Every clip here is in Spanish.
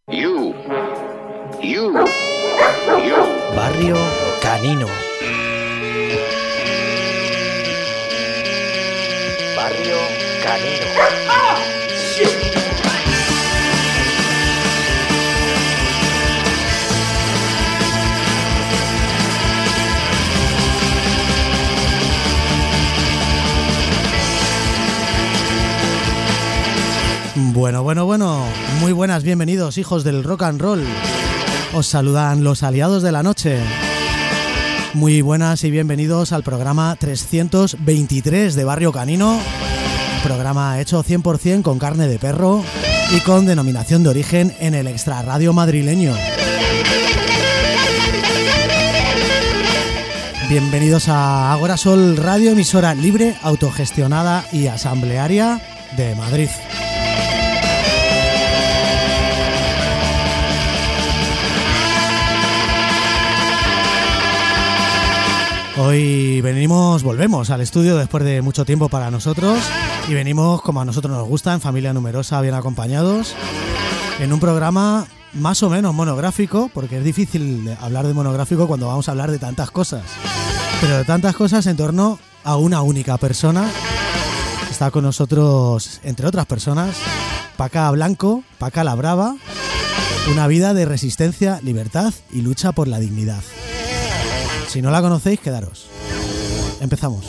You. Barrio Canino. Barrio Canino. Bueno, muy buenas, bienvenidos, hijos del rock and roll. Os saludan los aliados de la noche. Muy buenas y bienvenidos al programa 323 de Barrio Canino. Programa hecho 100% con carne de perro y con denominación de origen en el extrarradio madrileño. Bienvenidos a Agora Sol Radio, emisora libre, autogestionada y asamblearia de Madrid. Hoy volvemos al estudio después de mucho tiempo para nosotros y venimos como a nosotros nos gusta, en familia numerosa, bien acompañados, en un programa más o menos monográfico, porque es difícil hablar de monográfico cuando vamos a hablar de tantas cosas, pero de tantas cosas en torno a una única persona. Está con nosotros, entre otras personas, Paca Blanco, Paca la Brava, una vida de resistencia, libertad y lucha por la dignidad. Si no la conocéis, quedaros. Empezamos.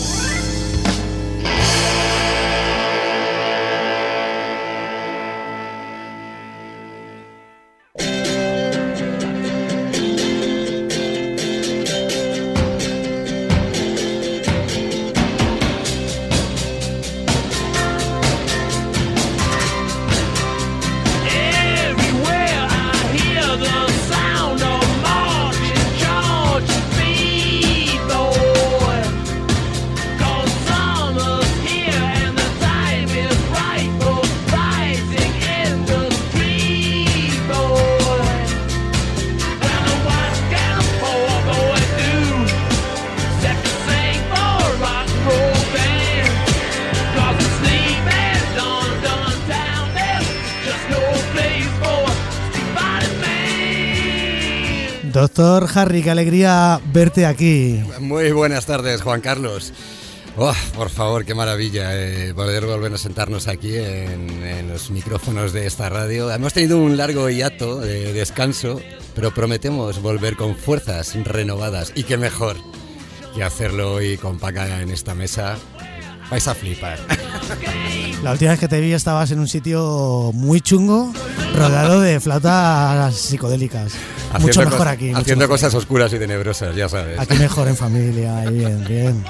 Doctor Harry, qué alegría verte aquí. Muy buenas tardes, Juan Carlos. Oh, por favor, qué maravilla poder volver a sentarnos aquí en los micrófonos de esta radio. Hemos tenido un largo hiato de descanso, pero prometemos volver con fuerzas renovadas. Y qué mejor que hacerlo hoy con Paca en esta mesa. Vais a flipar. La última vez que te vi estabas en un sitio muy chungo, rodeado de flautas psicodélicas. Mucho mejor aquí. Haciendo cosas oscuras y tenebrosas, ya sabes. Aquí mejor en familia, bien.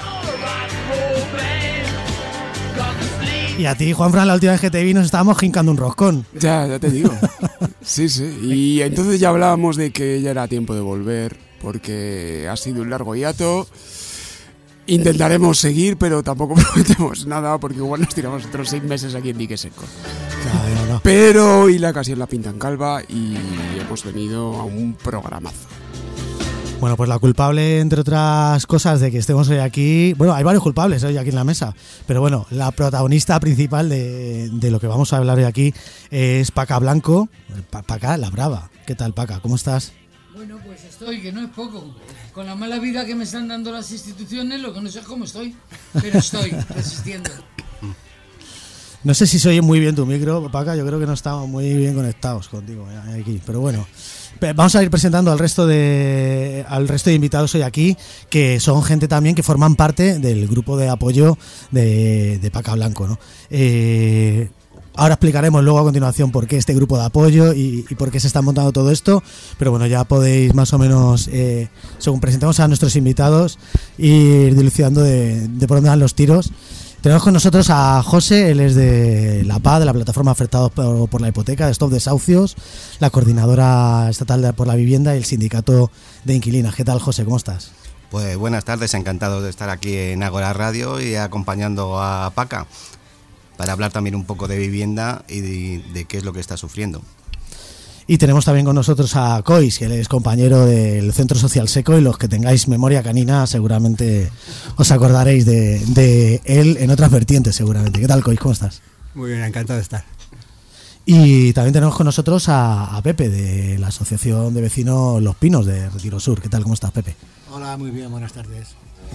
Y a ti, Juanfran, la última vez que te vi nos estábamos jincando un roscón. Ya te digo. Sí. Y entonces ya hablábamos de que ya era tiempo de volver, porque ha sido un largo hiato. Intentaremos seguir, pero tampoco prometemos nada, porque igual nos tiramos otros 6 meses aquí en dique seco. Claro, no. Pero hoy la ocasión la pintan calva y hemos venido a un programazo. Bueno, pues la culpable, entre otras cosas, de que estemos hoy aquí... Bueno, hay varios culpables hoy aquí en la mesa, pero bueno, la protagonista principal de lo que vamos a hablar hoy aquí es Paca Blanco, Paca la Brava. ¿Qué tal, Paca? ¿Cómo estás? Bueno, pues estoy, que no es poco. Con la mala vida que me están dando las instituciones, lo que no sé es cómo estoy, pero estoy resistiendo. No sé si se oye muy bien tu micro, Paca, yo creo que no estamos muy bien conectados contigo aquí, pero bueno. Vamos a ir presentando al resto de invitados hoy aquí, que son gente también que forman parte del grupo de apoyo de Paca Blanco, ¿no? Ahora explicaremos luego a continuación por qué este grupo de apoyo y por qué se está montando todo esto, pero bueno, ya podéis más o menos, según presentemos a nuestros invitados, ir dilucidando de por dónde van los tiros. Tenemos con nosotros a José, él es de la PA, de la plataforma afectados por la hipoteca, de Stop Desahucios, la coordinadora estatal por la vivienda y el sindicato de inquilinas. ¿Qué tal, José? ¿Cómo estás? Pues buenas tardes, encantado de estar aquí en Agora Radio y acompañando a Paca para hablar también un poco de vivienda y de qué es lo que está sufriendo. Y tenemos también con nosotros a Cois, que él es compañero del Centro Social Seco, y los que tengáis memoria canina seguramente os acordaréis de él en otras vertientes seguramente. ¿Qué tal, Cois? ¿Cómo estás? Muy bien, encantado de estar. Y también tenemos con nosotros a Pepe, de la Asociación de Vecinos Los Pinos de Retiro Sur. ¿Qué tal? ¿Cómo estás, Pepe? Hola, muy bien, buenas tardes.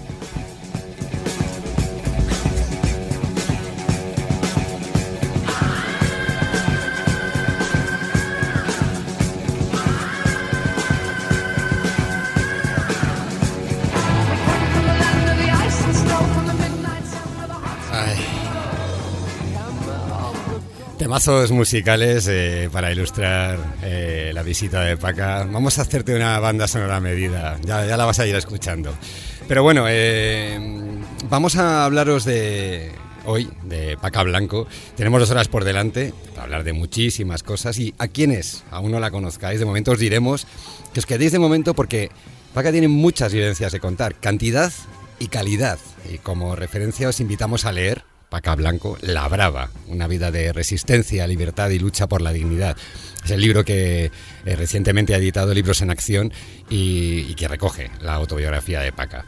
Temazos musicales para ilustrar la visita de Paca. Vamos a hacerte una banda sonora a medida, ya la vas a ir escuchando. Pero bueno, vamos a hablaros de hoy, de Paca Blanco. Tenemos 2 horas por delante para hablar de muchísimas cosas, y a quienes aún no la conozcáis, de momento os diremos que os quedéis de momento, porque Paca tiene muchas vivencias de contar, cantidad y calidad, y como referencia os invitamos a leer Paca Blanco, La Brava, una vida de resistencia, libertad y lucha por la dignidad. Es el libro que recientemente ha editado Libros en Acción y que recoge la autobiografía de Paca.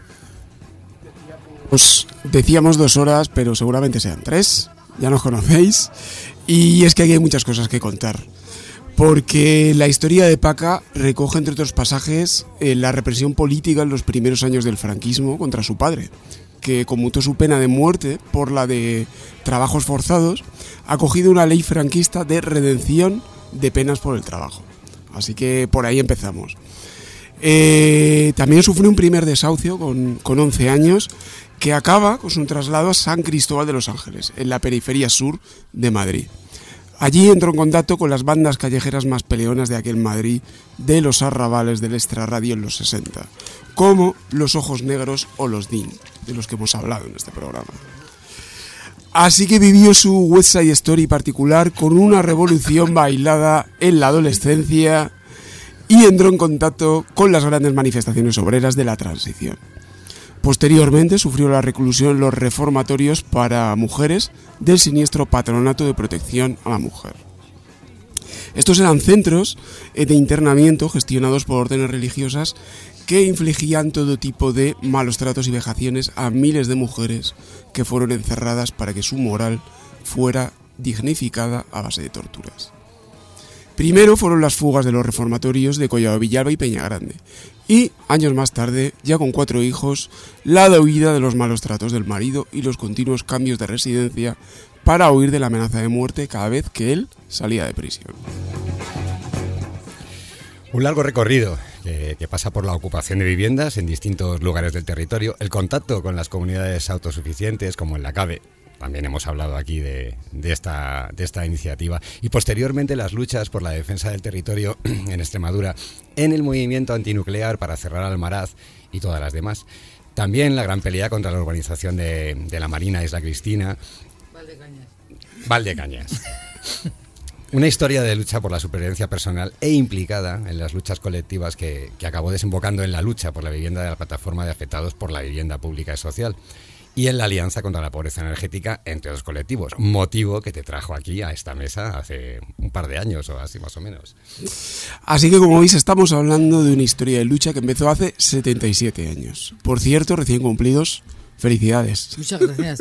Pues decíamos 2 horas, pero seguramente sean 3, ya nos conocéis, y es que aquí hay muchas cosas que contar. Porque la historia de Paca recoge, entre otros pasajes, la represión política en los primeros años del franquismo contra su padre, que conmutó su pena de muerte por la de trabajos forzados, ha cogido una ley franquista de redención de penas por el trabajo. Así que por ahí empezamos. También sufrió un primer desahucio con 11 años, que acaba con su traslado a San Cristóbal de los Ángeles, en la periferia sur de Madrid. Allí entró en contacto con las bandas callejeras más peleonas de aquel Madrid de los arrabales del extrarradio en los 60, como Los Ojos Negros o Los DIN, de los que hemos hablado en este programa. Así que vivió su West Side Story particular con una revolución bailada en la adolescencia y entró en contacto con las grandes manifestaciones obreras de la transición. Posteriormente sufrió la reclusión en los reformatorios para mujeres del siniestro Patronato de Protección a la Mujer. Estos eran centros de internamiento gestionados por órdenes religiosas que infligían todo tipo de malos tratos y vejaciones a miles de mujeres que fueron encerradas para que su moral fuera dignificada a base de torturas. Primero fueron las fugas de los reformatorios de Collado Villalba y Peñagrande, y años más tarde, ya con 4 hijos, la huida de los malos tratos del marido y los continuos cambios de residencia para huir de la amenaza de muerte cada vez que él salía de prisión. Un largo recorrido que pasa por la ocupación de viviendas en distintos lugares del territorio, el contacto con las comunidades autosuficientes, como en la CABE. También hemos hablado aquí de esta iniciativa, y posteriormente las luchas por la defensa del territorio en Extremadura, en el movimiento antinuclear para cerrar Almaraz y todas las demás. También la gran pelea contra la urbanización de la Marina Isla Cristina. Valdecañas. Una historia de lucha por la supervivencia personal e implicada en las luchas colectivas que acabó desembocando en la lucha por la vivienda de la plataforma de afectados por la vivienda pública y social, y en la alianza contra la pobreza energética entre los colectivos, motivo que te trajo aquí a esta mesa hace un par de años o así más o menos. Así que, como veis, estamos hablando de una historia de lucha que empezó hace 77 años. Por cierto, recién cumplidos, felicidades. Muchas gracias.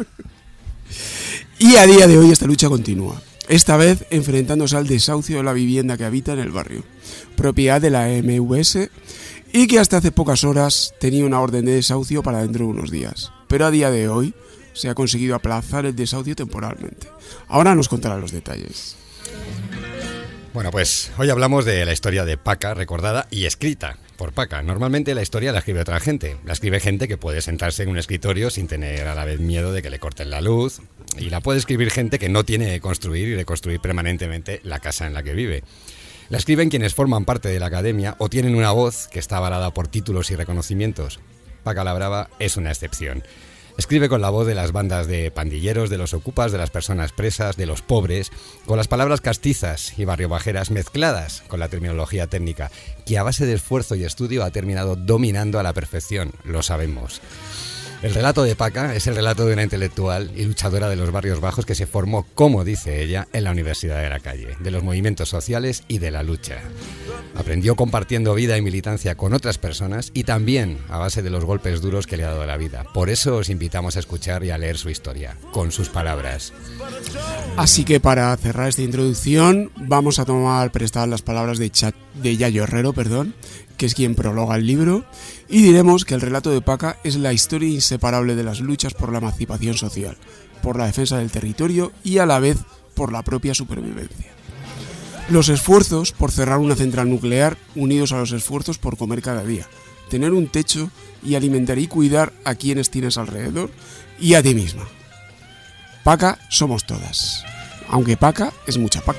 Y a día de hoy esta lucha continúa, esta vez enfrentándose al desahucio de la vivienda que habita en el barrio, propiedad de la MVS, y que hasta hace pocas horas tenía una orden de desahucio para dentro de unos días. Pero a día de hoy se ha conseguido aplazar el desahucio temporalmente. Ahora nos contará los detalles. Bueno, pues hoy hablamos de la historia de Paca, recordada y escrita por Paca. Normalmente la historia la escribe otra gente. La escribe gente que puede sentarse en un escritorio sin tener a la vez miedo de que le corten la luz. Y la puede escribir gente que no tiene que construir y reconstruir permanentemente la casa en la que vive. La escriben quienes forman parte de la academia o tienen una voz que está avalada por títulos y reconocimientos. Paca la Brava es una excepción. Escribe con la voz de las bandas de pandilleros, de los ocupas, de las personas presas, de los pobres, con las palabras castizas y barriobajeras mezcladas con la terminología técnica, que a base de esfuerzo y estudio ha terminado dominando a la perfección, lo sabemos. El relato de Paca es el relato de una intelectual y luchadora de los barrios bajos que se formó, como dice ella, en la Universidad de la Calle, de los movimientos sociales y de la lucha. Aprendió compartiendo vida y militancia con otras personas y también a base de los golpes duros que le ha dado la vida. Por eso os invitamos a escuchar y a leer su historia, con sus palabras. Así que para cerrar esta introducción vamos a tomar prestadas las palabras de Yayo Herrero, que es quien prologa el libro, y diremos que el relato de Paca es la historia inseparable de las luchas por la emancipación social, por la defensa del territorio y a la vez por la propia supervivencia. Los esfuerzos por cerrar una central nuclear unidos a los esfuerzos por comer cada día, tener un techo y alimentar y cuidar a quienes tienes alrededor y a ti misma. Paca somos todas, aunque Paca es mucha Paca.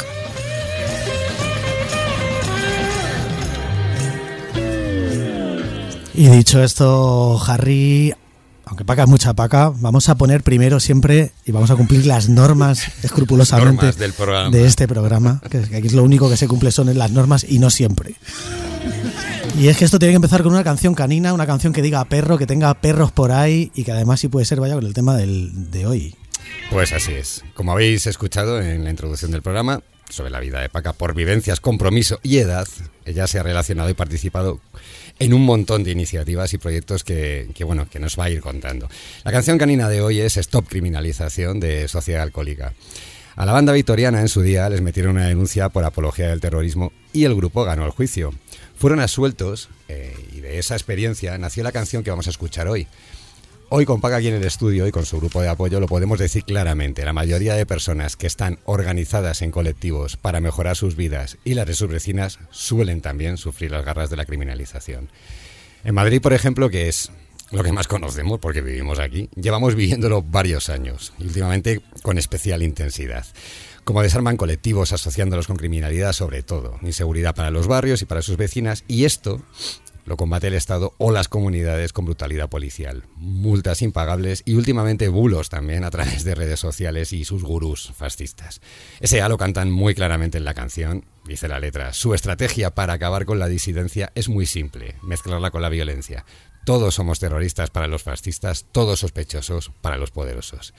Y dicho esto, Harry, aunque Paca es mucha Paca, vamos a poner primero siempre y vamos a cumplir las normas escrupulosamente normas del programa. De este programa, que aquí es lo único que se cumple son las normas y no siempre. Y es que esto tiene que empezar con una canción canina, una canción que diga perro, que tenga perros por ahí y que además sí puede ser vaya con el tema de hoy. Pues así es. Como habéis escuchado en la introducción del programa, sobre la vida de Paca por vivencias, compromiso y edad, ella se ha relacionado y participado en un montón de iniciativas y proyectos que nos va a ir contando. La canción canina de hoy es Stop Criminalización de Sociedad Alcohólica. A la banda vitoriana en su día les metieron una denuncia por apología del terrorismo y el grupo ganó el juicio. Fueron absueltos y de esa experiencia nació la canción que vamos a escuchar hoy. Hoy con Paca aquí en el estudio y con su grupo de apoyo lo podemos decir claramente. La mayoría de personas que están organizadas en colectivos para mejorar sus vidas y las de sus vecinas suelen también sufrir las garras de la criminalización. En Madrid, por ejemplo, que es lo que más conocemos porque vivimos aquí, llevamos viviéndolo varios años y últimamente con especial intensidad. Como desarman colectivos asociándolos con criminalidad sobre todo, inseguridad para los barrios y para sus vecinas, y esto lo combate el Estado o las comunidades con brutalidad policial, multas impagables y últimamente bulos también a través de redes sociales y sus gurús fascistas. Ese ya lo cantan muy claramente en la canción, dice la letra. Su estrategia para acabar con la disidencia es muy simple, mezclarla con la violencia. Todos somos terroristas para los fascistas, todos sospechosos para los poderosos.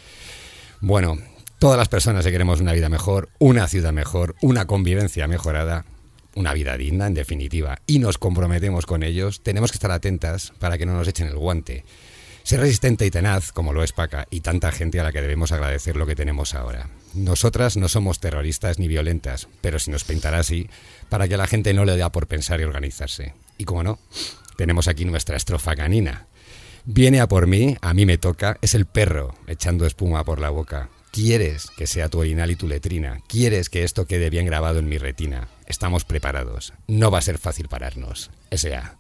Bueno, todas las personas que queremos una vida mejor, una ciudad mejor, una convivencia mejorada, una vida digna, en definitiva, y nos comprometemos con ellos, tenemos que estar atentas para que no nos echen el guante. Ser resistente y tenaz, como lo es Paca, y tanta gente a la que debemos agradecer lo que tenemos ahora. Nosotras no somos terroristas ni violentas, pero si nos pintará así, para que a la gente no le dé por pensar y organizarse. Y como no, tenemos aquí nuestra estrofa canina. Viene a por mí, a mí me toca, es el perro echando espuma por la boca. ¿Quieres que sea tu orinal y tu letrina? ¿Quieres que esto quede bien grabado en mi retina? Estamos preparados. No va a ser fácil pararnos. S.A.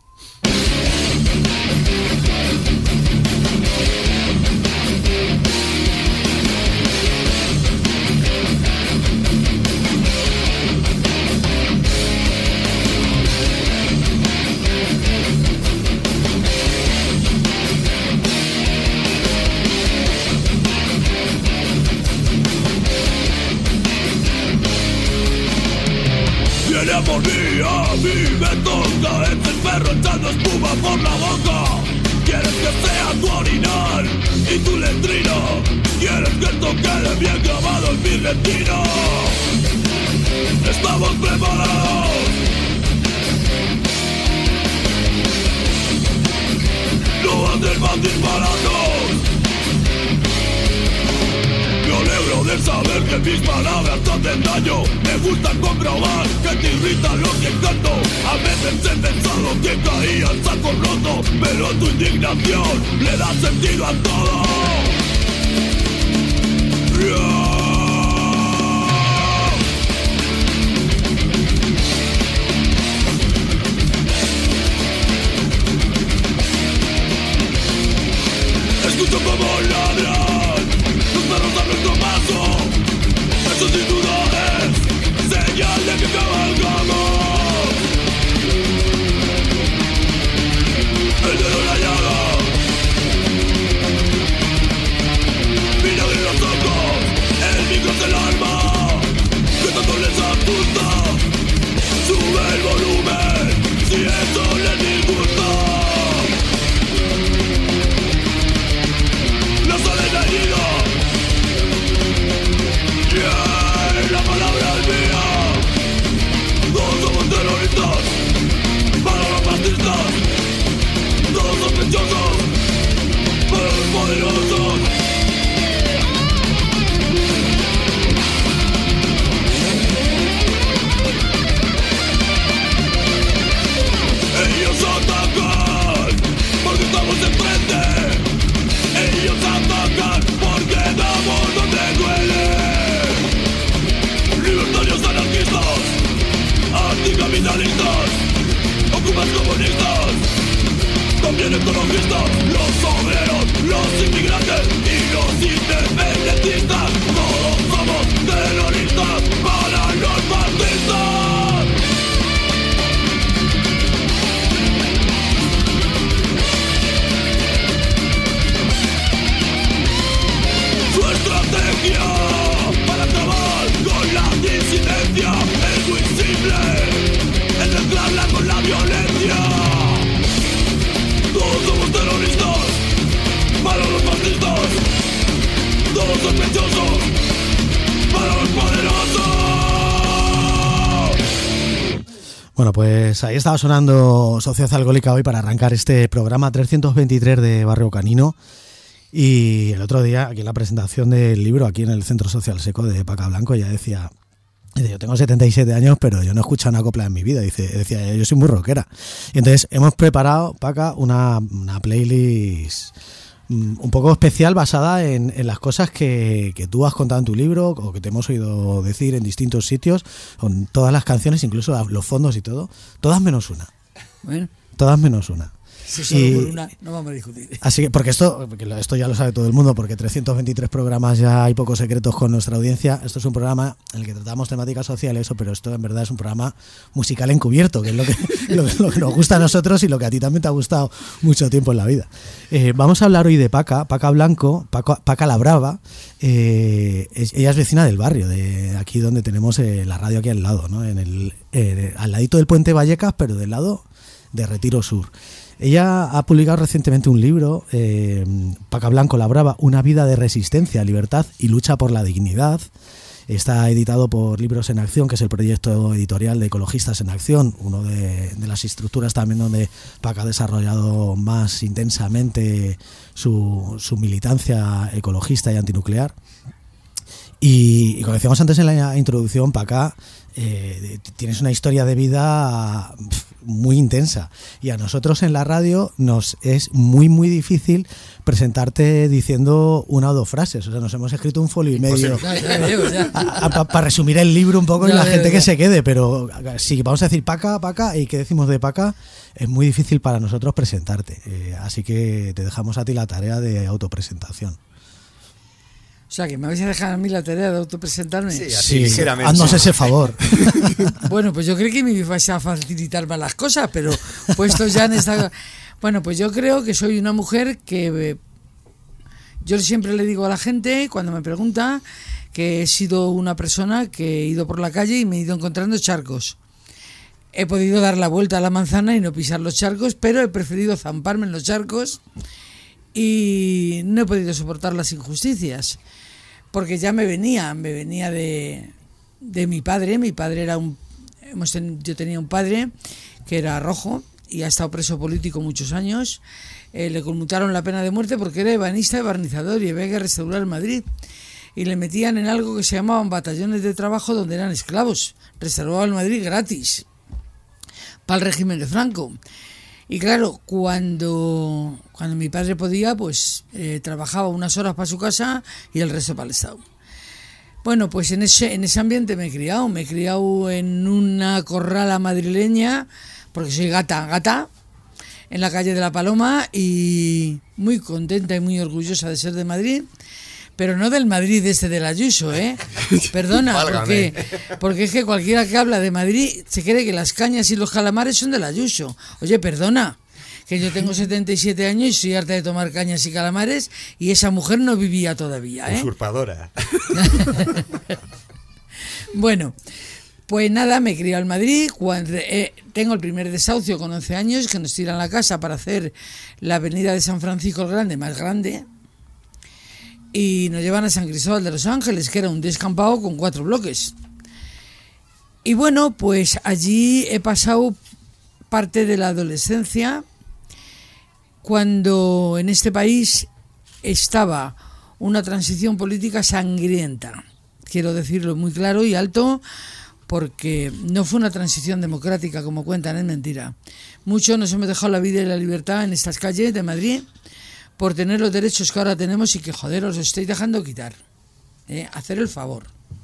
Viene por mí, a mí me toca, es el perro echando espuma por la boca. Quieres que sea tu orinal y tu letrina, quieres que esto quede bien grabado en mi retina. Estamos preparados. No va a ser fácil pararnos. Me alegro de saber que mis palabras te hacen daño. Me gusta comprobar que te irrita lo que canto. A veces he pensado que caía al saco roto, pero tu indignación le da sentido a todo. Escucho como ladran los perros a nuestro paso. Eso sin duda es señal de que cabalgamos. El dedo en la llaga, vinagre en los ojos, Bueno, pues ahí estaba sonando Sociedad Alcohólica hoy para arrancar este programa 323 de Barrio Canino. Y el otro día, aquí en la presentación del libro, aquí en el Centro Social Seco de Paca Blanco, ya decía, yo tengo 77 años, pero yo no he escuchado una copla en mi vida. Decía, yo soy muy rockera. Y entonces hemos preparado, Paca, una playlist un poco especial basada en las cosas que tú has contado en tu libro o que te hemos oído decir en distintos sitios, con todas las canciones, incluso los fondos y todo, todas menos una. Bueno. Todas menos una. Si solo por una, no vamos a discutir. Así que, porque esto ya lo sabe todo el mundo, porque 323 programas ya hay pocos secretos con nuestra audiencia. Esto es un programa en el que tratamos temáticas sociales, pero esto en verdad es un programa musical encubierto, que es lo que nos gusta a nosotros y lo que a ti también te ha gustado mucho tiempo en la vida. Vamos a hablar hoy de Paca Blanco, Paca la Brava. Ella es vecina del barrio, de aquí donde tenemos la radio aquí al lado, ¿no? Al ladito del Puente Vallecas, pero del lado de Retiro Sur. Ella ha publicado recientemente un libro, Paca Blanco la Brava, una vida de resistencia, libertad y lucha por la dignidad. Está editado por Libros en Acción, que es el proyecto editorial de Ecologistas en Acción, uno de las estructuras también donde Paca ha desarrollado más intensamente su militancia ecologista y antinuclear. Y como decíamos antes en la introducción, Paca, tienes una historia de vida muy intensa, y a nosotros en la radio nos es muy muy difícil presentarte diciendo una o dos frases. O sea, nos hemos escrito un folio y medio para resumir el libro un poco y la gente que se quede, pero si vamos a decir Paca, ¿y qué decimos de Paca? Es muy difícil para nosotros presentarte, así que te dejamos a ti la tarea de autopresentación. O sea, que me vais a dejar a mí la tarea de autopresentarme. Sí, haznos ese favor. Bueno, pues yo creo que me vais a facilitar más las cosas, pero puestos ya en esta... Bueno, pues yo creo que soy una mujer que... Yo siempre le digo a la gente, cuando me pregunta, que he sido una persona que he ido por la calle y me he ido encontrando charcos. He podido dar la vuelta a la manzana y no pisar los charcos, pero he preferido zamparme en los charcos y no he podido soportar las injusticias. Porque ya me venía de mi padre. Mi padre era yo tenía un padre que era rojo y ha estado preso político muchos años. Le conmutaron la pena de muerte porque era ebanista y barnizador y había que restaurar Madrid. Y le metían en algo que se llamaban batallones de trabajo donde eran esclavos. Restauraban Madrid gratis para el régimen de Franco. Y claro, cuando mi padre podía, pues trabajaba unas horas para su casa y el resto para el Estado. Bueno, pues en ese ambiente me he criado en una corrala madrileña, porque soy gata, en la calle de la Paloma, y muy contenta y muy orgullosa de ser de Madrid. Pero no del Madrid del Ayuso, Perdona, porque es que cualquiera que habla de Madrid se cree que las cañas y los calamares son del Ayuso. Oye, perdona, que yo tengo 77 años y soy harta de tomar cañas y calamares y esa mujer no vivía todavía, Usurpadora. Bueno, pues nada, me he criado en Madrid. Tengo el primer desahucio con 11 años, que nos tiran la casa para hacer la avenida de San Francisco el Grande más grande. Y nos llevan a San Cristóbal de los Ángeles, que era un descampado con 4 bloques. Y bueno, pues allí he pasado parte de la adolescencia, cuando en este país estaba una transición política sangrienta. Quiero decirlo muy claro y alto, porque no fue una transición democrática, como cuentan, es mentira. Muchos nos hemos dejado la vida y la libertad en estas calles de Madrid por tener los derechos que ahora tenemos y que, joder, os estoy dejando quitar. Hacer el favor.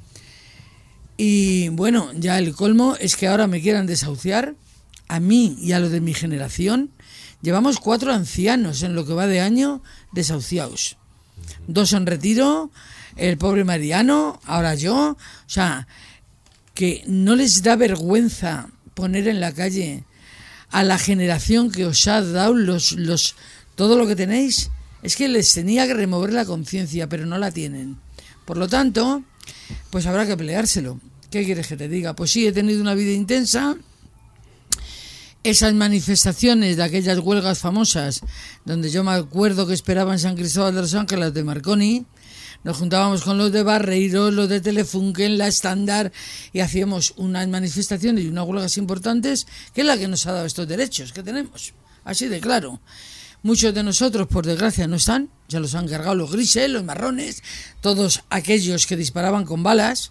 Y bueno, ya el colmo es que ahora me quieran desahuciar, a mí y a los de mi generación. Llevamos 4 ancianos en lo que va de año desahuciados. 2 en retiro, el pobre Mariano, ahora yo. O sea, que no les da vergüenza poner en la calle a la generación que os ha dado todo lo que tenéis. Es que les tenía que remover la conciencia, pero no la tienen. Por lo tanto, pues habrá que peleárselo. ¿Qué quieres que te diga? Pues sí, he tenido una vida intensa. Esas manifestaciones de aquellas huelgas famosas, donde yo me acuerdo que esperaba en San Cristóbal de los Ángeles de Marconi, Nos juntábamos con los de Barreiro, los de Telefunken, la Estándar, y hacíamos unas manifestaciones y unas huelgas importantes, que es la que nos ha dado estos derechos que tenemos. Así de claro. Muchos de nosotros, por desgracia, no están. Ya los han cargado los grises, los marrones, todos aquellos que disparaban con balas.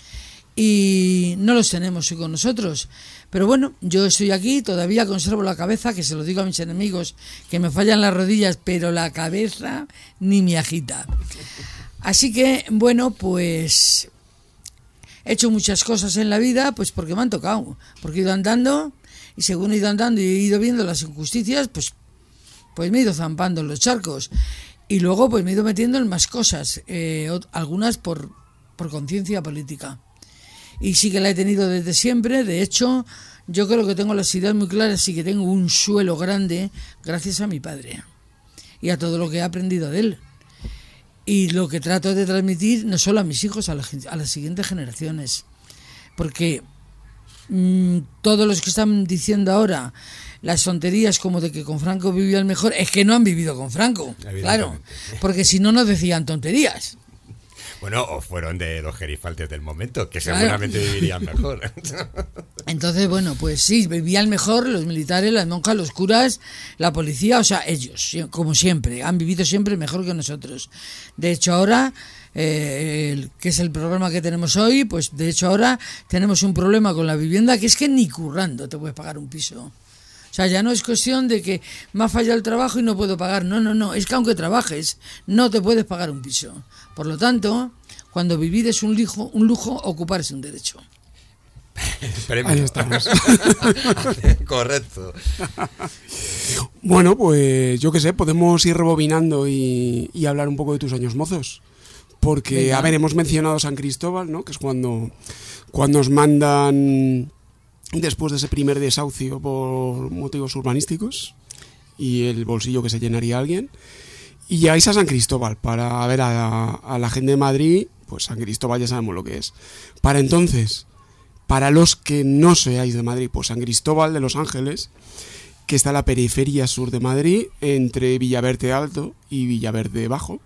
Y no los tenemos hoy con nosotros. Pero bueno, yo estoy aquí, todavía conservo la cabeza, que se lo digo a mis enemigos, que me fallan las rodillas, pero la cabeza ni me agita. Así que, bueno, pues he hecho muchas cosas en la vida, pues porque me han tocado, porque he ido andando, y según he ido andando y he ido viendo las injusticias, pues me he ido zampando en los charcos. Y luego pues me he ido metiendo en más cosas, algunas por conciencia política. Y sí que la he tenido desde siempre. De hecho, yo creo que tengo las ideas muy claras y que tengo un suelo grande gracias a mi padre y a todo lo que he aprendido de él. Y lo que trato de transmitir no solo a mis hijos, a las siguientes generaciones. Porque todos los que están diciendo ahora las tonterías como de que con Franco vivían mejor, es que no han vivido con Franco, claro, porque si no nos decían tonterías. Bueno, o fueron de los gerifaltes del momento, que seguramente vivirían mejor. Entonces, bueno, pues sí, vivían mejor los militares, las monjas, los curas, la policía, o sea, ellos, como siempre, han vivido siempre mejor que nosotros. De hecho, ahora, que es el programa que tenemos hoy, pues de hecho ahora tenemos un problema con la vivienda, que es que ni currando te puedes pagar un piso. O sea, ya no es cuestión de que me ha fallado el trabajo y no puedo pagar. No. Es que aunque trabajes, no te puedes pagar un piso. Por lo tanto, cuando vivir es un lujo, ocupar es un derecho. Ahí estamos. Correcto. Bueno, pues yo qué sé, podemos ir rebobinando y hablar un poco de tus años mozos. Porque, venga. A ver, hemos mencionado San Cristóbal, ¿no? Que es cuando os mandan, después de ese primer desahucio por motivos urbanísticos y el bolsillo que se llenaría alguien, y llegáis a San Cristóbal para ver a la gente de Madrid. Pues San Cristóbal ya sabemos lo que es. Para entonces, para los que no seáis de Madrid, pues San Cristóbal de los Ángeles, que está en la periferia sur de Madrid, entre Villaverde Alto y Villaverde Bajo,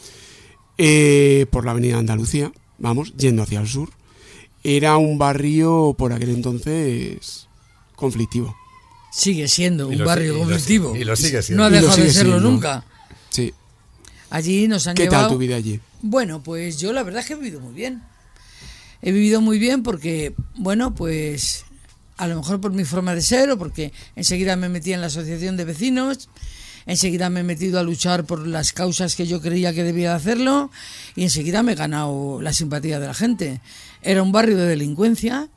por la avenida Andalucía, vamos, yendo hacia el sur. Era un barrio por aquel entonces conflictivo. Sigue siendo un barrio conflictivo. Y lo sigue siendo. No ha dejado de serlo nunca. Sí. Allí nos han ¿Qué llevado... tal tu vida allí? Bueno, pues yo la verdad es que he vivido muy bien. He vivido muy bien porque, bueno, pues a lo mejor por mi forma de ser o porque enseguida me metí en la asociación de vecinos, enseguida me he metido a luchar por las causas que yo creía que debía de hacerlo y enseguida me he ganado la simpatía de la gente. Era un barrio de delincuencia,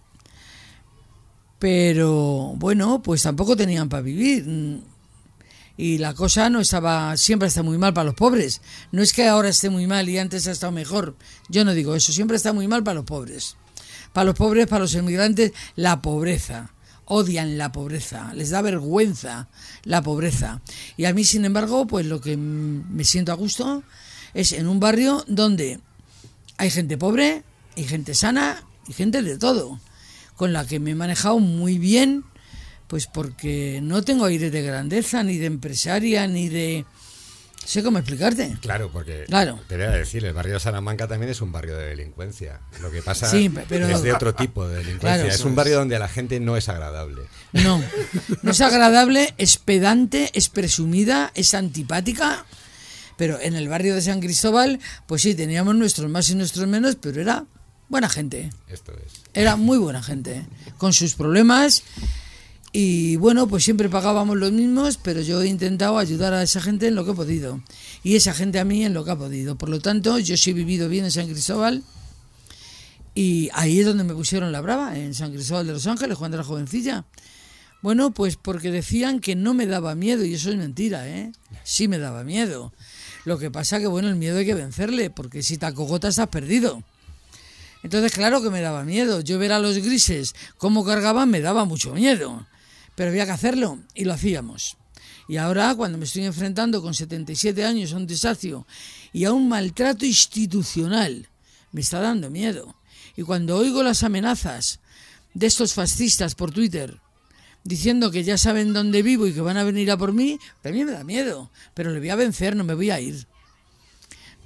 pero bueno, pues tampoco tenían para vivir. Y la cosa no estaba, siempre está muy mal para los pobres. No es que ahora esté muy mal y antes ha estado mejor. Yo no digo eso, siempre está muy mal para los pobres. Para los pobres, para los inmigrantes, la pobreza. Odian la pobreza, les da vergüenza la pobreza. Y a mí, sin embargo, pues lo que me siento a gusto es en un barrio donde hay gente pobre, y gente sana y gente de todo, con la que me he manejado muy bien. Pues porque no tengo aire de grandeza, ni de empresaria, ni de... sé cómo explicarte. Claro, porque claro. Te voy a decir, el barrio de Salamanca también es un barrio de delincuencia. Lo que pasa sí, pero, es de otro tipo de delincuencia. Claro, es un barrio donde la gente no es agradable. No es agradable, es pedante, es presumida, es antipática. Pero en el barrio de San Cristóbal, pues sí, teníamos nuestros más y nuestros menos, pero era buena gente. Esto es. Era muy buena gente, con sus problemas. Y bueno, pues siempre pagábamos los mismos, pero yo he intentado ayudar a esa gente en lo que he podido. Y esa gente a mí en lo que ha podido. Por lo tanto, yo sí he vivido bien en San Cristóbal. Y ahí es donde me pusieron la brava, en San Cristóbal de los Ángeles, cuando era jovencilla. Bueno, pues porque decían que no me daba miedo, y eso es mentira, ¿eh? Sí me daba miedo. Lo que pasa que, bueno, el miedo hay que vencerle, porque si te acogotas estás perdido. Entonces, claro que me daba miedo. Yo ver a los grises cómo cargaban me daba mucho miedo. Pero había que hacerlo y lo hacíamos. Y ahora, cuando me estoy enfrentando con 77 años a un desahucio y a un maltrato institucional, me está dando miedo. Y cuando oigo las amenazas de estos fascistas por Twitter, diciendo que ya saben dónde vivo y que van a venir a por mí, también me da miedo. Pero le voy a vencer, no me voy a ir.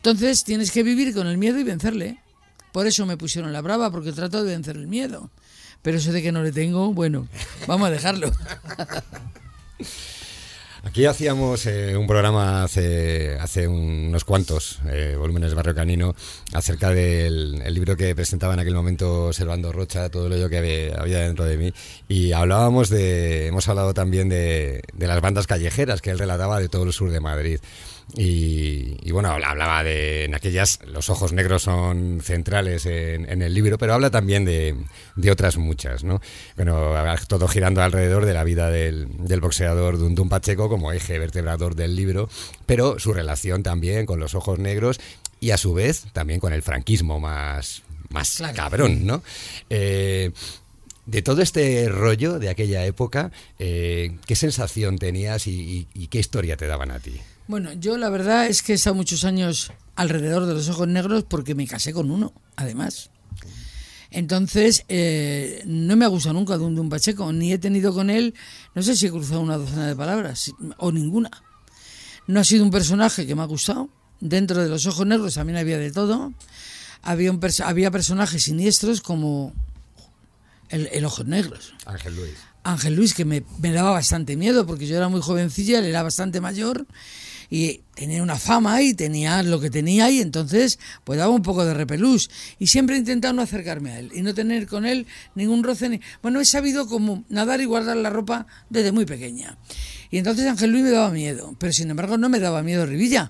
Entonces tienes que vivir con el miedo y vencerle. Por eso me pusieron la brava, porque trato de vencer el miedo. Pero eso de que no le tengo, bueno, vamos a dejarlo. Aquí hacíamos un programa hace unos cuantos volúmenes de Barrio Canino acerca del el libro que presentaba en aquel momento Servando Rocha, Todo lo que había dentro de mí, y hemos hablado también de las bandas callejeras que él relataba de todo el sur de Madrid. Y bueno, hablaba en aquellas, los ojos negros son centrales en el libro, pero habla también de otras muchas, ¿no? Bueno, todo girando alrededor de la vida del boxeador Dundún Pacheco como eje vertebrador del libro, pero su relación también con los ojos negros y a su vez también con el franquismo más claro, cabrón, ¿no? De todo este rollo de aquella época, ¿qué sensación tenías y qué historia te daban a ti? Bueno, yo la verdad es que he estado muchos años alrededor de los ojos negros porque me casé con uno, además. Entonces, no me ha gustado nunca Dundún Pacheco, ni he tenido con él, no sé si he cruzado una docena de palabras, o ninguna. No ha sido un personaje que me ha gustado. Dentro de los ojos negros también había de todo. Había personajes siniestros como el Ojos Negros. Ángel Luis, que me daba bastante miedo porque yo era muy jovencilla, él era bastante mayor y tenía una fama y tenía lo que tenía y entonces pues daba un poco de repelús y siempre he intentado no acercarme a él y no tener con él ningún roce. Bueno, he sabido como nadar y guardar la ropa desde muy pequeña y entonces Ángel Luis me daba miedo, pero sin embargo no me daba miedo Rivilla,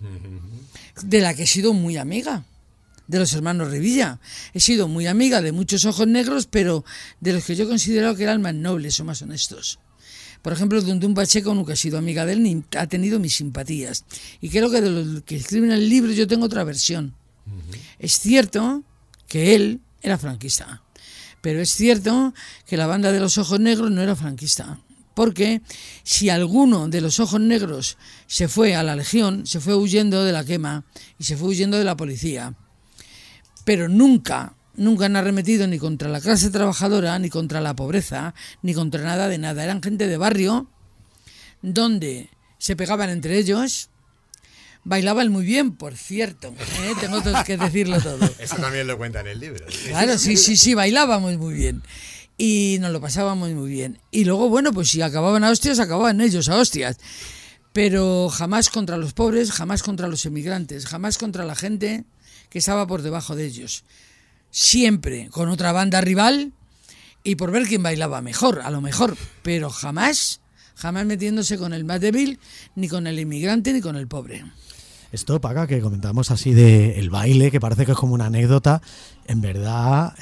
de la que he sido muy amiga, de los hermanos Rivilla. He sido muy amiga de muchos ojos negros, pero de los que yo he considerado que eran más nobles o más honestos. Por ejemplo, Dundún Pacheco nunca he sido amiga de él ni ha tenido mis simpatías. Y creo que de los que escriben el libro yo tengo otra versión. Es cierto que él era franquista, pero es cierto que la banda de los ojos negros no era franquista. Porque si alguno de los ojos negros se fue a la Legión, se fue huyendo de la quema y se fue huyendo de la policía. Pero nunca han arremetido ni contra la clase trabajadora, ni contra la pobreza, ni contra nada de nada. Eran gente de barrio, donde se pegaban entre ellos, bailaban muy bien, por cierto, tengo que decirlo todo. Eso también lo cuenta en el libro. Claro, sí, bailábamos muy bien. Y nos lo pasábamos muy bien. Y luego, bueno, pues si acababan a hostias, acababan ellos a hostias. Pero jamás contra los pobres, jamás contra los emigrantes, jamás contra la gente que estaba por debajo de ellos. Siempre con otra banda rival y por ver quién bailaba mejor, a lo mejor, pero jamás metiéndose con el más débil, ni con el inmigrante, ni con el pobre. Esto, Paca, que comentamos así de el baile, que parece que es como una anécdota, en verdad,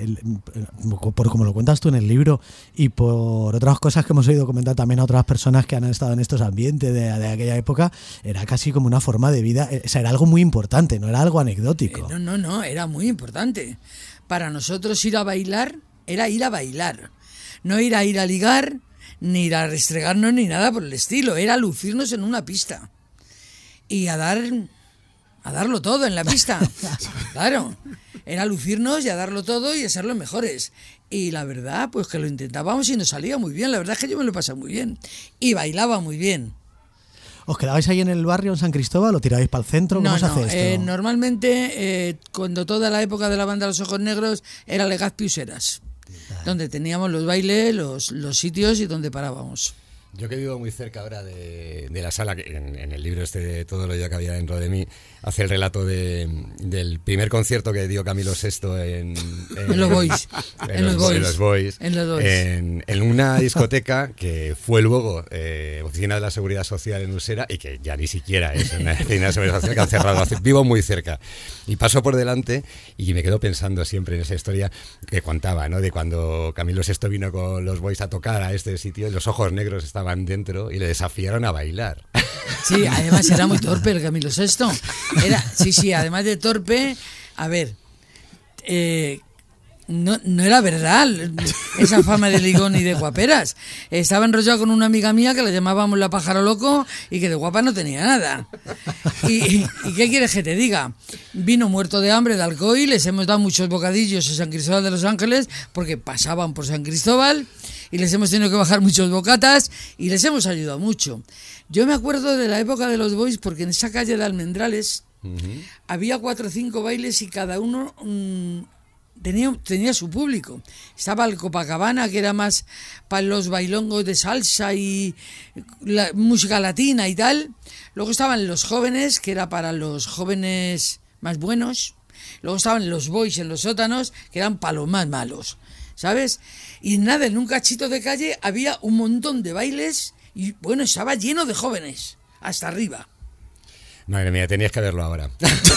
por como lo cuentas tú en el libro y por otras cosas que hemos oído comentar también a otras personas que han estado en estos ambientes de aquella época, era casi como una forma de vida, o sea, era algo muy importante, no era algo anecdótico. No, era muy importante. Para nosotros ir a bailar era ir a bailar, no ir a ligar, ni ir a restregarnos, ni nada por el estilo, era lucirnos en una pista. Y a darlo todo en la pista. Claro, era lucirnos y a darlo todo y a ser los mejores. Y la verdad, pues que lo intentábamos y nos salía muy bien. La verdad es que yo me lo pasaba muy bien. Y bailaba muy bien. ¿Os quedabais ahí en el barrio, en San Cristóbal, o tiráis para el centro? ¿Cómo se hace esto? Normalmente, cuando toda la época de la banda Los Ojos Negros era Legazpi Useras, donde teníamos los bailes, los sitios y donde parábamos. Yo que vivo muy cerca ahora de la sala, que en el libro este de Todo lo que había dentro de mí, hace el relato del primer concierto que dio Camilo VI en los Boys. En una discoteca que fue luego Oficina de la Seguridad Social en Usera y que ya ni siquiera es una oficina de seguridad social, que han cerrado. Vivo muy cerca y paso por delante y me quedo pensando siempre en esa historia que contaba, ¿no? De cuando Camilo VI vino con los Boys a tocar a este sitio y los Ojos Negros estaban dentro y le desafiaron a bailar. Sí, además era muy torpe el Camilo VI. Sí, además de torpe, a ver, no era verdad esa fama de ligón y de guaperas. Estaba enrollado con una amiga mía que la llamábamos la pájaro loco y que de guapa no tenía nada. ¿Y qué quieres que te diga? Vino muerto de hambre de Alcoy, les hemos dado muchos bocadillos en San Cristóbal de los Ángeles porque pasaban por San Cristóbal y les hemos tenido que bajar muchos bocatas y les hemos ayudado mucho. Yo me acuerdo de la época de los Boys porque en esa calle de Almendrales Había 4 o 5 bailes y cada uno tenía su público. Estaba el Copacabana, que era más para los bailongos de salsa y la música latina y tal. Luego estaban los jóvenes, que era para los jóvenes más buenos. Luego estaban los boys en los sótanos, que eran para los más malos, ¿sabes? Y nada, en un cachito de calle había un montón de bailes y bueno, estaba lleno de jóvenes, hasta arriba. Madre mía, tenías que verlo ahora.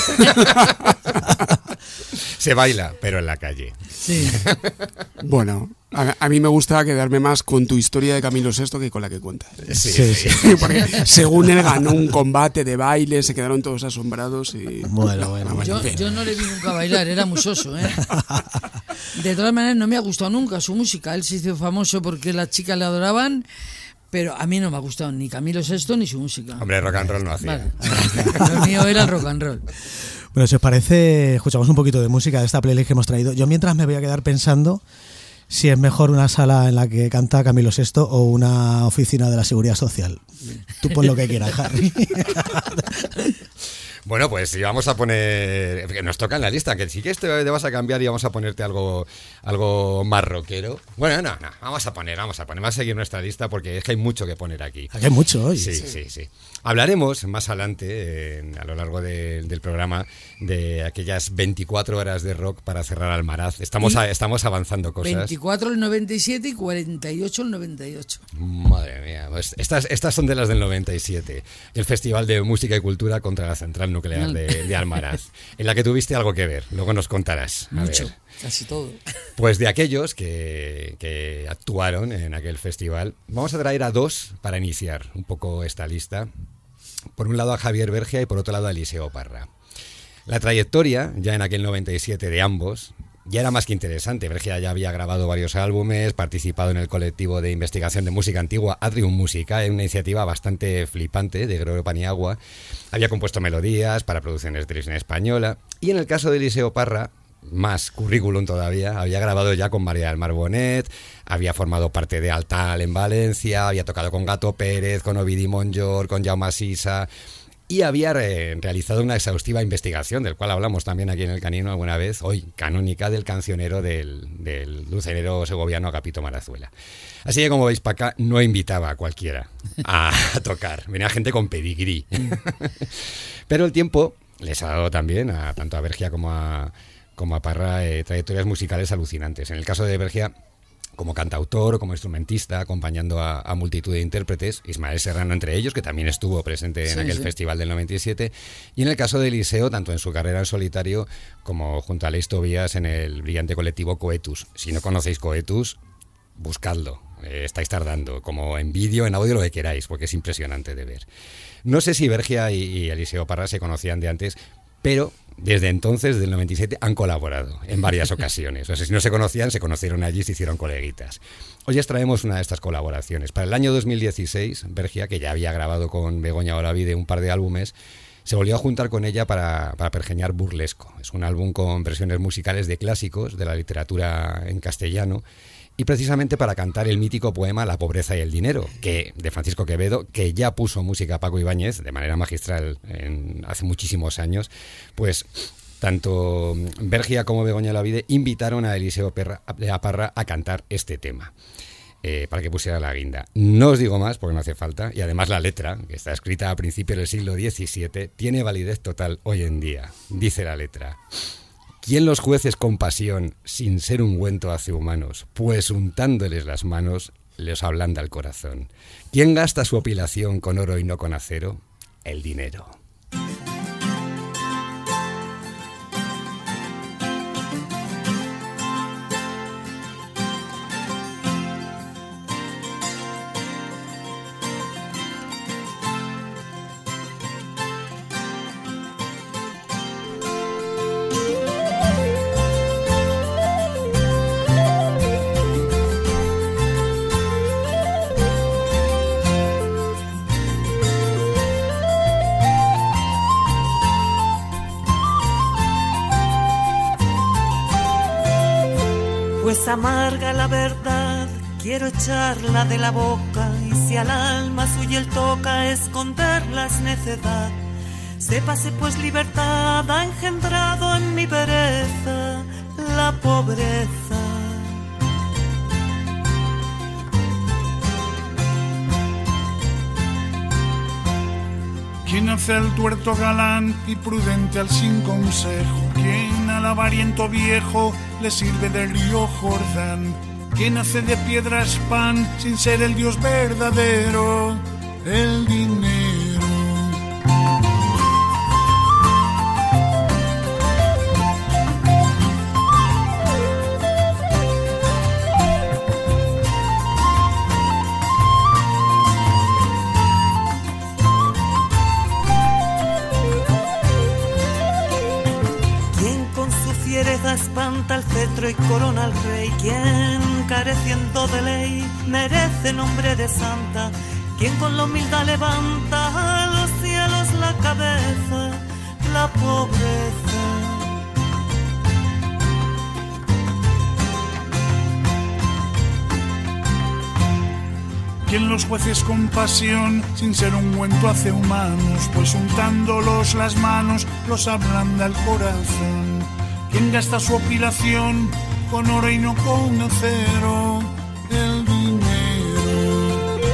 Se baila, pero en la calle. Sí. Bueno, a mí me gusta quedarme más con tu historia de Camilo VI que con la que cuentas. Sí. Porque según él ganó un combate de baile, se quedaron todos asombrados y... Bueno. Yo no le vi nunca bailar, era musoso, ¿eh? De todas maneras, no me ha gustado nunca su música. Él se hizo famoso porque las chicas le adoraban, pero a mí no me ha gustado ni Camilo VI ni su música. Hombre, rock and roll no hacía. Vale. Lo mío era el rock and roll. Bueno, si os parece, escuchamos un poquito de música de esta playlist que hemos traído. Yo mientras me voy a quedar pensando si es mejor una sala en la que canta Camilo VI o una oficina de la Seguridad Social. Tú pon lo que quieras, Harry. Bueno, pues si vamos a poner... Que nos toca en la lista, que sí que te vas a cambiar y vamos a ponerte algo más rockero. Bueno, no, vamos a poner. Vamos a seguir nuestra lista porque es que hay mucho que poner aquí. Aquí hay mucho hoy. Sí. Hablaremos más adelante, a lo largo del programa, de aquellas 24 horas de rock para cerrar Almaraz. Estamos avanzando cosas. 24 el 97 y 48 el 98. Madre mía, pues estas son de las del 97. El Festival de Música y Cultura contra la Central Nuclear de Almaraz, en la que tuviste algo que ver. Luego nos contarás. Mucho, casi todo. Pues de aquellos que actuaron en aquel festival, vamos a traer a 2 para iniciar un poco esta lista. Por un lado a Javier Bergia y por otro lado a Eliseo Parra. La trayectoria, ya en aquel 97 de ambos, ya era más que interesante. Bergia ya había grabado varios álbumes, participado en el colectivo de investigación de música antigua Atrium Musica, en una iniciativa bastante flipante de Gregorio Paniagua. Había compuesto melodías para producciones de televisión española. Y en el caso de Eliseo Parra, más currículum todavía, había grabado ya con María del Mar Bonet, había formado parte de Altal en Valencia, había tocado con Gato Pérez, con Ovidi Monjor, con Jaume Sisa, y había realizado una exhaustiva investigación, del cual hablamos también aquí en El Canino alguna vez, hoy canónica, del cancionero del lucenero segoviano Agapito Marazuela. Así que, como veis, Paca no invitaba a cualquiera a tocar, venía gente con pedigrí. Pero el tiempo les ha dado también, tanto a Bergia como a Parra, trayectorias musicales alucinantes. En el caso de Bergia, como cantautor o como instrumentista, acompañando a multitud de intérpretes, Ismael Serrano entre ellos, que también estuvo presente en aquel festival del 97, y en el caso de Eliseo, tanto en su carrera en solitario como junto a Leis Tobías en el brillante colectivo Coetus. Si no conocéis Coetus, buscadlo, estáis tardando, como en vídeo, en audio, lo que queráis, porque es impresionante de ver. No sé si Bergia y Eliseo Parra se conocían de antes, pero desde entonces, del 97, han colaborado en varias ocasiones. O sea, si no se conocían, se conocieron allí y se hicieron coleguitas. Hoy os traemos una de estas colaboraciones. Para el año 2016, Bergia, que ya había grabado con Begoña Olavide un par de álbumes, se volvió a juntar con ella para pergeñar Burlesco. Es un álbum con versiones musicales de clásicos de la literatura en castellano, y precisamente para cantar el mítico poema La pobreza y el dinero, de Francisco Quevedo, que ya puso música a Paco Ibáñez de manera magistral hace muchísimos años. Pues tanto Bergia como Begoña Olavide invitaron a Eliseo Parra a cantar este tema, para que pusiera la guinda. No os digo más porque no hace falta, y además la letra, que está escrita a principios del siglo XVII, tiene validez total hoy en día. Dice la letra: ¿quién los jueces con pasión, sin ser ungüento, hace humanos? Pues untándoles las manos, les ablanda el corazón. ¿Quién gasta su opilación con oro y no con acero? El dinero. Pues amarga la verdad, quiero echarla de la boca, y si al alma suya él toca esconderla es necedad. Sépase pues libertad ha engendrado en mi pereza la pobreza. Quien hace al tuerto galán y prudente al sin consejo, quien al avariento viejo le sirve del río Jordán, quien hace de piedras pan sin ser el Dios verdadero, el dinero. Espanta el cetro y corona al rey, quien careciendo de ley merece nombre de santa, quien con la humildad levanta a los cielos la cabeza, la pobreza. Quien los jueces con pasión, sin ser ungüento hace humanos, pues untándolos las manos los ablanda el corazón. Quien gasta su opilación con oro y no con acero, el dinero.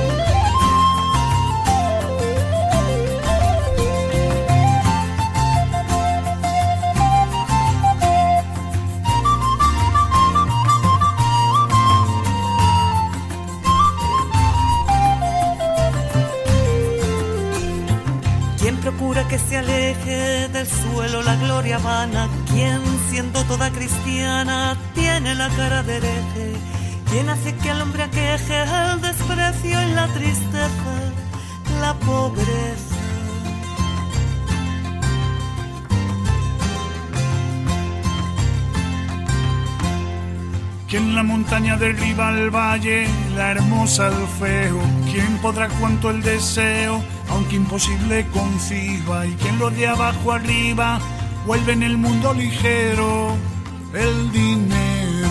Quien procura que se aleje del suelo la gloria vana, quien siendo toda cristiana tiene la cara de hereje, quien hace que al hombre aqueje el desprecio y la tristeza, la pobreza. Quien la montaña derriba al valle, la hermosa al feo, quien podrá cuanto el deseo, aunque imposible conciba, y quien lo de abajo arriba vuelve en el mundo ligero, el dinero.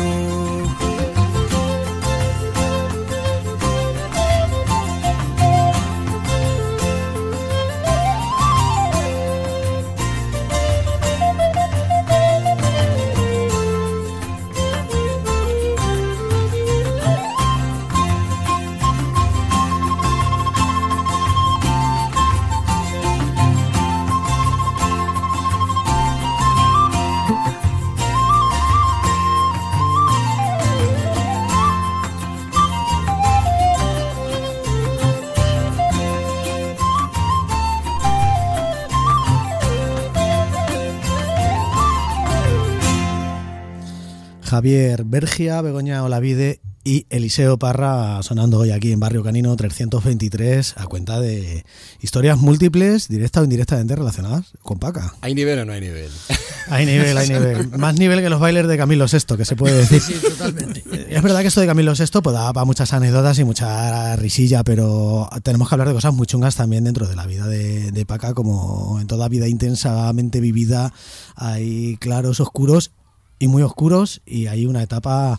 Javier Bergia, Begoña Olavide y Eliseo Parra sonando hoy aquí en Barrio Canino 323 a cuenta de historias múltiples, directa o indirectamente relacionadas con Paca. ¿Hay nivel o no hay nivel? Hay nivel, hay nivel. Más nivel que los bailes de Camilo VI, que se puede decir. Sí, totalmente. Es verdad que esto de Camilo VI pues da para muchas anécdotas y mucha risilla, pero tenemos que hablar de cosas muy chungas también dentro de la vida de Paca, como en toda vida intensamente vivida hay claros, oscuros y muy oscuros, y hay una etapa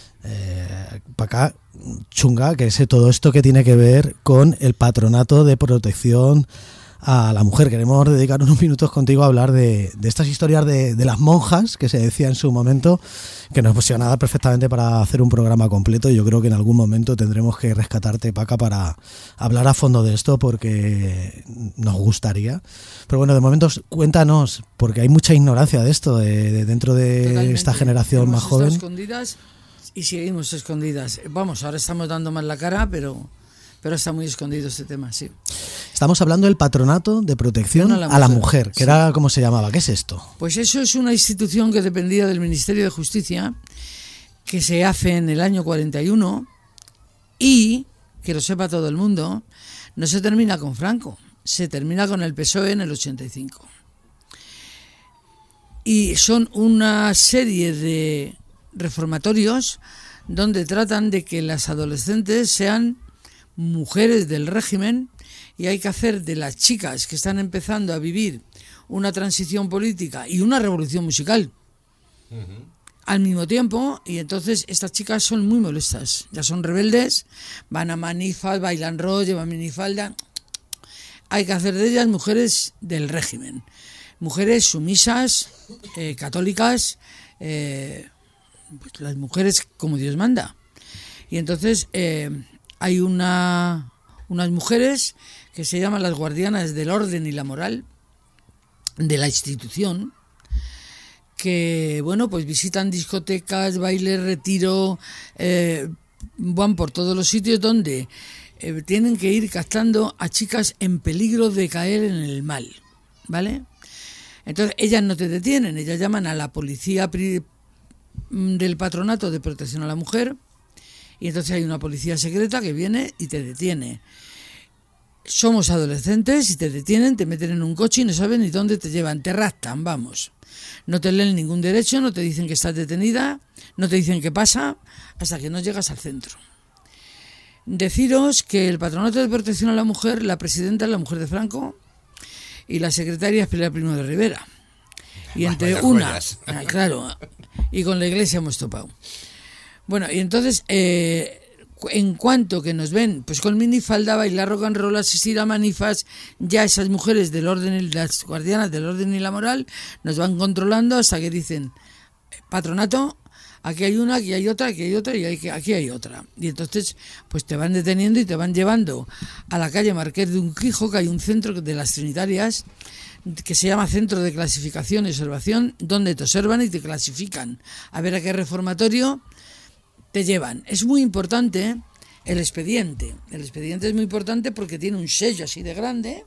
Paca chunga, que es todo esto que tiene que ver con el patronato de protección a la mujer. Queremos dedicar unos minutos contigo a hablar de estas historias de las monjas, que se decía en su momento, que nos pusieron a dar perfectamente para hacer un programa completo, y yo creo que en algún momento tendremos que rescatarte, Paca, para hablar a fondo de esto, porque nos gustaría. Pero bueno, de momento cuéntanos, porque hay mucha ignorancia de esto dentro de totalmente. Esta generación más joven. Escondidas y seguimos escondidas. Vamos, ahora estamos dando más la cara, pero está muy escondido este tema, sí. Estamos hablando del patronato de protección a la mujer, que sí. Era como se llamaba. ¿Qué es esto? Pues eso es una institución que dependía del Ministerio de Justicia, que se hace en el año 41 y, que lo sepa todo el mundo, no se termina con Franco, se termina con el PSOE en el 85. Y son una serie de reformatorios donde tratan de que las adolescentes sean mujeres del régimen, y hay que hacer de las chicas que están empezando a vivir una transición política y una revolución musical al mismo tiempo, y entonces estas chicas son muy molestas, ya son rebeldes, van a manifas, bailan rock, llevan minifalda. hay que hacer de ellas mujeres del régimen, mujeres sumisas, católicas, pues las mujeres como Dios manda. Y entonces hay unas mujeres que se llaman las guardianas del orden y la moral de la institución, que bueno, pues visitan discotecas, bailes, retiro, van por todos los sitios donde tienen que ir captando a chicas en peligro de caer en el mal, ¿vale? Entonces ellas no te detienen, ellas llaman a la policía del Patronato de Protección a la Mujer, y entonces hay una policía secreta que viene y te detiene. Somos adolescentes y te detienen, te meten en un coche y no saben ni dónde te llevan, te raptan, vamos. No te leen ningún derecho, no te dicen que estás detenida, no te dicen qué pasa, hasta que no llegas al centro. Deciros que el Patronato de Protección a la Mujer, la presidenta es la mujer de Franco y la secretaria es Pilar Primo de Rivera. Y entre una, claro, y con la iglesia hemos topado. Bueno, y entonces, en cuanto que nos ven, pues con minifalda, bailar rock and roll, asistir a manifas, ya esas mujeres del orden, las guardianas del orden y la moral, nos van controlando hasta que dicen, Patronato, aquí hay una, aquí hay otra, aquí hay otra y aquí hay otra. Y entonces, pues te van deteniendo y te van llevando a la calle Marqués de Unquijo, que hay un centro de las Trinitarias, que se llama Centro de Clasificación y Observación, donde te observan y te clasifican. A ver a qué reformatorio te llevan. Es muy importante el expediente. El expediente es muy importante porque tiene un sello así de grande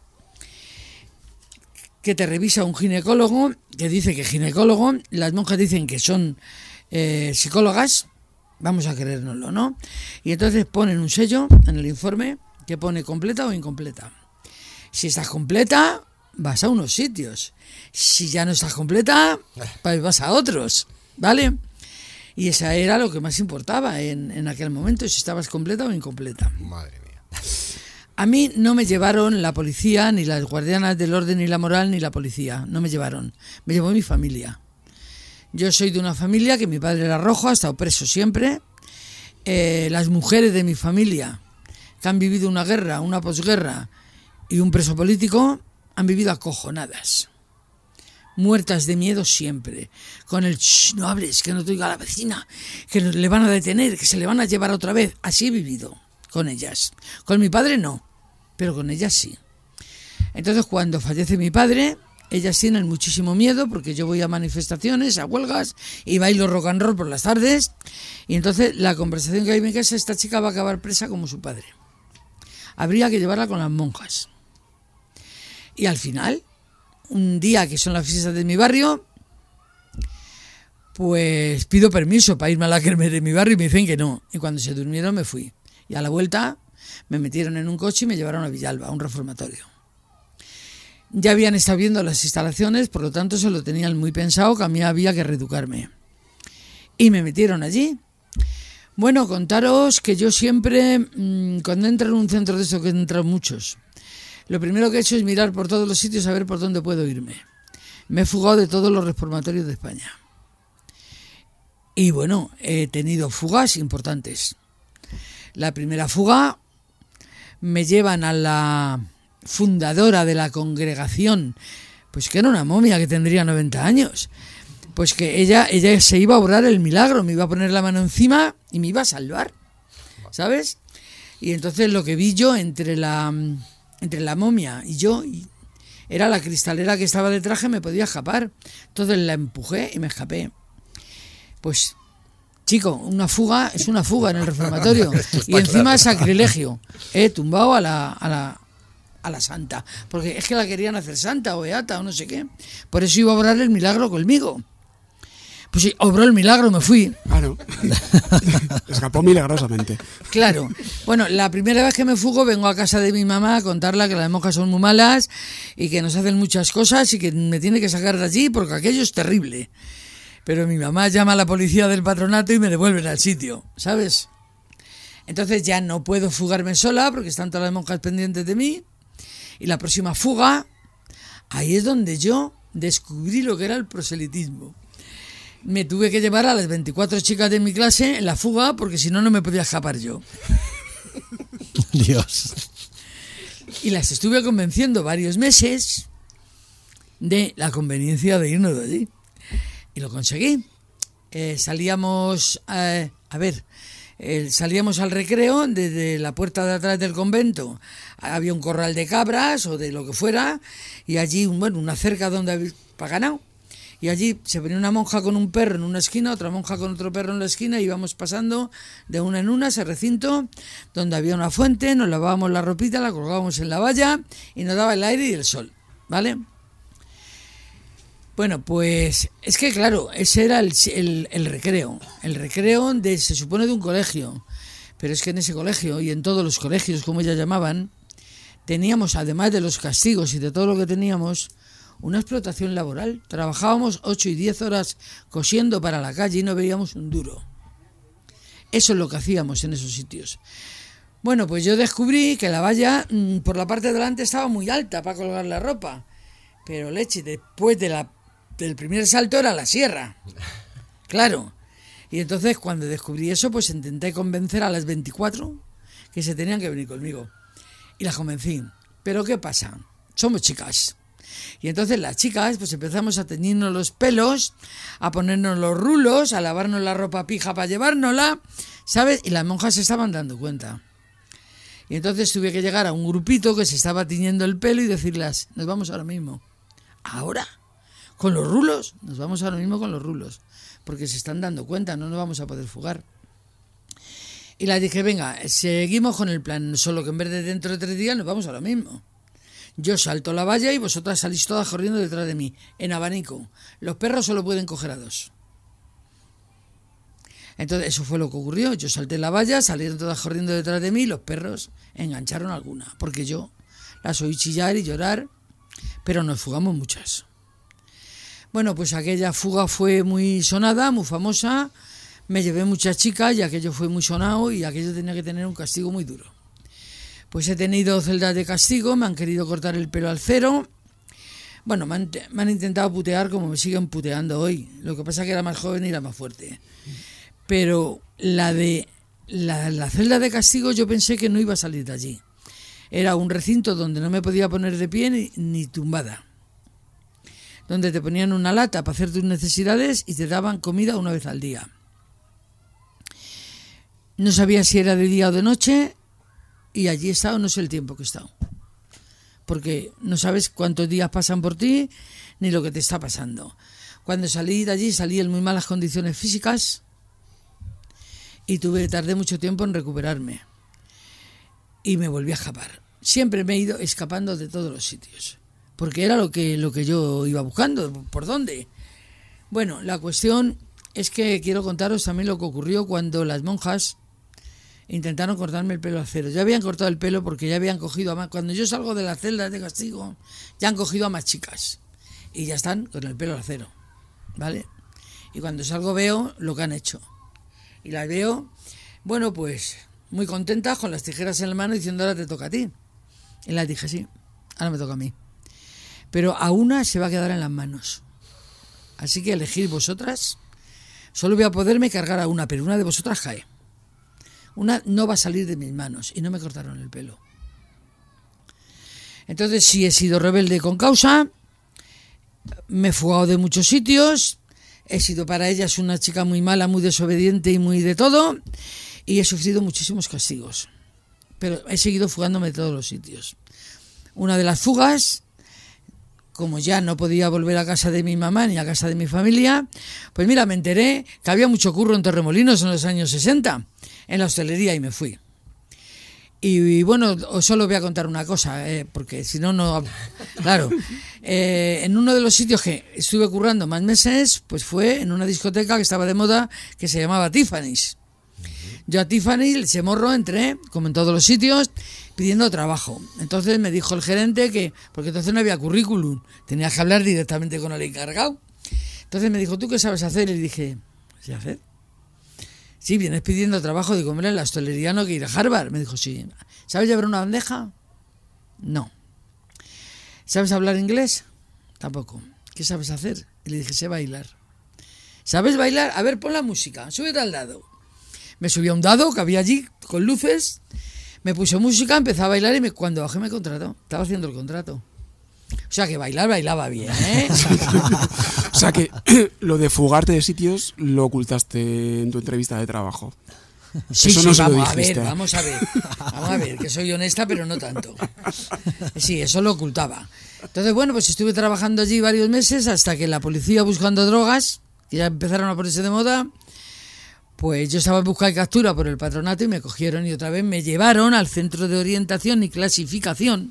que te revisa un ginecólogo, que dice que ginecólogo, las monjas dicen que son psicólogas, vamos a creérnoslo, ¿no? Y entonces ponen un sello en el informe que pone completa o incompleta. Si estás completa, vas a unos sitios. Si ya no estás completa, pues vas a otros, ¿vale? Y esa era lo que más importaba en aquel momento, si estabas completa o incompleta. Madre mía. A mí no me llevaron la policía, ni las guardianas del orden y la moral, ni la policía. No me llevaron. Me llevó mi familia. Yo soy de una familia que mi padre era rojo, ha estado preso siempre. Las mujeres de mi familia, que han vivido una guerra, una posguerra y un preso político, han vivido acojonadas. Muertas de miedo siempre, con el no hables, que no te oiga la vecina, que le van a detener, que se le van a llevar otra vez. Así he vivido con ellas. Con mi padre no, pero con ellas sí. Entonces cuando fallece mi padre, ellas tienen muchísimo miedo porque yo voy a manifestaciones, a huelgas y bailo rock and roll por las tardes, y entonces la conversación que hay en mi casa, esta chica va a acabar presa como su padre. Habría que llevarla con las monjas. Y al final, un día que son las fiestas de mi barrio, pues pido permiso para irme a la kermés de mi barrio y me dicen que no. Y cuando se durmieron me fui. Y a la vuelta me metieron en un coche y me llevaron a Villalba, a un reformatorio. Ya habían estado viendo las instalaciones, por lo tanto se lo tenían muy pensado que a mí había que reeducarme. Y me metieron allí. Bueno, contaros que yo siempre, cuando entro en un centro de esto, que entran muchos, lo primero que he hecho es mirar por todos los sitios a ver por dónde puedo irme. Me he fugado de todos los reformatorios de España. Y bueno, he tenido fugas importantes. La primera fuga me llevan a la fundadora de la congregación, pues que era una momia que tendría 90 años. Pues que ella se iba a obrar el milagro, me iba a poner la mano encima y me iba a salvar, ¿sabes? Y entonces lo que vi yo entre la momia y yo, era la cristalera que estaba de traje, me podía escapar. Entonces la empujé y me escapé. Pues, chico, una fuga es una fuga en el reformatorio. Y encima es sacrilegio. He tumbado a la santa. Porque es que la querían hacer santa o beata o no sé qué. Por eso iba a obrar el milagro conmigo. Pues sí, obró el milagro, me fui. Claro. Escapó milagrosamente. Claro. Bueno, la primera vez que me fugo vengo a casa de mi mamá a contarle que las monjas son muy malas y que nos hacen muchas cosas y que me tiene que sacar de allí porque aquello es terrible. Pero mi mamá llama a la policía del patronato y me devuelven al sitio, ¿sabes? Entonces ya no puedo fugarme sola porque están todas las monjas pendientes de mí. Y la próxima fuga, ahí es donde yo descubrí lo que era el proselitismo. Me tuve que llevar a las 24 chicas de mi clase en la fuga porque si no, no me podía escapar yo. Dios. Y las estuve convenciendo varios meses de la conveniencia de irnos de allí. Y lo conseguí. Salíamos al recreo desde la puerta de atrás del convento. Había un corral de cabras o de lo que fuera, y allí, una cerca donde había para ganado. Y allí se venía una monja con un perro en una esquina, otra monja con otro perro en la esquina, y íbamos pasando de una en una ese recinto donde había una fuente, nos lavábamos la ropita, la colgábamos en la valla y nos daba el aire y el sol, ¿vale? Bueno, pues es que claro, ese era el recreo. El recreo se supone de un colegio. Pero es que en ese colegio y en todos los colegios, como ya llamaban, teníamos, además de los castigos y de todo lo que teníamos, una explotación laboral. Trabajábamos 8 y 10 horas cosiendo para la calle y no veíamos un duro. Eso es lo que hacíamos en esos sitios. Bueno, pues yo descubrí que la valla por la parte de delante estaba muy alta para colgar la ropa. Pero leche, después del primer salto era la sierra. Claro. Y entonces cuando descubrí eso, pues intenté convencer a las 24 que se tenían que venir conmigo. Y las convencí. Pero ¿qué pasa? Somos chicas. Y entonces las chicas pues empezamos a teñirnos los pelos, a ponernos los rulos, a lavarnos la ropa pija para llevárnosla, ¿sabes? Y las monjas se estaban dando cuenta. Y entonces tuve que llegar a un grupito que se estaba tiñendo el pelo y decirles, nos vamos ahora mismo. ¿Ahora? ¿Con los rulos? Nos vamos ahora mismo con los rulos, porque se están dando cuenta, no nos vamos a poder fugar. Y les dije, venga, seguimos con el plan, solo que en vez de dentro de 3 días nos vamos ahora mismo. Yo salto la valla y vosotras salís todas corriendo detrás de mí, en abanico. Los perros solo pueden coger a 2. Entonces eso fue lo que ocurrió, yo salté la valla, salieron todas corriendo detrás de mí y los perros engancharon alguna, porque yo las oí chillar y llorar, pero nos fugamos muchas. Bueno, pues aquella fuga fue muy sonada, muy famosa, me llevé muchas chicas y aquello fue muy sonado y aquello tenía que tener un castigo muy duro. Pues he tenido celdas de castigo, me han querido cortar el pelo al cero, bueno, me han intentado putear como me siguen puteando hoy, lo que pasa es que era más joven y era más fuerte. Pero la celda de castigo yo pensé que no iba a salir de allí. Era un recinto donde no me podía poner de pie ni tumbada, donde te ponían una lata para hacer tus necesidades y te daban comida una vez al día. No sabía si era de día o de noche y allí he estado, no sé el tiempo que he estado, porque no sabes cuántos días pasan por ti ni lo que te está pasando. Cuando salí de allí salí en muy malas condiciones físicas y tardé mucho tiempo en recuperarme y me volví a escapar. Siempre me he ido escapando de todos los sitios, porque era lo que yo iba buscando. ¿Por dónde? Bueno, la cuestión es que quiero contaros también lo que ocurrió cuando las monjas intentaron cortarme el pelo al cero. Ya habían cortado el pelo porque ya habían cogido a más. Cuando yo salgo de la celda de castigo, ya han cogido a más chicas y ya están con el pelo al cero, ¿vale? Y cuando salgo veo lo que han hecho y las veo, bueno, pues muy contentas con las tijeras en la mano diciendo, ahora te toca a ti. Y les dije, sí, ahora me toca a mí. Pero a una se va a quedar en las manos. Así que elegid vosotras. Solo voy a poderme cargar a una, pero una de vosotras cae. Una no va a salir de mis manos. Y no me cortaron el pelo. Entonces sí he sido rebelde con causa. Me he fugado de muchos sitios. He sido para ellas una chica muy mala, muy desobediente y muy de todo. Y he sufrido muchísimos castigos. Pero he seguido fugándome de todos los sitios. Una de las fugas, como ya no podía volver a casa de mi mamá ni a casa de mi familia, pues mira, me enteré que había mucho curro en Torremolinos en los años 60, en la hostelería, y me fui. Y bueno, solo voy a contar una cosa, porque si no... Claro, en uno de los sitios que estuve currando más meses, pues fue en una discoteca que estaba de moda, que se llamaba Tiffany's. Yo a Tiffany, se morro, entré, como en todos los sitios, pidiendo trabajo. Entonces me dijo el gerente que, porque entonces no había currículum, tenías que hablar directamente con el encargado. Entonces me dijo, ¿tú qué sabes hacer? Y le dije, ¿sí hacer? Sí, vienes pidiendo trabajo. Digo, mira, en la hostelería no hay que ir a Harvard. Me dijo, sí. ¿Sabes llevar una bandeja? No. ¿Sabes hablar inglés? Tampoco. ¿Qué sabes hacer? Y le dije, sé bailar. ¿Sabes bailar? A ver, pon la música, súbete al dado. Me subí a un dado que había allí, con luces, Me puso música, empecé a bailar y cuando bajé me contrató. Estaba haciendo el contrato. O sea que bailaba bien, ¿eh? O sea que lo de fugarte de sitios lo ocultaste en tu entrevista de trabajo. Sí, eso sí, no se lo vamos dijiste. vamos a ver, que soy honesta, pero no tanto. Sí, eso lo ocultaba. Entonces, bueno, pues estuve trabajando allí varios meses hasta que la policía buscando drogas, que ya empezaron a ponerse de moda, pues yo estaba en busca y captura por el patronato y me cogieron y otra vez me llevaron al Centro de Orientación y Clasificación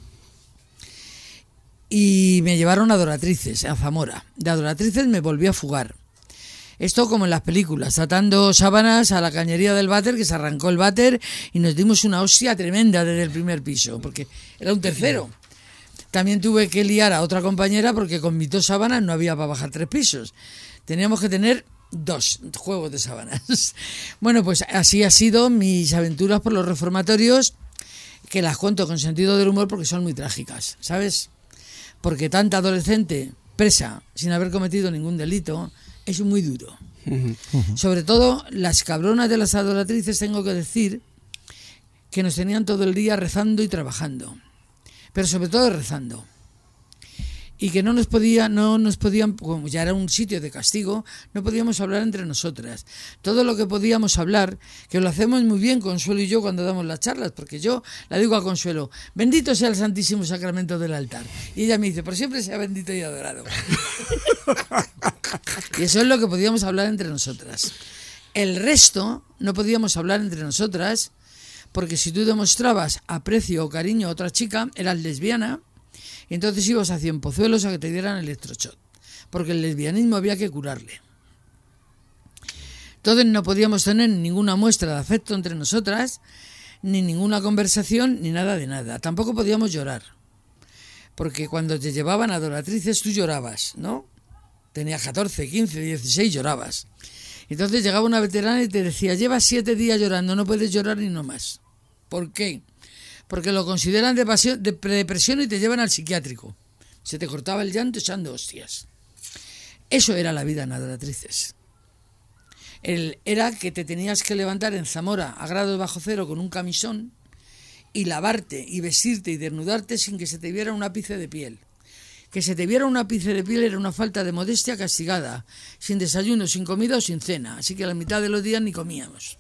y me llevaron a Adoratrices, a Zamora. De Adoratrices me volví a fugar. Esto como en las películas, atando sábanas a la cañería del váter, que se arrancó el váter y nos dimos una hostia tremenda desde el primer piso, porque era un tercero. También tuve que liar a otra compañera porque con mis 2 sábanas no había para bajar 3 pisos. Teníamos que tener 2 juegos de sábanas. Bueno, pues así ha sido mis aventuras por los reformatorios, que las cuento con sentido del humor porque son muy trágicas, ¿sabes? Porque tanta adolescente presa sin haber cometido ningún delito es muy duro. Sobre todo las cabronas de las adoratrices, tengo que decir que nos tenían todo el día rezando y trabajando, pero sobre todo rezando, y que no nos podían, como ya era un sitio de castigo, no podíamos hablar entre nosotras. Todo lo que podíamos hablar, que lo hacemos muy bien Consuelo y yo cuando damos las charlas, porque yo la digo a Consuelo: bendito sea el Santísimo Sacramento del altar, y ella me dice: por siempre sea bendito y adorado. Y eso es lo que podíamos hablar entre nosotras. El resto no podíamos hablar entre nosotras, porque si tú demostrabas aprecio o cariño a otra chica, eras lesbiana, y entonces ibas a Cienpozuelos a que te dieran electroshot, porque el lesbianismo había que curarle. Entonces no podíamos tener ninguna muestra de afecto entre nosotras, ni ninguna conversación, ni nada de nada. Tampoco podíamos llorar, porque cuando te llevaban a adoratrices tú llorabas, ¿no? Tenías 14, 15, 16, llorabas. Entonces llegaba una veterana y te decía: llevas 7 días llorando, no puedes llorar ni no más. ¿Por qué? Porque lo consideran de depresión y te llevan al psiquiátrico. Se te cortaba el llanto echando hostias. Eso era la vida en adoratrices. Era que te tenías que levantar en Zamora a grados bajo cero con un camisón y lavarte y vestirte y desnudarte sin que se te viera un ápice de piel. Que se te viera un ápice de piel era una falta de modestia castigada, sin desayuno, sin comida o sin cena, así que a la mitad de los días ni comíamos.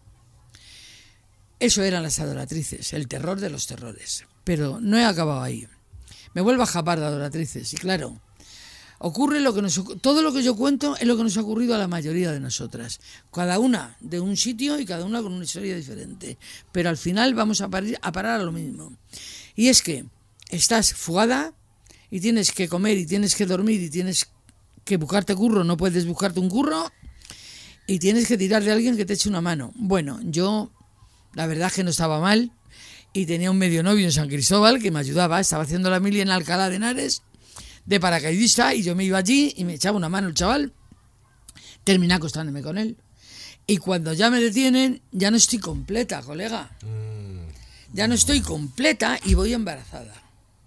Eso eran las adoratrices, el terror de los terrores. Pero no he acabado ahí. Me vuelvo a japar de adoratrices y claro, ocurre todo lo que yo cuento es lo que nos ha ocurrido a la mayoría de nosotras. Cada una de un sitio y cada una con una historia diferente. Pero al final vamos a parar a lo mismo. Y es que estás fugada y tienes que comer y tienes que dormir y tienes que buscarte curro, no puedes buscarte un curro y tienes que tirar de alguien que te eche una mano. Bueno, yo la verdad es que no estaba mal y tenía un medio novio en San Cristóbal que me ayudaba, estaba haciendo la mili en Alcalá de Henares de paracaidista y yo me iba allí y me echaba una mano el chaval, terminé acostándome con él y cuando ya me detienen ya no estoy completa, colega, ya no estoy completa y voy embarazada.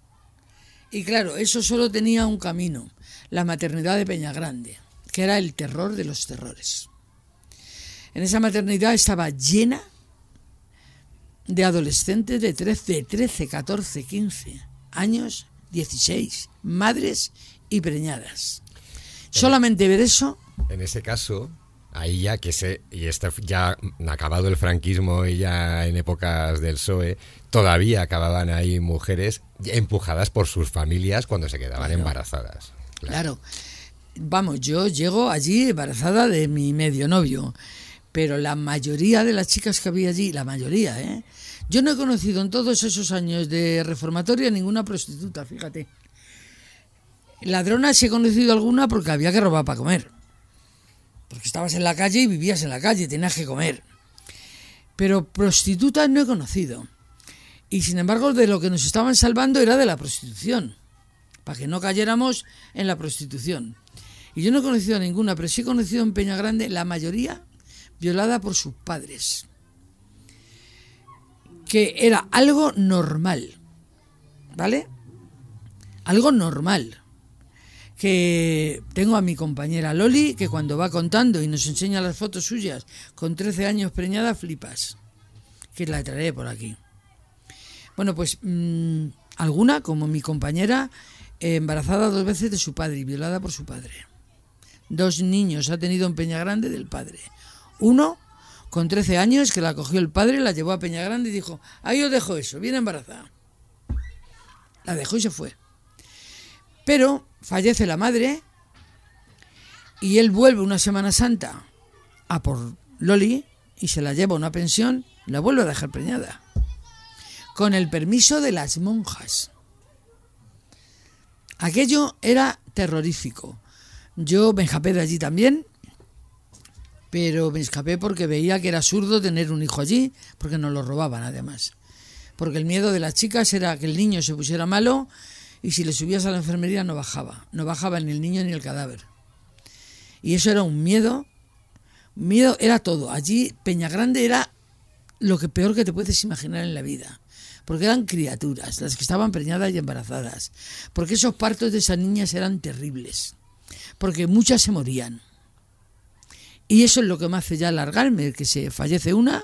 Y claro, eso solo tenía un camino, la maternidad de Peñagrande, que era el terror de los terrores. En esa maternidad estaba llena de adolescentes de 13, 14, 15 años, 16, madres y preñadas. Solamente ver eso. En ese caso, ahí ya ya acabado el franquismo y ya en épocas del PSOE, todavía acababan ahí mujeres empujadas por sus familias cuando se quedaban embarazadas. Claro. Vamos, yo llego allí embarazada de mi medio novio, pero la mayoría de las chicas que había allí, la mayoría, yo no he conocido en todos esos años de reformatoria ninguna prostituta, fíjate. Ladronas sí he conocido alguna porque había que robar para comer. Porque estabas en la calle y vivías en la calle, tenías que comer. Pero prostitutas no he conocido. Y sin embargo, de lo que nos estaban salvando era de la prostitución, para que no cayéramos en la prostitución. Y yo no he conocido a ninguna, pero sí he conocido en Peñagrande la mayoría violada por sus padres. Que era algo normal, ¿vale? Algo normal. Que tengo a mi compañera Loli, que cuando va contando y nos enseña las fotos suyas con 13 años preñada, flipas. Que la traeré por aquí. Bueno, pues alguna, como mi compañera, embarazada 2 veces de su padre y violada por su padre. 2 niños ha tenido en Peñagrande del padre. Uno con 13 años que la cogió el padre, la llevó a Peñagrande y dijo: ahí os dejo eso, viene embarazada. La dejó y se fue. Pero fallece la madre y él vuelve una Semana Santa a por Loli y se la lleva a una pensión y la vuelve a dejar preñada, con el permiso de las monjas. Aquello era terrorífico. Yo me escapé de allí también, pero me escapé porque veía que era absurdo tener un hijo allí, porque nos lo robaban además. Porque el miedo de las chicas era que el niño se pusiera malo y si le subías a la enfermería no bajaba ni el niño ni el cadáver. Y eso era un miedo, era todo. Allí Peñagrande era lo que peor que te puedes imaginar en la vida, porque eran criaturas las que estaban preñadas y embarazadas, porque esos partos de esas niñas eran terribles, porque muchas se morían. Y eso es lo que me hace ya alargarme, que se fallece una.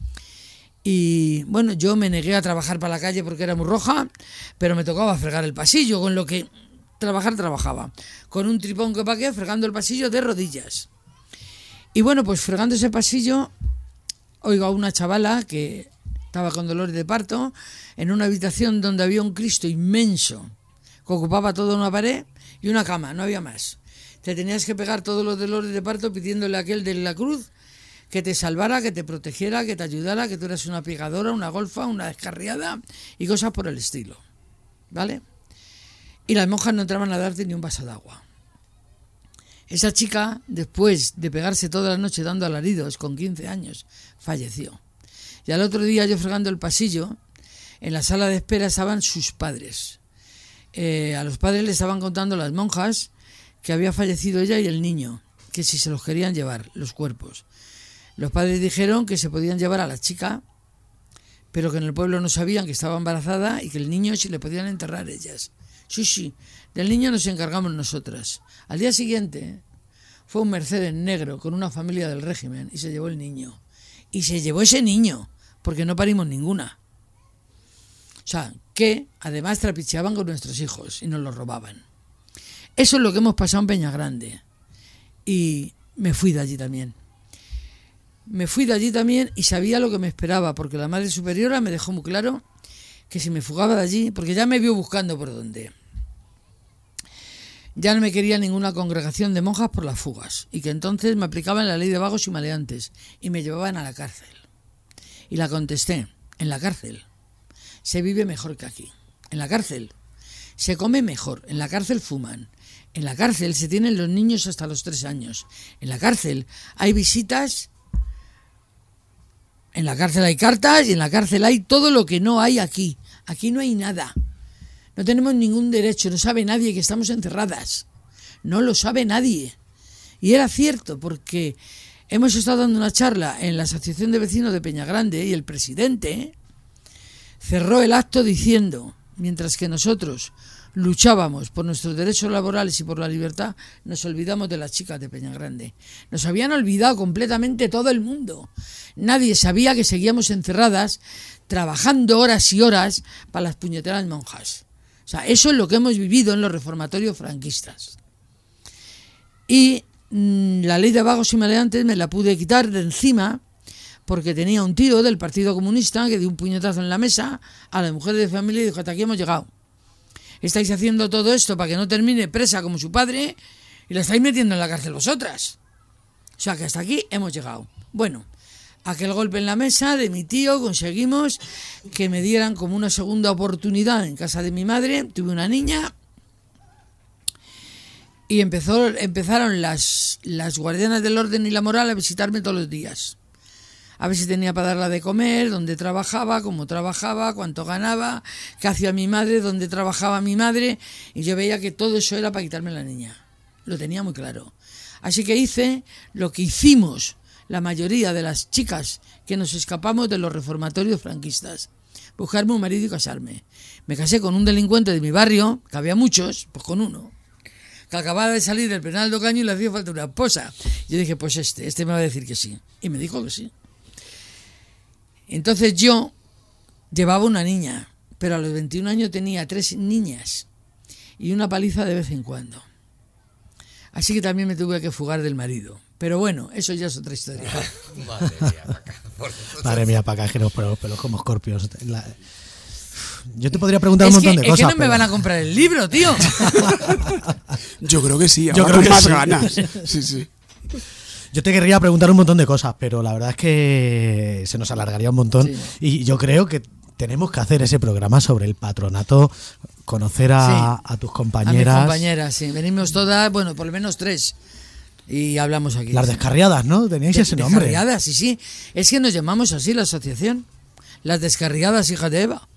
Y bueno, yo me negué a trabajar para la calle porque era muy roja, pero me tocaba fregar el pasillo, con lo que trabajaba, con un tripón que pagué, fregando el pasillo de rodillas. Y bueno, pues fregando ese pasillo, oigo a una chavala que estaba con dolores de parto, en una habitación donde había un Cristo inmenso, que ocupaba toda una pared y una cama, no había más. Te tenías que pegar todos los dolores de parto pidiéndole a aquel de la cruz que te salvara, que te protegiera, que te ayudara, que tú eras una pegadora, una golfa, una descarriada y cosas por el estilo, ¿vale? Y las monjas no entraban a darte ni un vaso de agua. Esa chica, después de pegarse toda la noche dando alaridos con 15 años, falleció. Y al otro día, yo fregando el pasillo, en la sala de espera estaban sus padres. A los padres les estaban contando las monjas que había fallecido ella y el niño, que si se los querían llevar, los cuerpos. Los padres dijeron que se podían llevar a la chica, pero que en el pueblo no sabían que estaba embarazada y que el niño si le podían enterrar ellas. Sí, del niño nos encargamos nosotras. Al día siguiente fue un Mercedes negro con una familia del régimen y se llevó el niño. Y se llevó ese niño, porque no parimos ninguna. O sea, que además trapicheaban con nuestros hijos y nos los robaban. Eso es lo que hemos pasado en Peñagrande. Y me fui de allí también. Y sabía lo que me esperaba, porque la Madre Superiora me dejó muy claro que si me fugaba de allí, porque ya me vio buscando por dónde. Ya no me quería ninguna congregación de monjas por las fugas, y que entonces me aplicaban la ley de vagos y maleantes, y me llevaban a la cárcel. Y la contesté: en la cárcel se vive mejor que aquí. En la cárcel se come mejor, en la cárcel fuman. En la cárcel se tienen los niños hasta los 3 años. En la cárcel hay visitas. En la cárcel hay cartas y en la cárcel hay todo lo que no hay aquí. Aquí no hay nada. No tenemos ningún derecho. No sabe nadie que estamos encerradas. No lo sabe nadie. Y era cierto, porque hemos estado dando una charla en la Asociación de Vecinos de Peñagrande y el presidente cerró el acto diciendo: mientras que nosotros luchábamos por nuestros derechos laborales y por la libertad, nos olvidamos de las chicas de Peñagrande. Nos habían olvidado completamente todo el mundo. Nadie sabía que seguíamos encerradas, trabajando horas y horas para las puñeteras monjas. O sea, eso es lo que hemos vivido en los reformatorios franquistas. Y la ley de vagos y maleantes me la pude quitar de encima, porque tenía un tío del Partido Comunista que dio un puñetazo en la mesa a la mujer de familia y dijo: hasta aquí hemos llegado. Estáis haciendo todo esto para que no termine presa como su padre y la estáis metiendo en la cárcel vosotras. O sea que hasta aquí hemos llegado. Bueno, aquel golpe en la mesa de mi tío, conseguimos que me dieran como una segunda oportunidad en casa de mi madre. Tuve una niña y empezaron las guardianas del orden y la moral a visitarme todos los días. A ver si tenía para darla de comer, dónde trabajaba, cómo trabajaba, cuánto ganaba, qué hacía mi madre, dónde trabajaba mi madre. Y yo veía que todo eso era para quitarme la niña. Lo tenía muy claro. Así que hice lo que hicimos la mayoría de las chicas que nos escapamos de los reformatorios franquistas: buscarme un marido y casarme. Me casé con un delincuente de mi barrio, que había muchos, pues con uno, que acababa de salir del penal de Ocaña y le hacía falta una esposa. Yo dije: pues este me va a decir que sí. Y me dijo que sí. Entonces yo llevaba una niña pero a los 21 años tenía 3 niñas y una paliza de vez en cuando. Así que también me tuve que fugar del marido. Pero bueno, eso ya es otra historia. Madre mía, Paca, es que los pelos como escorpios. Yo te podría preguntar un montón de cosas. Es que no me van a comprar el libro, tío. Yo creo que sí, yo creo con que más sí. ganas. Sí, sí. Yo te querría preguntar un montón de cosas, pero la verdad es que se nos alargaría un montón. Sí. Y yo creo que tenemos que hacer ese programa sobre el patronato, conocer a tus compañeras. A mis compañeras, sí. Venimos todas, bueno, por lo menos 3. Y hablamos aquí. Las descarriadas, ¿no? Teníais ese nombre. Descarriadas, sí. Es que nos llamamos así la asociación. Las descarriadas, hijas de Eva.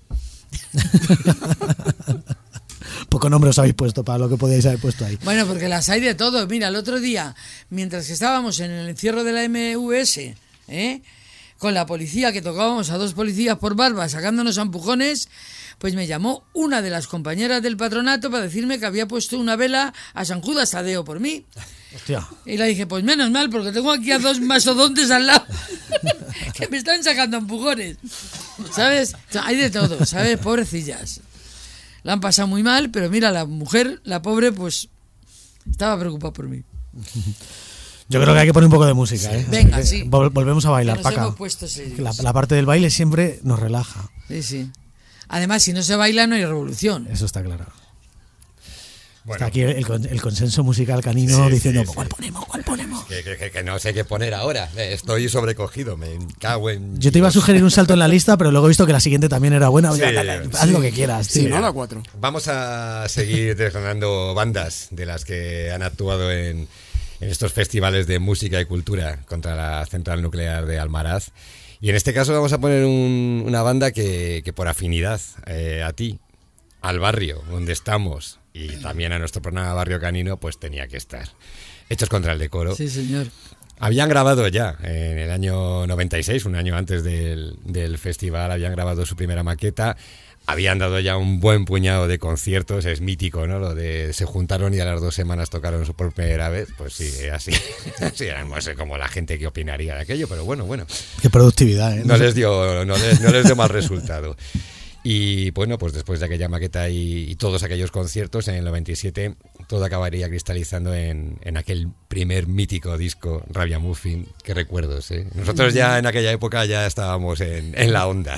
Poco nombre os habéis puesto para lo que podíais haber puesto ahí. Bueno, porque las hay de todo. Mira, el otro día, mientras que estábamos en el encierro de la MVS, con la policía, que tocábamos a 2 policías por barba sacándonos a empujones, pues me llamó una de las compañeras del patronato para decirme que había puesto una vela a San Judas Tadeo por mí. Hostia. Y le dije, pues menos mal, porque tengo aquí a 2 mastodontes al lado que me están sacando empujones. ¿Sabes? Hay de todo, ¿sabes? Pobrecillas. La han pasado muy mal, pero mira, la mujer, la pobre, pues estaba preocupada por mí. Yo creo que hay que poner un poco de música, ¿eh? Venga, sí. Volvemos a bailar, nos Paca. Hemos puesto la parte del baile siempre nos relaja. Sí. Además, si no se baila, no hay revolución. Eso está claro. Bueno. Está aquí el consenso musical canino diciendo, ¿cuál ponemos? Que no sé qué poner ahora. Estoy sobrecogido, me cago en... Yo te iba a sugerir un salto en la lista, pero luego he visto que la siguiente también era buena. Haz lo que quieras. Sí, no la 4. Vamos a seguir desgranando bandas de las que han actuado en estos festivales de música y cultura contra la central nuclear de Almaraz. Y en este caso vamos a poner una banda que por afinidad a ti, al barrio donde estamos y también a nuestro programa Barrio Canino, pues tenía que estar. Hechos contra el decoro. Sí, señor. Habían grabado ya en el año 96, un año antes del festival, habían grabado su primera maqueta. Habían dado ya un buen puñado de conciertos, es mítico, ¿no? Lo de se juntaron y a las 2 semanas tocaron por primera vez, pues sí, así. Sí, no sé como la gente que opinaría de aquello, pero bueno. Qué productividad, ¿eh? No les dio mal resultado. Y bueno, pues después de aquella maqueta y todos aquellos conciertos, en el 97 todo acabaría cristalizando en aquel primer mítico disco, Rabia Muffin. Qué recuerdos, ¿eh? Nosotros ya en aquella época ya estábamos en la onda.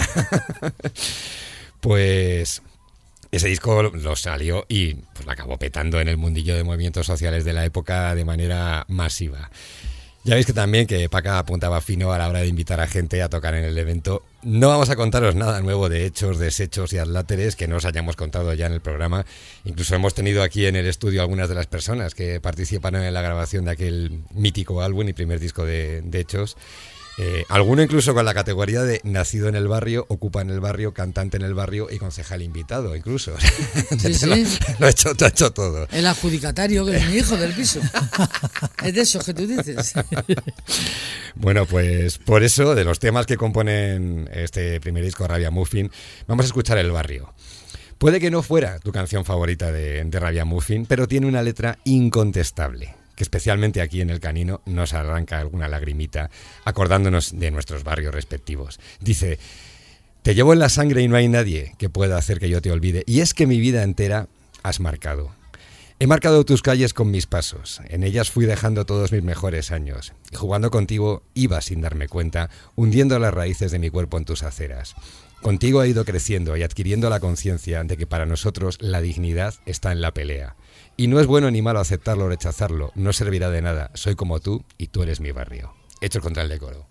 Pues ese disco lo salió y pues lo acabó petando en el mundillo de movimientos sociales de la época de manera masiva. Ya veis que también que Paca apuntaba fino a la hora de invitar a gente a tocar en el evento. No vamos a contaros nada nuevo de hechos, desechos y adláteres que no os hayamos contado ya en el programa. Incluso hemos tenido aquí en el estudio algunas de las personas que participaron en la grabación de aquel mítico álbum y primer disco de Hechos. Alguno incluso con la categoría de nacido en el barrio, ocupa en el barrio, cantante en el barrio y concejal invitado incluso. Sí. Lo ha hecho todo. El adjudicatario, que es mi hijo del piso. Es de esos que tú dices. Bueno, pues por eso, de los temas que componen este primer disco, Rabia Muffin, vamos a escuchar El Barrio. Puede que no fuera tu canción favorita de Rabia Muffin, pero tiene una letra incontestable, que especialmente aquí en El Canino nos arranca alguna lagrimita acordándonos de nuestros barrios respectivos. Dice: te llevo en la sangre y no hay nadie que pueda hacer que yo te olvide, y es que mi vida entera has marcado. He marcado tus calles con mis pasos, en ellas fui dejando todos mis mejores años, y jugando contigo iba sin darme cuenta, hundiendo las raíces de mi cuerpo en tus aceras. Contigo he ido creciendo y adquiriendo la conciencia de que para nosotros la dignidad está en la pelea. Y no es bueno ni malo aceptarlo o rechazarlo, no servirá de nada. Soy como tú y tú eres mi barrio. Hechos contra el decoro.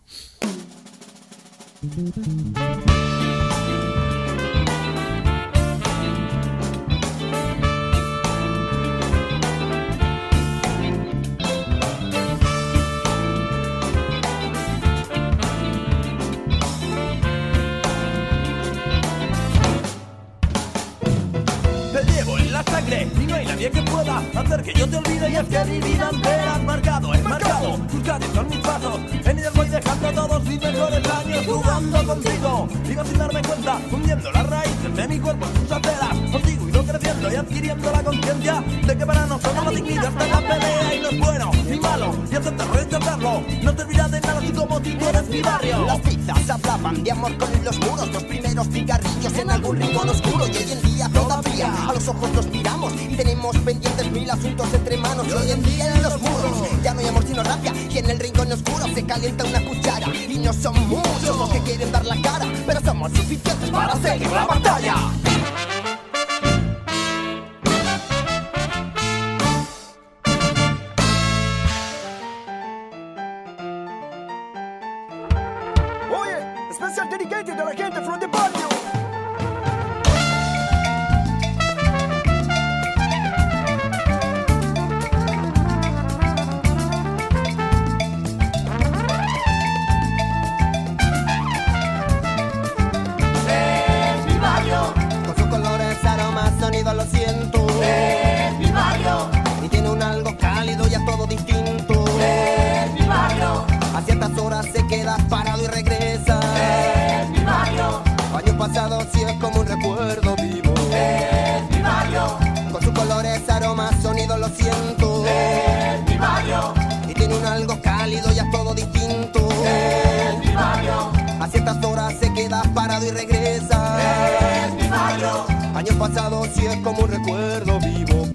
Y no hay nadie que pueda hacer que yo te olvide. Y es que mi vida entera has marcado, he marcado tus calles con mis pasos. En ellas voy dejando todos mis mejores años jugando contigo. Iba sin darme cuenta, hundiendo las raíces de mi cuerpo en tus aceras. Contigo he ido creciendo y adquiriendo la conciencia de que para nosotros la dignidad está en la pelea. Y no es bueno ni malo y aceptas rechazarlo. No servirá de nada si como tú no eres mi barrio. Las pizzas hablaban de amor con los muros, los primeros cigarrillos en algún rincón oscuro. Y hoy en día todavía a los ojos los miramos y tenemos pendientes mil asuntos entre manos. Y hoy en día en los muros ya no hay amor sino rabia, y en el rincón oscuro se calienta una cuchara. Y no son muchos los que quieren dar la cara, pero somos suficientes para seguir la batalla. Oye, special dedicated a la gente from the barrio. Sonido lo siento, es mi barrio. Y tiene un algo cálido y a todo distinto, es mi barrio. A ciertas horas se queda parado y regresa, es mi barrio. Años pasados sí es como un recuerdo vivo, es mi barrio. Con sus colores, aromas, sonido lo siento, es mi barrio. Y tiene un algo cálido y a todo distinto, es mi barrio. A ciertas horas se queda parado y regresa, es mi barrio. Años pasados sí es como un recuerdo vivo.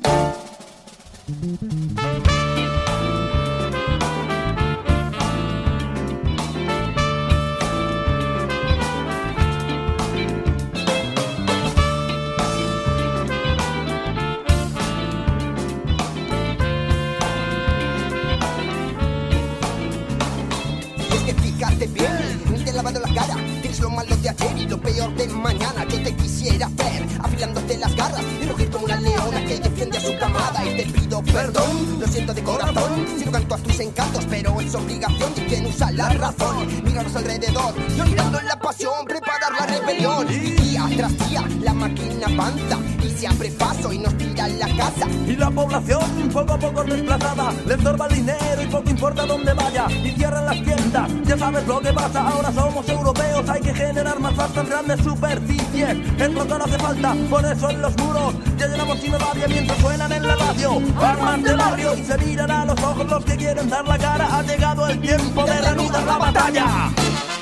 Y es que fíjate bien, ni te he lavado la cara. Tienes lo malo de ayer y lo peor de mañana. Yo te quisiera ver afilándote las garras y rugir como una leona que defiende a su camada. Y te pido perdón, lo siento de corazón, si no canto a tus encantos, pero es obligación de quien usa la razón. Míranos alrededor, yo mirando en la pasión, preparar la rebelión. Y día tras día la máquina avanza y se abre paso y nos tira la casa. Y la población poco a poco desplazada, le estorba el dinero y poco importa dónde vaya. Y cierran las tiendas, ya sabes lo que pasa. Ahora somos europeos, hay que generar más vastas grandes superficies. Es lo que no hace falta, por eso en los muros ya llenamos sin rabia mientras suenan en la radio armas de barrio. Y se miran a los ojos los que quieren dar la cara. Ha llegado el tiempo de reanudar la batalla.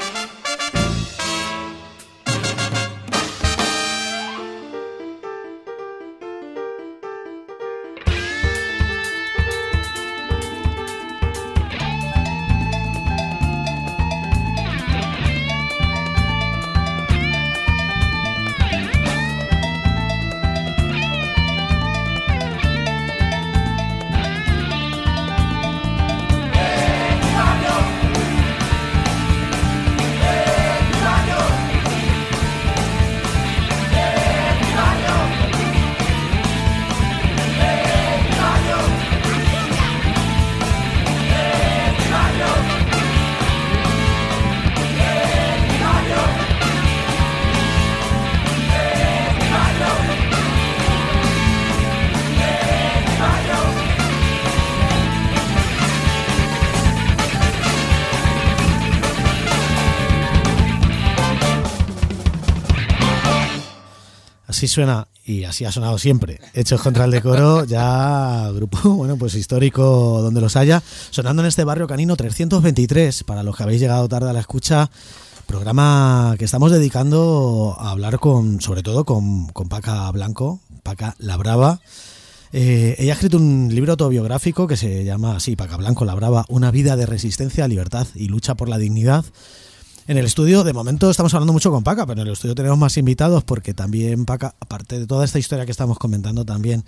Así suena y así ha sonado siempre. Hechos contra el decoro, ya grupo, bueno, pues histórico donde los haya, sonando en este barrio canino 323, para los que habéis llegado tarde a la escucha, programa que estamos dedicando a hablar sobre todo con Paca Blanco, Paca la Brava. Ella ha escrito un libro autobiográfico que se llama así, Paca Blanco la Brava, una vida de resistencia, libertad y lucha por la dignidad. En el estudio, de momento estamos hablando mucho con Paca, pero en el estudio tenemos más invitados porque también Paca, aparte de toda esta historia que estamos comentando, también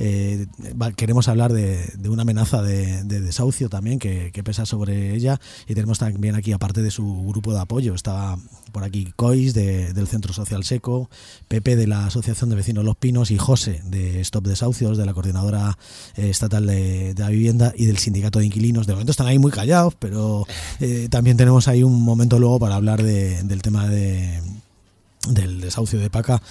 queremos hablar de una amenaza de desahucio también que pesa sobre ella, y tenemos también aquí, aparte de su grupo de apoyo, está por aquí Cois del Centro Social Seco, Pepe de la Asociación de Vecinos Los Pinos y José de Stop Desahucios, de la Coordinadora Estatal de la Vivienda y del Sindicato de Inquilinos. De momento están ahí muy callados, pero también tenemos ahí un momento luego para hablar del tema del desahucio de Paca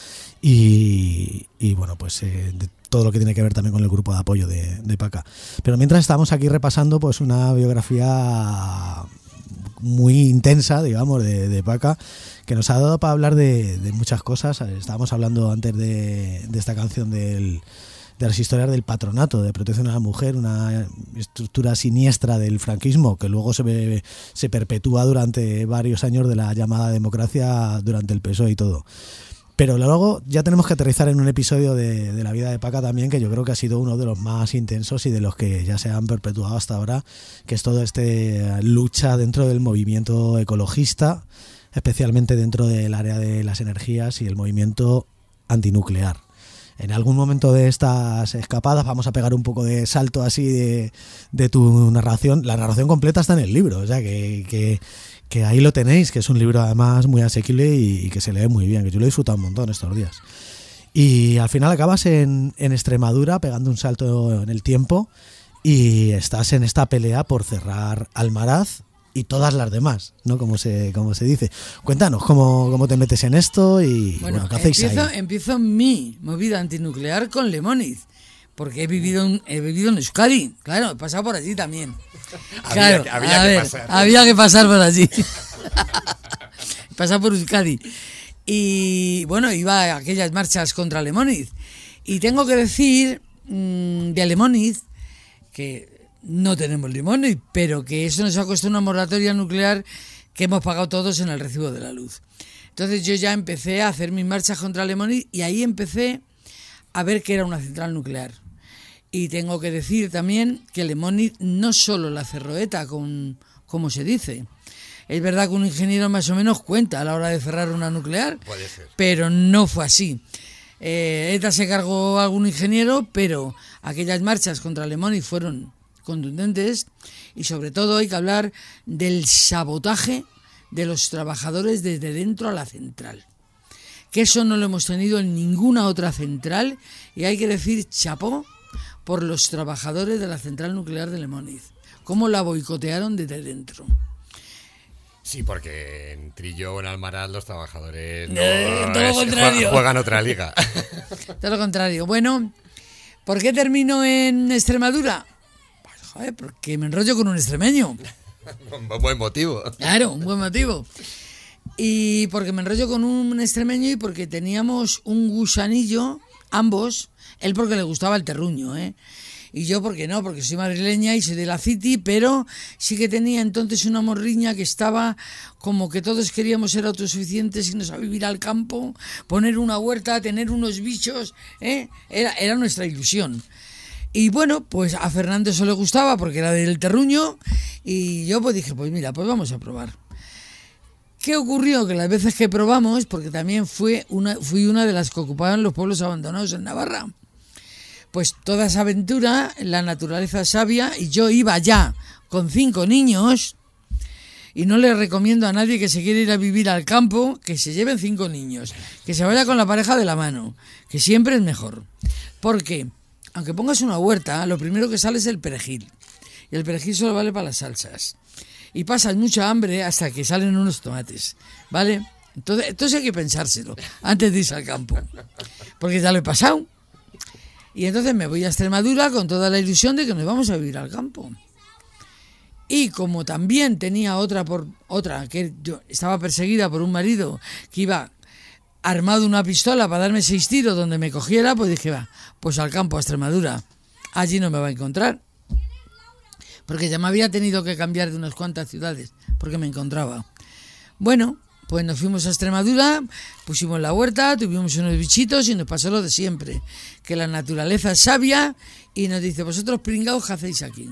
y bueno, pues de todo lo que tiene que ver también con el grupo de apoyo de Paca. Pero mientras estamos aquí repasando pues una biografía muy intensa, digamos, de Paca, que nos ha dado para hablar de muchas cosas. Estábamos hablando antes de esta canción del las historias del patronato de protección a la mujer, una estructura siniestra del franquismo que luego se perpetúa durante varios años de la llamada democracia durante el PSOE y todo. Pero luego ya tenemos que aterrizar en un episodio de la vida de Paca también, que yo creo que ha sido uno de los más intensos y de los que ya se han perpetuado hasta ahora, que es toda esta lucha dentro del movimiento ecologista, especialmente dentro del área de las energías y el movimiento antinuclear. En algún momento de estas escapadas vamos a pegar un poco de salto así de tu narración. La narración completa está en el libro, o sea que ahí lo tenéis, que es un libro además muy asequible y que se lee muy bien, que yo lo he disfrutado un montón estos días. Y al final acabas en Extremadura pegando un salto en el tiempo y estás en esta pelea por cerrar Almaraz y todas las demás, ¿no? Como se dice. Cuéntanos cómo te metes en esto y bueno, ¿qué hacéis ahí? Empiezo mi movida antinuclear con Lemoniz, porque he vivido en Euskadi, claro, he pasado por allí también. Claro, había que pasar por allí. He pasado por Euskadi. Y bueno, iba a aquellas marchas contra Lemoniz. Y tengo que decir de Lemoniz que no tenemos Lemoniz, pero que eso nos ha costado una moratoria nuclear que hemos pagado todos en el recibo de la luz. Entonces yo ya empecé a hacer mis marchas contra Lemoniz y ahí empecé a ver que era una central nuclear. Y tengo que decir también que Lemoniz no solo la cerró ETA, como se dice. Es verdad que un ingeniero más o menos cuenta a la hora de cerrar una nuclear, pero no fue así. ETA se cargó a algún ingeniero, pero aquellas marchas contra Lemoniz fueron contundentes y sobre todo hay que hablar del sabotaje de los trabajadores desde dentro a la central, que eso no lo hemos tenido en ninguna otra central y hay que decir chapó por los trabajadores de la central nuclear de Lemoniz, cómo la boicotearon desde dentro. Sí, porque en Trillo o en Almaraz los trabajadores todo lo contrario. Juegan otra liga. Todo lo contrario. Bueno, ¿por qué termino en Extremadura? Joder, porque me enrollo con un extremeño. Un buen motivo. Claro, un buen motivo. Y porque me enrollo con un extremeño y porque teníamos un gusanillo, ambos, él porque le gustaba el terruño, y yo porque no, porque soy madrileña y soy de la City, pero sí que tenía entonces una morriña que estaba como que todos queríamos ser autosuficientes, irnos a vivir al campo, poner una huerta, tener unos bichos, era nuestra ilusión. Y bueno, pues a Fernando eso le gustaba porque era del terruño y yo pues dije, pues mira, pues vamos a probar. ¿Qué ocurrió? Que las veces que probamos, porque también fui una de las que ocupaban los pueblos abandonados en Navarra, pues toda esa aventura, la naturaleza sabia, y yo iba ya con 5 niños, y no le recomiendo a nadie que se quiera ir a vivir al campo, que se lleven 5 niños, que se vaya con la pareja de la mano, que siempre es mejor. Porque aunque pongas una huerta, lo primero que sale es el perejil. Y el perejil solo vale para las salsas. Y pasas mucha hambre hasta que salen unos tomates, ¿vale? Entonces hay que pensárselo antes de irse al campo. Porque ya lo he pasado. Y entonces me voy a Extremadura con toda la ilusión de que nos vamos a vivir al campo. Y como también tenía otra, que yo estaba perseguida por un marido que iba armado una pistola para darme 6 tiros donde me cogiera, pues dije, va, pues al campo, a Extremadura, allí no me va a encontrar. Porque ya me había tenido que cambiar de unas cuantas ciudades, porque me encontraba. Bueno, pues nos fuimos a Extremadura, pusimos la huerta, tuvimos unos bichitos y nos pasó lo de siempre, que la naturaleza es sabia y nos dice, vosotros pringaos, ¿qué hacéis aquí?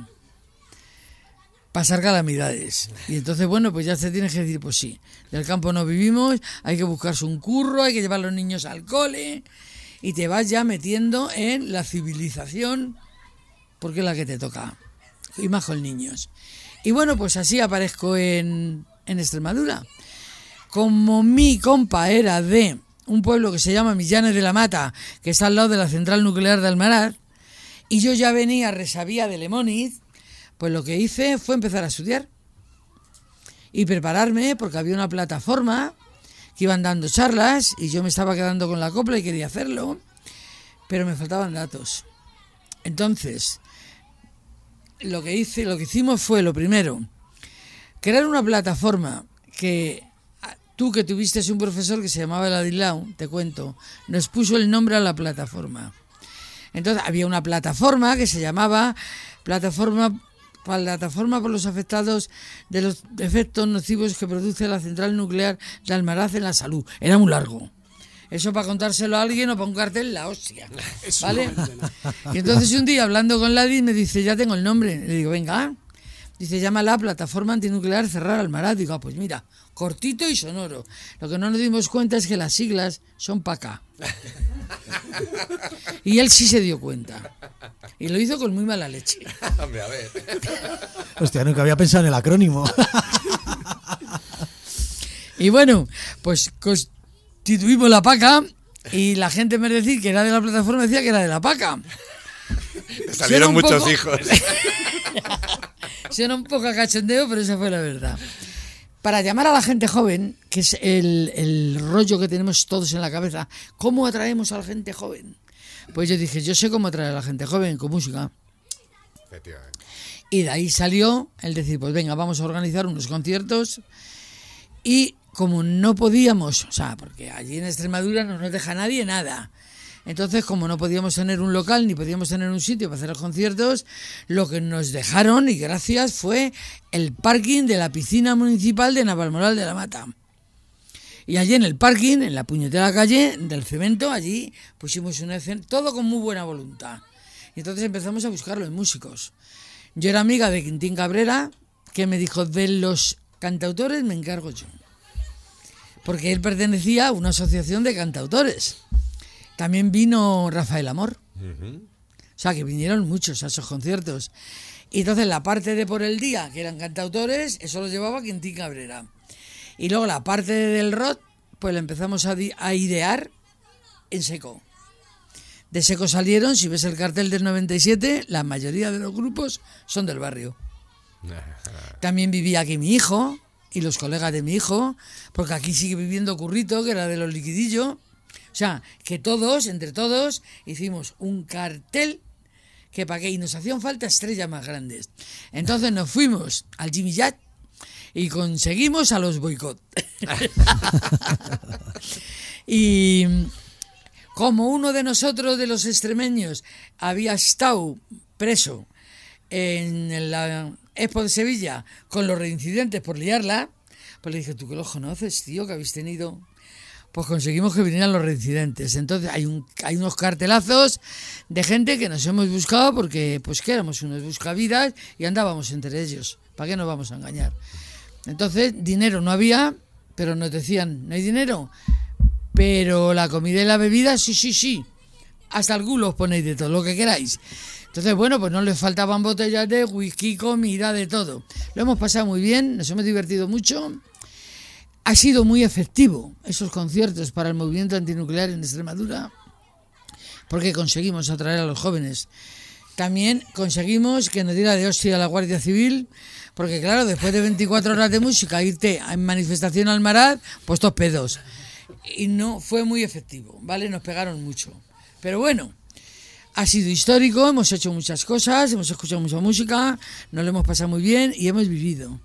Pasar calamidades. Y entonces, bueno, pues ya se tiene que decir, pues sí, del campo no vivimos, hay que buscarse un curro, hay que llevar a los niños al cole y te vas ya metiendo en la civilización porque es la que te toca. Y más con niños. Y bueno, pues así aparezco en Extremadura. Como mi compa era de un pueblo que se llama Millanes de la Mata, que está al lado de la central nuclear de Almaraz, y yo ya venía resabía de Lemoniz, pues lo que hice fue empezar a estudiar y prepararme, porque había una plataforma que iban dando charlas y yo me estaba quedando con la copla y quería hacerlo, pero me faltaban datos. Entonces, lo que hicimos fue, lo primero, crear una plataforma que tú, que tuviste un profesor que se llamaba Ladislao, te cuento, nos puso el nombre a la plataforma. Entonces había una plataforma que se llamaba Plataforma por los afectados de los efectos nocivos que produce la central nuclear de Almaraz en la salud. Era muy largo. Eso para contárselo a alguien o para un cartel, la hostia. ¿Vale? Y entonces un día, hablando con Ladis, me dice, ya tengo el nombre. Le digo, venga. Dice, llámala Plataforma Antinuclear Cerrar Almaraz. Digo, pues mira, cortito y sonoro. Lo que no nos dimos cuenta es que las siglas son PACA. Y él sí se dio cuenta. Y lo hizo con muy mala leche. Hombre, a ver. Hostia, nunca había pensado en el acrónimo. Y bueno, pues constituimos la PACA y la gente, en vez de decir que era de la plataforma, decía que era de la PACA. Salieron muchos hijos. Suena un poco a cachondeo, pero esa fue la verdad. Para llamar a la gente joven, que es el rollo que tenemos todos en la cabeza, ¿cómo atraemos a la gente joven? Pues yo dije, yo sé cómo atraer a la gente joven, con música. Efectivamente. Y de ahí salió el decir, pues venga, vamos a organizar unos conciertos. Y como no podíamos, o sea, porque allí en Extremadura no nos deja nadie nada. Entonces, como no podíamos tener un local ni podíamos tener un sitio para hacer los conciertos, lo que nos dejaron, y gracias, fue el parking de la piscina municipal de Navalmoral de la Mata. Y allí en el parking, en la puñetera calle del Cemento, allí pusimos un escenario, todo con muy buena voluntad. Y entonces empezamos a buscar los músicos. Yo era amiga de Quintín Cabrera, que me dijo, de los cantautores me encargo yo. Porque él pertenecía a una asociación de cantautores. También vino Rafael Amor. O sea, que vinieron muchos a esos conciertos. Y entonces la parte de por el día, que eran cantautores, eso lo llevaba Quintín Cabrera. Y luego la parte del rock, pues la empezamos a idear en Seco. De Seco salieron, si ves el cartel del 97, la mayoría de los grupos son del barrio. También vivía aquí mi hijo y los colegas de mi hijo, porque aquí sigue viviendo Currito, que era de los Liquidillos. O sea, que todos, entre todos, hicimos un cartel que para qué, y nos hacían falta estrellas más grandes. Entonces nos fuimos al Jimmy Jazz y conseguimos a los Boicot. Y como uno de nosotros, de los extremeños, había estado preso en la Expo de Sevilla con los reincidentes por liarla, pues le dije, ¿tú que los conoces, tío, que habéis tenido? Pues conseguimos que vinieran los reincidentes. Entonces hay unos cartelazos de gente que nos hemos buscado porque pues que éramos unos buscavidas y andábamos entre ellos. ¿Para qué nos vamos a engañar? Entonces dinero no había, pero nos decían, no hay dinero, pero la comida y la bebida sí. Hasta el culo os ponéis de todo, lo que queráis. Entonces, bueno, pues no les faltaban botellas de whisky, comida, de todo. Lo hemos pasado muy bien, nos hemos divertido mucho. Ha sido muy efectivo esos conciertos para el movimiento antinuclear en Extremadura, porque conseguimos atraer a los jóvenes. También conseguimos que nos diera de hostia a la Guardia Civil, porque claro, después de 24 horas de música, irte en manifestación al Almaraz, pues todos pedos. Y no fue muy efectivo, ¿vale? Nos pegaron mucho. Pero bueno, ha sido histórico, hemos hecho muchas cosas, hemos escuchado mucha música, nos lo hemos pasado muy bien y hemos vivido.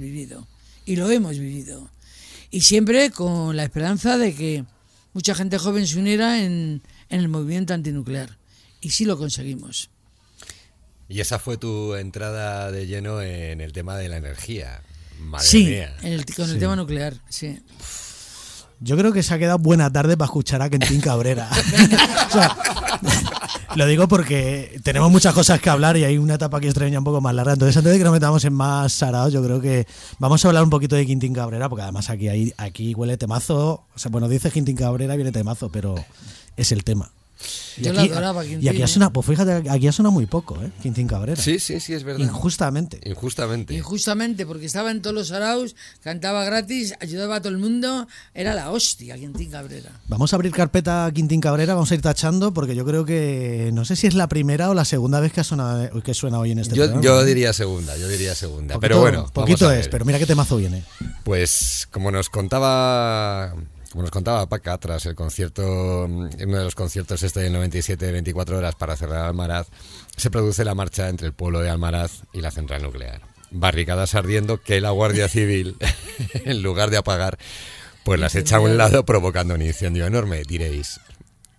Y lo hemos vivido. Y siempre con la esperanza de que mucha gente joven se uniera en el movimiento antinuclear. Y sí lo conseguimos. Y esa fue tu entrada de lleno en el tema de la energía. Madre sí, mía. Con el tema nuclear, sí. Yo creo que se ha quedado buena tarde para escuchar a Quintín Cabrera. O sea, lo digo porque tenemos muchas cosas que hablar y hay una etapa aquí extremeña un poco más larga. Entonces, antes de que nos metamos en más saraos, yo creo que vamos a hablar un poquito de Quintín Cabrera, porque además aquí huele temazo. O sea, bueno, dice Quintín Cabrera, viene temazo, pero es el tema. Yo lo adoraba, Quintín. Y aquí ha sonado, pues fíjate, aquí ha sonado muy poco, Quintín Cabrera. Sí, es verdad. Injustamente, porque estaba en todos los saraos, cantaba gratis, ayudaba a todo el mundo, era la hostia, Quintín Cabrera. Vamos a abrir carpeta a Quintín Cabrera, vamos a ir tachando, porque yo creo que, no sé si es la primera o la segunda vez que suena hoy en este programa. Yo diría segunda, poquito, pero bueno. Poquito es, pero mira qué temazo viene. Pues como nos contaba Paca tras el concierto, uno de los conciertos del 97 de 24 horas para cerrar Almaraz, se produce la marcha entre el pueblo de Almaraz y la central nuclear. Barricadas ardiendo que la Guardia Civil, en lugar de apagar, pues las echa a un lado provocando un incendio enorme. Diréis,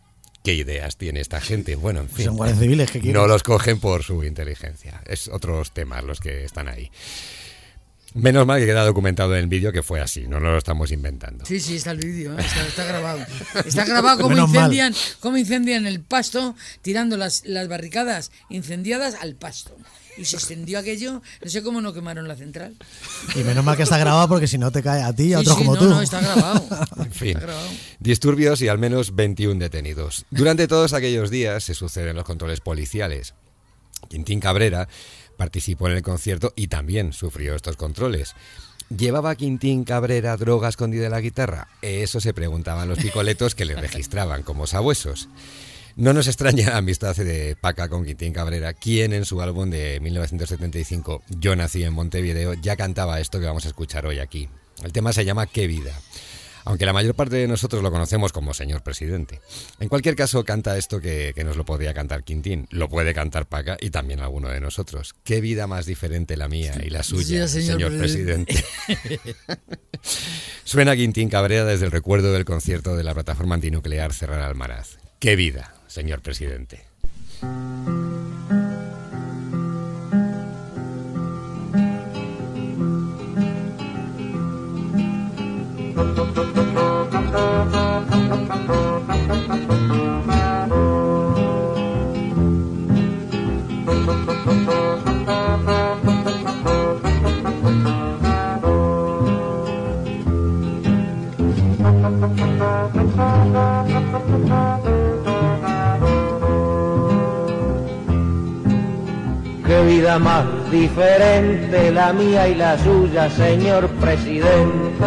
¿Qué ideas tiene esta gente? Bueno, en fin. Son guardias civiles, ¿qué quieren? No los cogen por su inteligencia. Es otros temas los que están ahí. Menos mal que queda documentado en el vídeo que fue así, no nos lo estamos inventando. Sí, está el vídeo, está grabado. Está grabado cómo incendian el pasto, tirando las barricadas incendiadas al pasto. Y se extendió aquello, no sé cómo no quemaron la central. Y menos mal que está grabado, porque si no te cae a ti y a otros como tú. No, está grabado. En fin, disturbios y al menos 21 detenidos. Durante todos aquellos días se suceden los controles policiales. Quintín Cabrera participó en el concierto y también sufrió estos controles. ¿Llevaba Quintín Cabrera droga escondida en la guitarra? Eso se preguntaban los picoletos que le registraban como sabuesos. No nos extraña la amistad de Paca con Quintín Cabrera, quien en su álbum de 1975, Yo nací en Montevideo, ya cantaba esto que vamos a escuchar hoy aquí. El tema se llama Qué vida, aunque la mayor parte de nosotros lo conocemos como Señor Presidente. En cualquier caso, canta esto que nos lo podría cantar Quintín, lo puede cantar Paca y también alguno de nosotros. Qué vida más diferente la mía y la suya, sí, señor presidente. Suena Quintín Cabrera desde el recuerdo del concierto de la plataforma antinuclear Cerrar Almaraz. Qué vida, señor presidente. Qué vida más diferente la mía y la suya, señor presidente.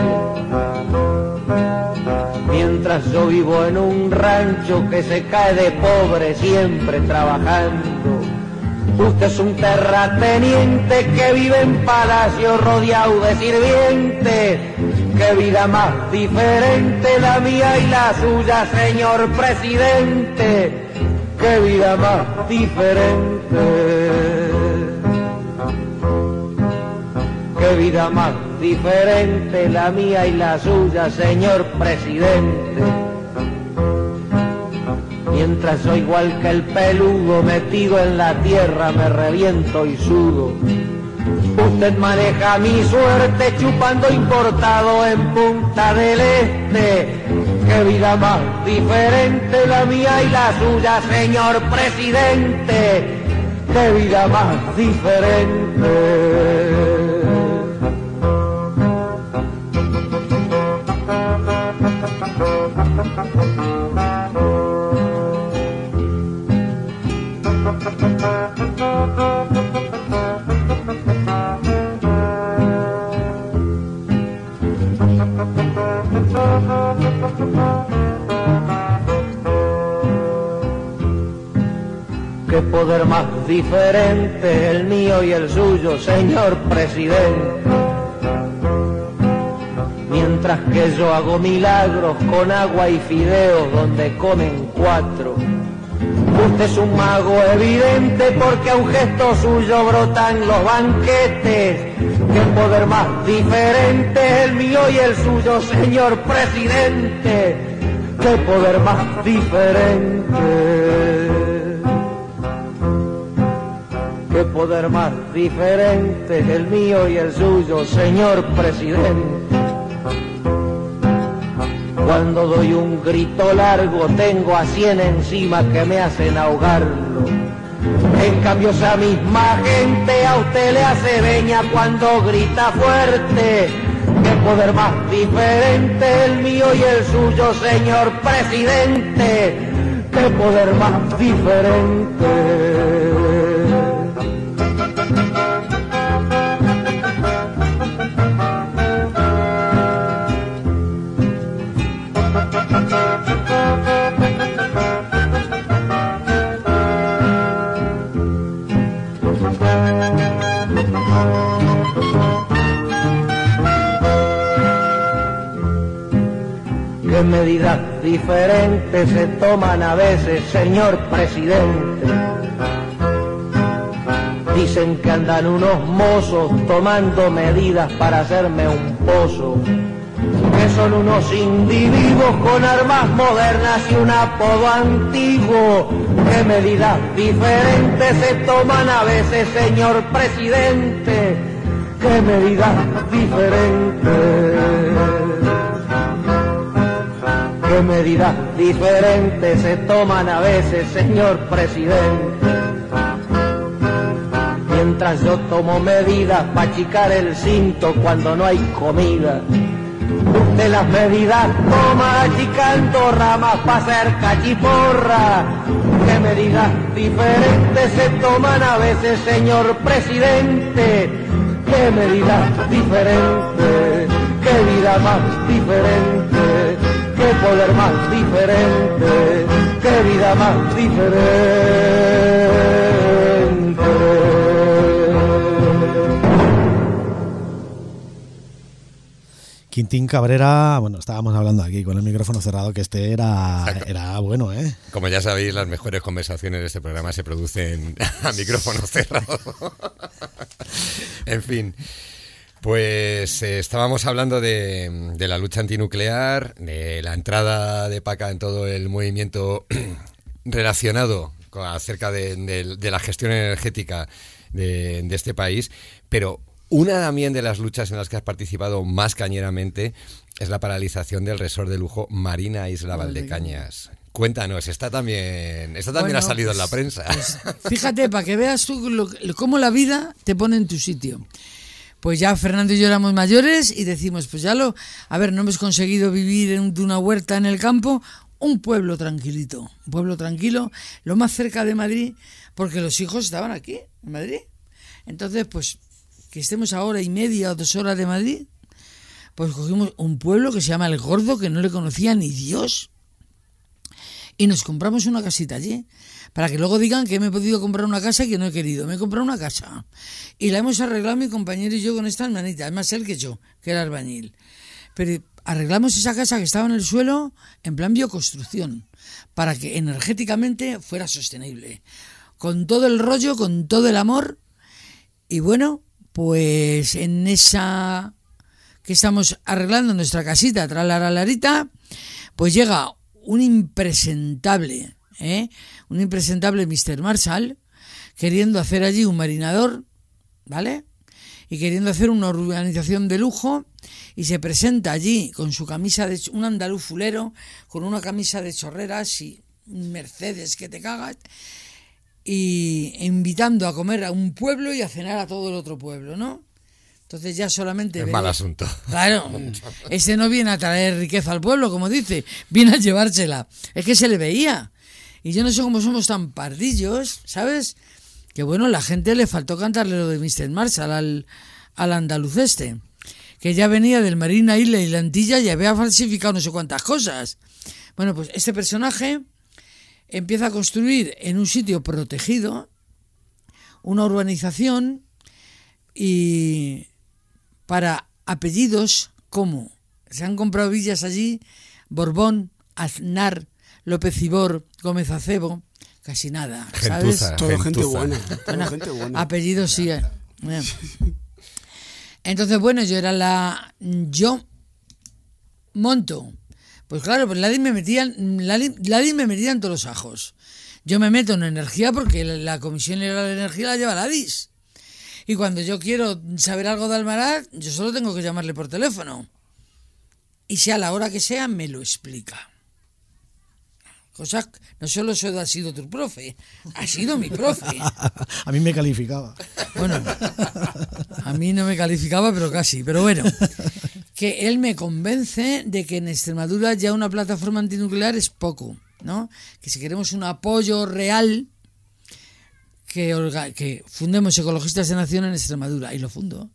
Mientras yo vivo en un rancho que se cae de pobre siempre trabajando, usted es un terrateniente que vive en palacio rodeado de sirvientes. Qué vida más diferente la mía y la suya, señor presidente. Qué vida más diferente. Qué vida más diferente la mía y la suya, señor presidente. Mientras soy igual que el peludo metido en la tierra me reviento y sudo. Usted maneja mi suerte chupando importado en Punta del Este. Qué vida más diferente la mía y la suya, señor presidente. Qué vida más diferente. Qué poder más diferente el mío y el suyo, señor presidente. Mientras que yo hago milagros con agua y fideos donde comen 4. Usted es un mago evidente porque a un gesto suyo brotan los banquetes. Qué poder más diferente el mío y el suyo, señor presidente. Qué poder más diferente. Qué poder más diferente el mío y el suyo, señor presidente. Cuando doy un grito largo tengo a 100 encima que me hacen ahogarlo. En cambio esa misma gente a usted le hace veña cuando grita fuerte. Qué poder más diferente el mío y el suyo, señor presidente. Qué poder más diferente. ¿Qué medidas diferentes se toman a veces, señor presidente? Dicen que andan unos mozos tomando medidas para hacerme un pozo. Que son unos individuos con armas modernas y un apodo antiguo. ¿Qué medidas diferentes se toman a veces, señor presidente? ¿Qué medidas diferentes? ¿Qué medidas diferentes se toman a veces, señor presidente? Mientras yo tomo medidas para achicar el cinto cuando no hay comida, usted las medidas toma achicando ramas para hacer cachiporra. ¿Qué medidas diferentes se toman a veces, señor presidente? ¿Qué medidas diferentes? ¿Qué vida más diferente? ¿Qué poder más diferente? ¿Qué vida más diferente? Quintín Cabrera, bueno, estábamos hablando aquí con el micrófono cerrado que era bueno, ¿eh? Como ya sabéis, las mejores conversaciones de este programa se producen a micrófono cerrado. En fin, pues estábamos hablando de la lucha antinuclear, de la entrada de Paca en todo el movimiento relacionado acerca de la gestión energética de este país, pero una también de las luchas en las que has participado más cañeramente es la paralización del resort de lujo Marina Isla Valdecañas. Cuéntanos, esta también ha salido en la prensa. Pues, fíjate, para que veas tú cómo la vida te pone en tu sitio. Pues ya Fernando y yo éramos mayores y decimos, pues no hemos conseguido vivir de una huerta en el campo, un pueblo tranquilito, un pueblo tranquilo, lo más cerca de Madrid, porque los hijos estaban aquí, en Madrid. Entonces, pues que estemos a hora y media o 2 horas de Madrid, pues cogimos un pueblo que se llama El Gordo, que no le conocía ni Dios, y nos compramos una casita allí, para que luego digan que me he podido comprar una casa y que no he querido. Me he comprado una casa, y la hemos arreglado mi compañero y yo con esta hermanita, además él que yo, que era albañil. Pero arreglamos esa casa que estaba en el suelo en plan bioconstrucción, para que energéticamente fuera sostenible, con todo el rollo, con todo el amor, y bueno, pues en esa que estamos arreglando nuestra casita, tralaralarita, pues llega un impresentable Mr. Marshall, queriendo hacer allí un marinador, ¿vale? Y queriendo hacer una urbanización de lujo, y se presenta allí con su camisa un andaluz fulero, con una camisa de chorreras y un Mercedes que te cagas, y invitando a comer a un pueblo y a cenar a todo el otro pueblo, ¿no? Entonces ya solamente... Es mal asunto. Claro, ese no viene a traer riqueza al pueblo, como dice, viene a llevársela. Es que se le veía. Y yo no sé cómo somos tan pardillos, ¿sabes? Que bueno, la gente le faltó cantarle lo de Mr. Marshall al andaluz este, que ya venía del Marina Isla y la Antilla y había falsificado no sé cuántas cosas. Bueno, pues este personaje empieza a construir en un sitio protegido una urbanización, y para apellidos como se han comprado villas allí: Borbón, Aznar, López Ibor, Gómez Acebo, casi nada, ¿sabes? Todo gente buena. Apellidos sí. Entonces, bueno, yo monto. Pues claro, pues Ladin me metía en todos los ajos. Yo me meto en energía porque la Comisión Legal de Energía la lleva Ladis. Y cuando yo quiero saber algo de Almaraz, yo solo tengo que llamarle por teléfono. Y sea la hora que sea, me lo explica. Cosa, no solo ha sido tu profe, ha sido mi profe. A mí me calificaba. Bueno, a mí no me calificaba, pero casi. Pero bueno, que él me convence de que en Extremadura ya una plataforma antinuclear es poco, ¿no? Que si queremos un apoyo real, que fundemos Ecologistas de Nación en Extremadura, y lo fundo.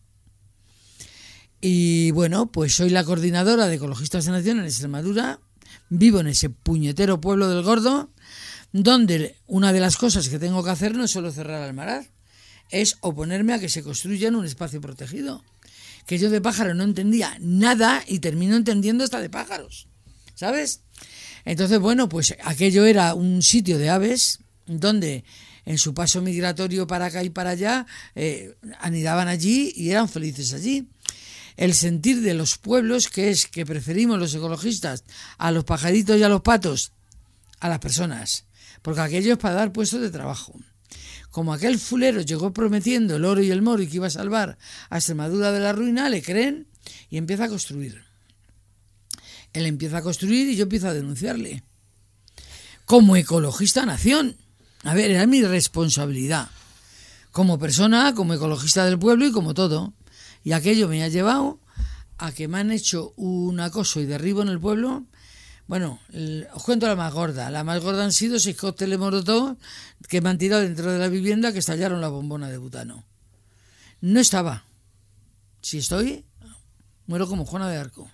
Y bueno, pues soy la coordinadora de Ecologistas de Nación en Extremadura, vivo en ese puñetero pueblo del Gordo, donde una de las cosas que tengo que hacer no es solo cerrar Almaraz, es oponerme a que se construya en un espacio protegido, que yo de pájaro no entendía nada y termino entendiendo hasta de pájaros, ¿sabes? Entonces, bueno, pues aquello era un sitio de aves donde en su paso migratorio para acá y para allá anidaban allí y eran felices allí. el sentir de los pueblos, que es que preferimos los ecologistas a los pajaritos y a los patos, a las personas, porque aquello es para dar puestos de trabajo. Como aquel fulero llegó prometiendo el oro y el moro y que iba a salvar a Extremadura de la ruina, le creen y empieza a construir. Él empieza a construir y yo empiezo a denunciarle. Como ecologista nación. A ver, era mi responsabilidad. Como persona, como ecologista del pueblo y como todo. Y aquello me ha llevado a que me han hecho un acoso y derribo en el pueblo. Bueno, os cuento la más gorda. La más gorda han sido 6 cócteles molotov que me han tirado dentro de la vivienda que estallaron la bombona de butano. No estaba. Si estoy, muero como Juana de Arco.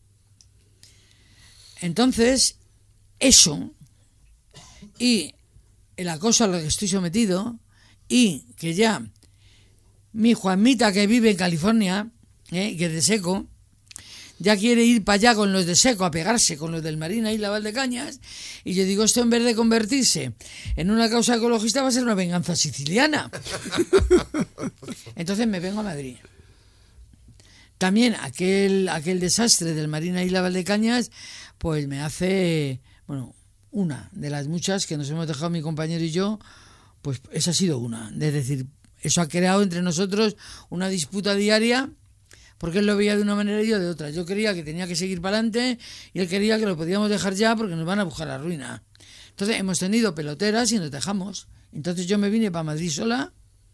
Entonces, eso y el acoso a lo que estoy sometido y que ya mi Juanmita que vive en California, que es de Seco, ya quiere ir para allá con los de Seco a pegarse con los del Marina y la Valdecañas, y yo digo, esto en vez de convertirse en una causa ecologista va a ser una venganza siciliana. Entonces me vengo a Madrid. También aquel desastre del Marina y la Valdecañas, pues me hace, bueno, una de las muchas que nos hemos dejado mi compañero y yo, pues esa ha sido una. Es decir, eso ha creado entre nosotros una disputa diaria, porque él lo veía de una manera y yo de otra. Yo creía que tenía que seguir para adelante y él quería que lo podíamos dejar ya porque nos van a buscar la ruina. Entonces hemos tenido peloteras y nos dejamos. Entonces yo me vine para Madrid sola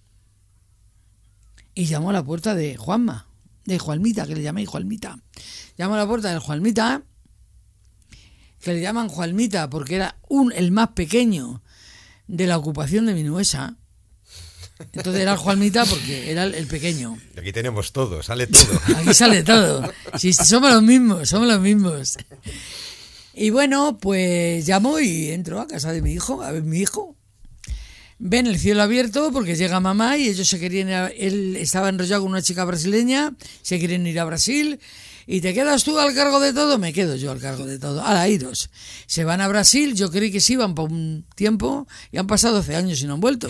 y llamó a la puerta de Juanma, de Juanmita, que le llaméis Juanmita. Llamo a la puerta del Juanmita, que le llaman Juanmita porque era el más pequeño de la ocupación de Minuesa. Entonces era el Juanmita porque era el pequeño. Aquí tenemos todo, sale todo. Aquí sale todo. Sí, somos los mismos. Y bueno, pues llamo y entro a casa de mi hijo, a ver mi hijo. Ven el cielo abierto porque llega mamá y ellos se querían ir él estaba enrollado con una chica brasileña, se quieren ir a Brasil. ¿Y te quedas tú al cargo de todo? Me quedo yo al cargo de todo. Ahora, iros. Se van a Brasil, yo creí que se iban por un tiempo y han pasado 12 años y no han vuelto.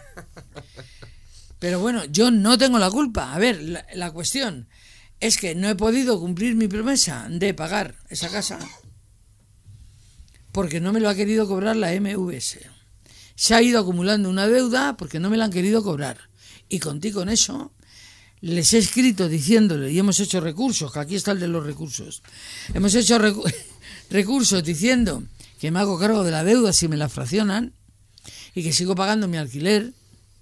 Pero bueno, yo no tengo la culpa. A ver, la cuestión es que no he podido cumplir mi promesa de pagar esa casa porque no me lo ha querido cobrar la MVS. Se ha ido acumulando una deuda porque no me la han querido cobrar. Y contigo con eso les he escrito diciéndole, y hemos hecho recursos, que aquí está el de los recursos, hemos hecho recursos diciendo que me hago cargo de la deuda si me la fraccionan y que sigo pagando mi alquiler.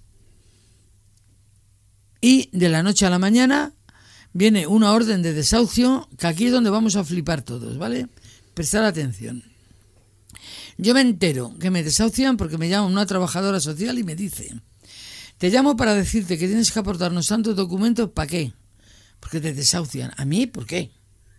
Y de la noche a la mañana viene una orden de desahucio, que aquí es donde vamos a flipar todos, ¿vale? Prestar atención. Yo me entero que me desahucian porque me llama una trabajadora social y me dice: te llamo para decirte que tienes que aportarnos tantos documentos. ¿Para qué? Porque te desahucian. ¿A mí? ¿Por qué?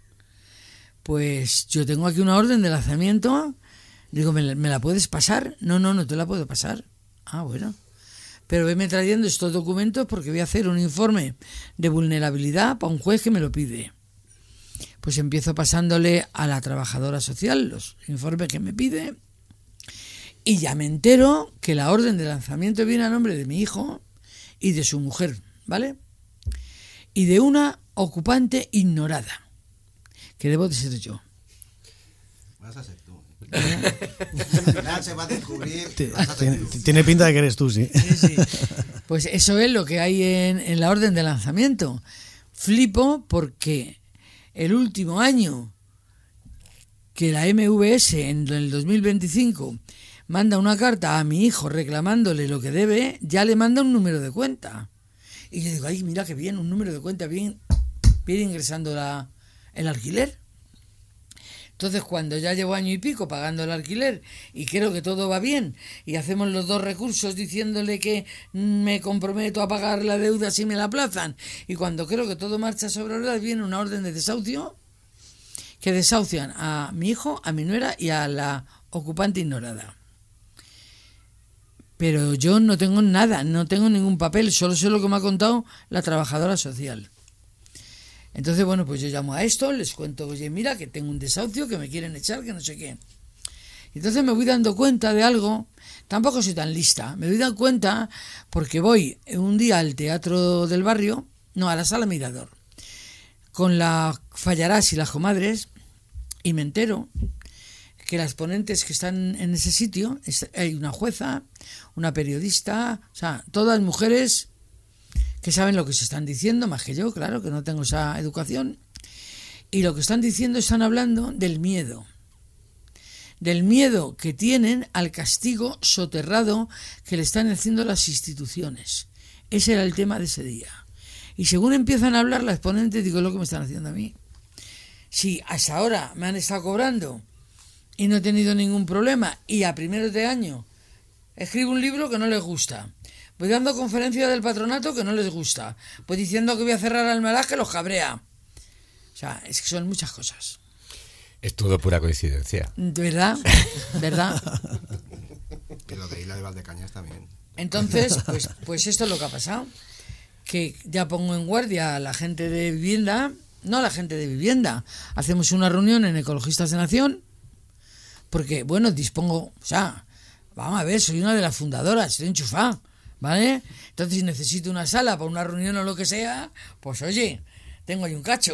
Pues yo tengo aquí una orden de lanzamiento. Digo, ¿me la puedes pasar? No te la puedo pasar. Ah, bueno. Pero veme trayendo estos documentos porque voy a hacer un informe de vulnerabilidad para un juez que me lo pide. Pues empiezo pasándole a la trabajadora social los informes que me pide. Y ya me entero que la orden de lanzamiento viene a nombre de mi hijo y de su mujer, ¿vale? Y de una ocupante ignorada, que debo de ser yo. Vas a ser tú. Se va a descubrir. Tiene pinta de que eres tú, sí. Sí. Pues eso es lo que hay en la orden de lanzamiento. Flipo porque el último año que la MVS en el 2025 manda una carta a mi hijo reclamándole lo que debe, ya le manda un número de cuenta. Y yo digo, ay, mira qué bien, un número de cuenta, bien ingresando el alquiler. Entonces, cuando ya llevo año y pico pagando el alquiler y creo que todo va bien y hacemos los dos recursos diciéndole que me comprometo a pagar la deuda si me la aplazan, y cuando creo que todo marcha sobre ruedas, viene una orden de desahucio que desahucian a mi hijo, a mi nuera y a la ocupante ignorada. Pero yo no tengo nada, no tengo ningún papel, solo sé lo que me ha contado la trabajadora social. Entonces, bueno, pues yo llamo a esto, les cuento, oye, mira, que tengo un desahucio, que me quieren echar, que no sé qué. Entonces me voy dando cuenta de algo, tampoco soy tan lista, me doy dando cuenta porque voy un día al teatro del barrio, no, a la Sala Mirador, con la Fallarás y las comadres, y me entero que las ponentes que están en ese sitio, hay una jueza, una periodista, o sea, todas mujeres que saben lo que se están diciendo, más que yo, claro, que no tengo esa educación, y lo que están diciendo, están hablando del miedo que tienen al castigo soterrado que le están haciendo las instituciones. Ese era el tema de ese día. Y según empiezan a hablar las ponentes, digo, lo que me están haciendo a mí. Si hasta ahora me han estado cobrando y no he tenido ningún problema, y a primeros de año escribo un libro que no les gusta, voy dando conferencias del patronato que no les gusta, voy diciendo que voy a cerrar Almaraz que los cabrea. O sea, es que son muchas cosas. Es todo pura coincidencia. ¿Verdad? ¿Verdad? Y lo de Isla de Valdecañas también. Entonces, pues esto es lo que ha pasado. Que ya pongo en guardia a la gente de vivienda, no a la gente de vivienda. Hacemos una reunión en Ecologistas de Nación, porque, bueno, dispongo, o sea, vamos a ver, soy una de las fundadoras, estoy enchufada, ¿vale? Entonces, si necesito una sala para una reunión o lo que sea, pues oye, tengo ahí un cacho.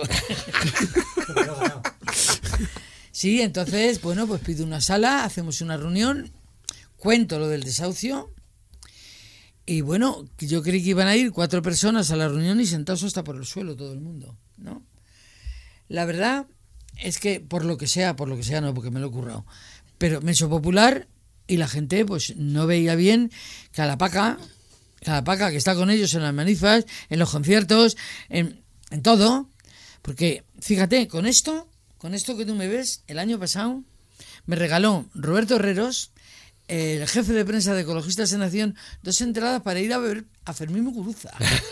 Sí, entonces, bueno, pues pido una sala, hacemos una reunión, cuento lo del desahucio, y bueno, yo creí que iban a ir 4 personas a la reunión y sentados hasta por el suelo todo el mundo, ¿no? La verdad es que por lo que sea no, porque me lo he currado, pero me he hecho popular y la gente pues no veía bien que a la paca que está con ellos en las manifas, en los conciertos, en todo, porque fíjate, con esto que tú me ves, el año pasado me regaló Roberto Herreros, el jefe de prensa de Ecologistas de Nación, 2 entradas para ir a ver a Fermín Muguruza.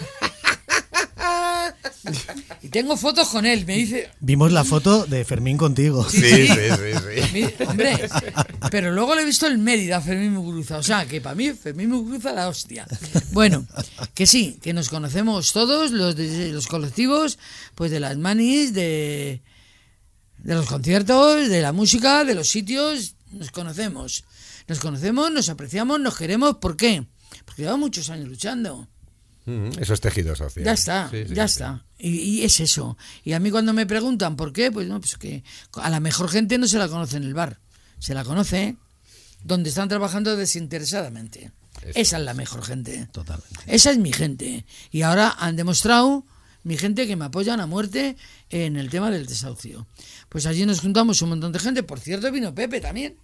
Y tengo fotos con él, me dice... Vimos la foto de Fermín contigo. Sí. Hombre, pero luego le he visto el Mérida a Fermín Muguruza, o sea, que para mí Fermín Muguruza la hostia. Bueno, que sí, que nos conocemos todos, los colectivos, pues de las manis, de los conciertos, de la música, de los sitios, nos conocemos, nos apreciamos, nos queremos. ¿Por qué? Porque llevamos muchos años luchando. Eso es tejido social. Ya está, está. Y es eso. Y a mí cuando me preguntan por qué, pues no, pues que a la mejor gente no se la conoce en el bar, se la conoce donde están trabajando desinteresadamente. Esa es la mejor gente. Totalmente. Esa es mi gente. Y ahora han demostrado mi gente que me apoyan a muerte en el tema del desahucio. Pues allí nos juntamos un montón de gente. Por cierto, vino Pepe también.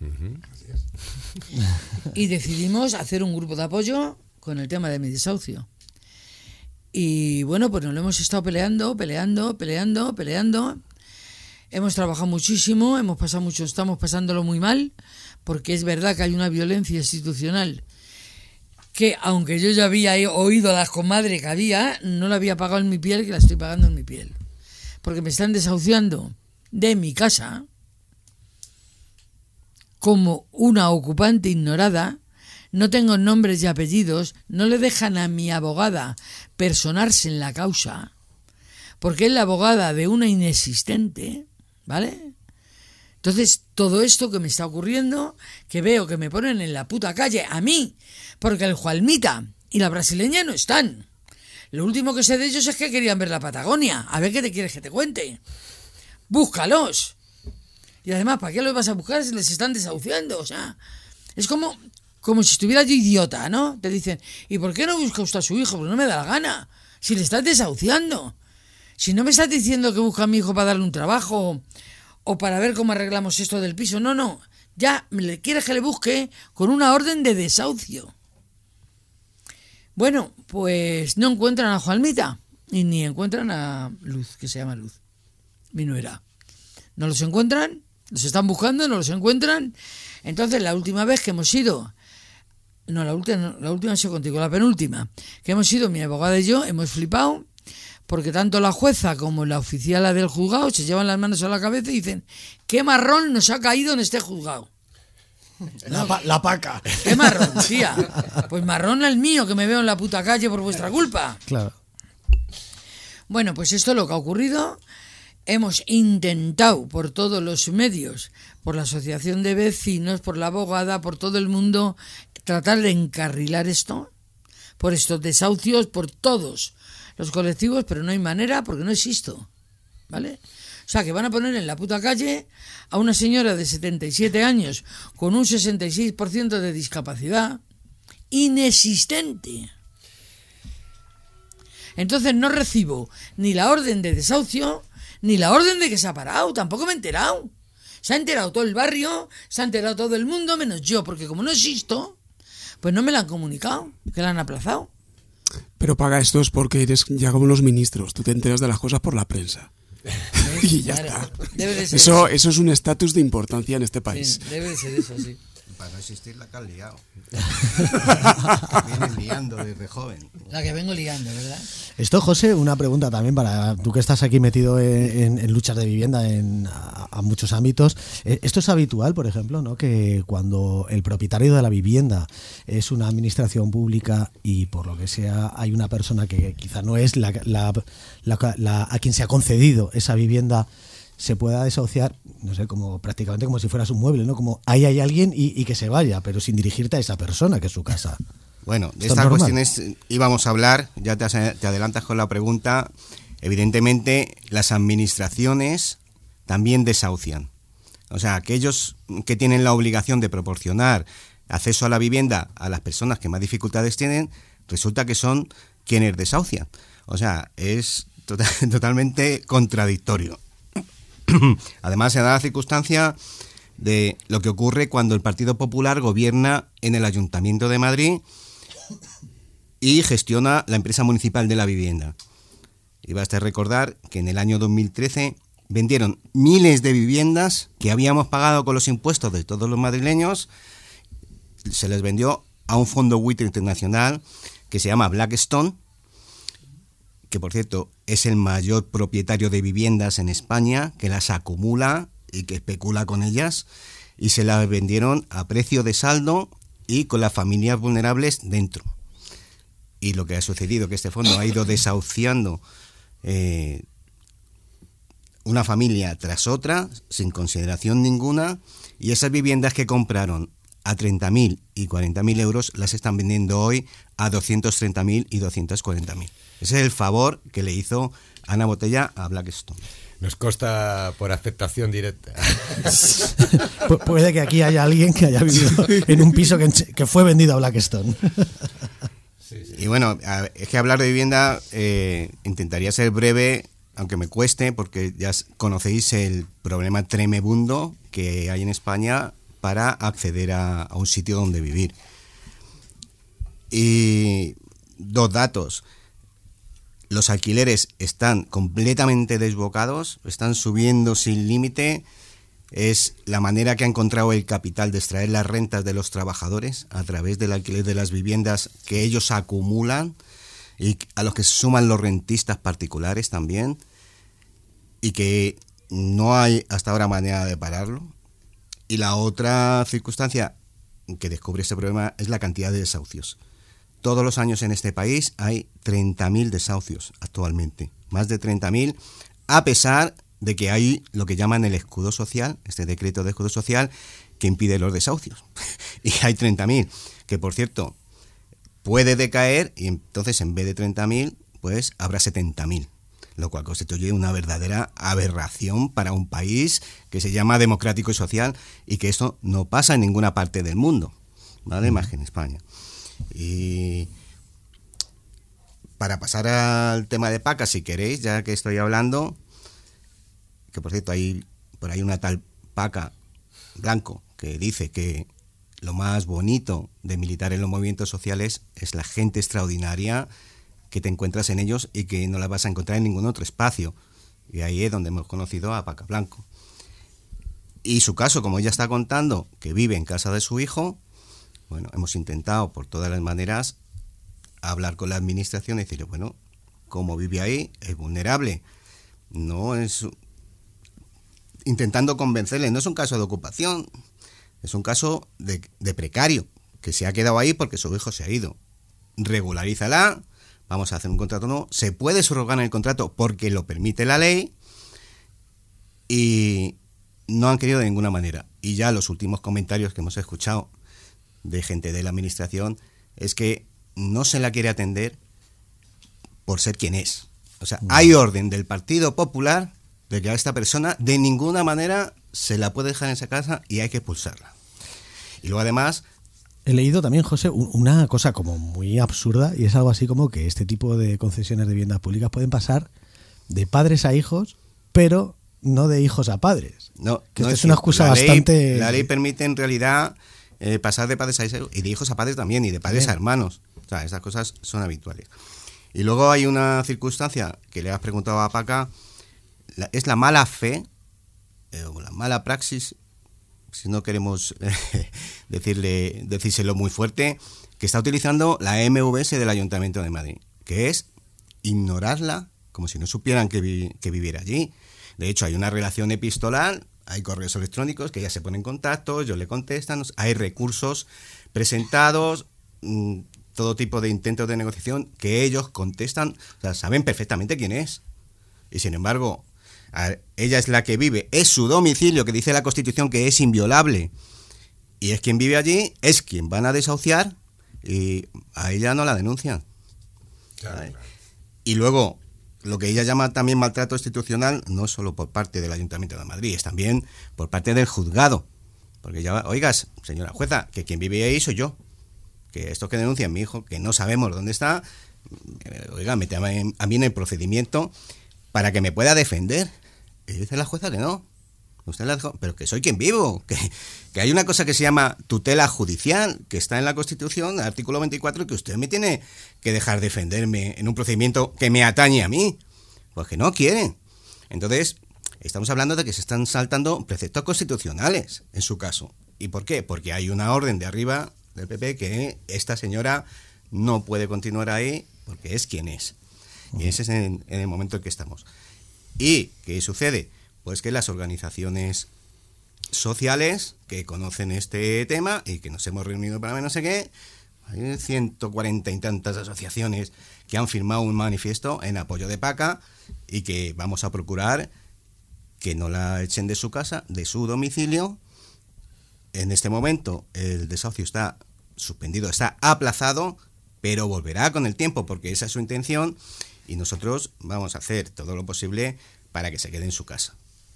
Y decidimos hacer un grupo de apoyo con el tema de mi desahucio. Y bueno, pues nos lo hemos estado peleando. Hemos trabajado muchísimo, estamos pasándolo muy mal, porque es verdad que hay una violencia institucional que, aunque yo ya había oído a las comadres que había, no la había pagado en mi piel, que la estoy pagando en mi piel. Porque me están desahuciando de mi casa como una ocupante ignorada. No tengo nombres y apellidos, no le dejan a mi abogada personarse en la causa, porque es la abogada de una inexistente, ¿vale? Entonces, todo esto que me está ocurriendo, que veo que me ponen en la puta calle, a mí, porque el Jualmita y la brasileña no están. Lo último que sé de ellos es que querían ver la Patagonia. A ver qué te quieres que te cuente. Búscalos. Y además, ¿para qué los vas a buscar si les están desahuciando? O sea, es como si estuviera yo idiota, ¿no? Te dicen, ¿y por qué no busca usted a su hijo? Porque no me da la gana. Si le estás desahuciando. Si no me estás diciendo que busca a mi hijo para darle un trabajo o para ver cómo arreglamos esto del piso. No. Ya le quieres que le busque con una orden de desahucio. Bueno, pues no encuentran a Juanmita y ni encuentran a Luz, que se llama Luz, mi nuera. No los encuentran, los están buscando, no los encuentran. Entonces, la última vez que hemos ido... No, la última ha sido contigo, la penúltima, que hemos ido, mi abogada y yo, hemos flipado, porque tanto la jueza como la oficiala del juzgado se llevan las manos a la cabeza y dicen, ¿qué marrón nos ha caído en este juzgado? La paca. ¿Qué marrón, tía? Pues marrón el mío, que me veo en la puta calle por vuestra culpa. Claro. Bueno, pues esto es lo que ha ocurrido. Hemos intentado por todos los medios, por la asociación de vecinos, por la abogada, por todo el mundo, tratar de encarrilar esto, por estos desahucios, por todos los colectivos, pero no hay manera porque no existo. ¿vale? O sea, que van a poner en la puta calle a una señora de 77 años con un 66% de discapacidad inexistente. Entonces no recibo ni la orden de desahucio ni la orden de que se ha parado, tampoco me he enterado. Se ha enterado todo el barrio, se ha enterado todo el mundo, menos yo, porque como no existo, pues no me la han comunicado, que la han aplazado. Pero paga esto es porque eres ya como los ministros, tú te enteras de las cosas por la prensa. Y ya está. Debe de ser eso es un estatus de importancia en este país. Sí, debe de ser eso, sí. Para no existir la que has liado. Que vienes liando desde joven. La que vengo liando, ¿verdad? Esto, José, una pregunta también para tú que estás aquí metido en luchas de vivienda a muchos ámbitos. ¿Esto es habitual, por ejemplo, ¿no? Que cuando el propietario de la vivienda es una administración pública y por lo que sea hay una persona que quizá no es a quien se ha concedido esa vivienda, se pueda desahuciar, no sé, como prácticamente como si fueras un mueble, ¿no? Como ahí hay alguien y que se vaya, pero sin dirigirte a esa persona que es su casa? Bueno, de estas cuestiones íbamos a hablar, ya te adelantas con la pregunta. Evidentemente, las administraciones también desahucian. O sea, aquellos que tienen la obligación de proporcionar acceso a la vivienda a las personas que más dificultades tienen, resulta que son quienes desahucian. O sea, es totalmente contradictorio. Además, se da la circunstancia de lo que ocurre cuando el Partido Popular gobierna en el Ayuntamiento de Madrid y gestiona la empresa municipal de la vivienda. Y basta recordar que en el año 2013 vendieron miles de viviendas que habíamos pagado con los impuestos de todos los madrileños, se les vendió a un fondo buitre internacional que se llama Blackstone, que por cierto es el mayor propietario de viviendas en España, que las acumula y que especula con ellas, y se las vendieron a precio de saldo y con las familias vulnerables dentro. Y lo que ha sucedido es que este fondo ha ido desahuciando una familia tras otra, sin consideración ninguna, y esas viviendas que compraron a 30.000 y 40.000 euros las están vendiendo hoy a 230.000 y 240.000. Ese es el favor que le hizo Ana Botella a Blackstone. Nos consta por aceptación directa. Puede que aquí haya alguien que haya vivido en un piso que fue vendido a Blackstone. Y bueno, es que hablar de vivienda intentaría ser breve, aunque me cueste, porque ya conocéis el problema tremebundo que hay en España para acceder a un sitio donde vivir. Y dos datos. Los alquileres están completamente desbocados, están subiendo sin límite. Es la manera que ha encontrado el capital de extraer las rentas de los trabajadores a través del alquiler de las viviendas que ellos acumulan y a los que se suman los rentistas particulares también, y que no hay hasta ahora manera de pararlo. Y la otra circunstancia que descubre este problema es la cantidad de desahucios. Todos los años en este país hay 30.000 desahucios actualmente, más de 30.000, a pesar de que hay lo que llaman el escudo social, este decreto de escudo social que impide los desahucios. Y hay 30.000, que por cierto puede decaer y entonces en vez de 30.000 pues habrá 70.000, lo cual constituye una verdadera aberración para un país que se llama democrático y social y que esto no pasa en ninguna parte del mundo, ¿vale? Más que en España. Y para pasar al tema de Paca, si queréis, ya que estoy hablando, que por cierto hay por ahí una tal Paca Blanco que dice que lo más bonito de militar en los movimientos sociales es la gente extraordinaria que te encuentras en ellos y que no la vas a encontrar en ningún otro espacio. Y ahí es donde hemos conocido a Paca Blanco. Y su caso, como ella está contando, que vive en casa de su hijo, bueno, hemos intentado por todas las maneras hablar con la administración y decirle, bueno, como vive ahí, es vulnerable. No es... Intentando convencerle, no es un caso de ocupación, es un caso de precario, que se ha quedado ahí porque su hijo se ha ido. Regularízala, vamos a hacer un contrato nuevo, se puede subrogar en el contrato porque lo permite la ley y no han querido de ninguna manera. Y ya los últimos comentarios que hemos escuchado de gente de la administración es que no se la quiere atender por ser quien es. O sea, hay orden del Partido Popular de que a esta persona de ninguna manera se la puede dejar en esa casa y hay que expulsarla. Y luego además... He leído también, José, una cosa como muy absurda, y es algo así como que este tipo de concesiones de viviendas públicas pueden pasar de padres a hijos, pero no de hijos a padres. No, que no es una excusa bastante... La ley permite en realidad pasar de padres a hijos, y de hijos a padres también, y de padres a hermanos. O sea, estas cosas son habituales. Y luego hay una circunstancia que le has preguntado a Paca, es la mala fe, o la mala praxis, si no queremos decírselo muy fuerte, que está utilizando la MVS del Ayuntamiento de Madrid, que es ignorarla como si no supieran que viviera allí. De hecho, hay una relación epistolar, hay correos electrónicos que ya se ponen en contacto, ellos le contestan, hay recursos presentados, todo tipo de intentos de negociación que ellos contestan, o sea, saben perfectamente quién es. Y sin embargo, ella es la que vive, es su domicilio, que dice la Constitución que es inviolable, y es quien vive allí, es quien van a desahuciar, y a ella no la denuncian. Claro. Y luego, lo que ella llama también maltrato institucional, no es solo por parte del Ayuntamiento de Madrid, es también por parte del juzgado. Porque ya, oigas, señora jueza, que quien vive ahí soy yo, que esto que denuncia a mi hijo, que no sabemos dónde está, oiga, mete a mí en el procedimiento para que me pueda defender. Y dice la jueza que no. Usted la dijo, pero que soy quien vivo, que hay una cosa que se llama tutela judicial, que está en la Constitución, el artículo 24, que usted me tiene que dejar defenderme en un procedimiento que me atañe a mí. Pues que no quieren. Entonces, estamos hablando de que se están saltando preceptos constitucionales, en su caso. ¿Y por qué? Porque hay una orden de arriba del PP que esta señora no puede continuar ahí porque es quien es. Y ese es en el momento en que estamos. ¿Y qué sucede? Pues que las organizaciones sociales que conocen este tema y que nos hemos reunido para ver no sé qué, hay 140 y tantas asociaciones que han firmado un manifiesto en apoyo de Paca y que vamos a procurar que no la echen de su casa, de su domicilio. En este momento el desahucio está suspendido, está aplazado, pero volverá con el tiempo porque esa es su intención y nosotros vamos a hacer todo lo posible para que se quede en su casa.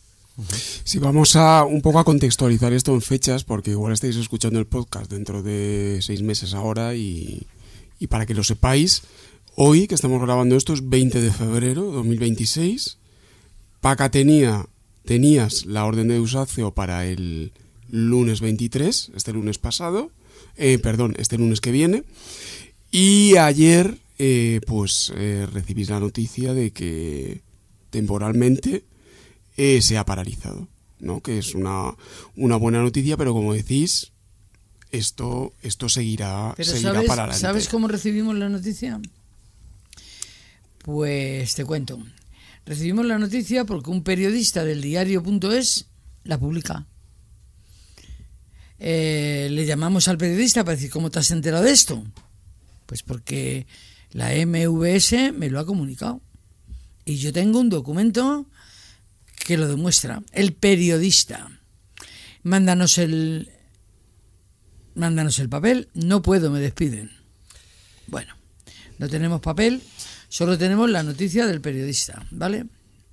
Sí, vamos a un poco a contextualizar esto en fechas, porque igual estáis escuchando el podcast dentro de 6 meses ahora y para que lo sepáis, hoy que estamos grabando esto es 20 de febrero de 2026. Paca tenías la orden de desahucio para el lunes 23, este lunes pasado, este lunes que viene, y ayer recibís la noticia de que temporalmente se ha paralizado, ¿no? Que es una buena noticia, pero como decís, esto seguirá para adelante. ¿Sabes cómo recibimos la noticia? Pues te cuento. Recibimos la noticia porque un periodista del diario.es la publica. Le llamamos al periodista para decir, ¿cómo te has enterado de esto? Pues porque la MVS me lo ha comunicado. Y yo tengo un documento que lo demuestra. El periodista. Mándanos el papel. No puedo, me despiden. Bueno, no tenemos papel, solo tenemos la noticia del periodista, ¿vale?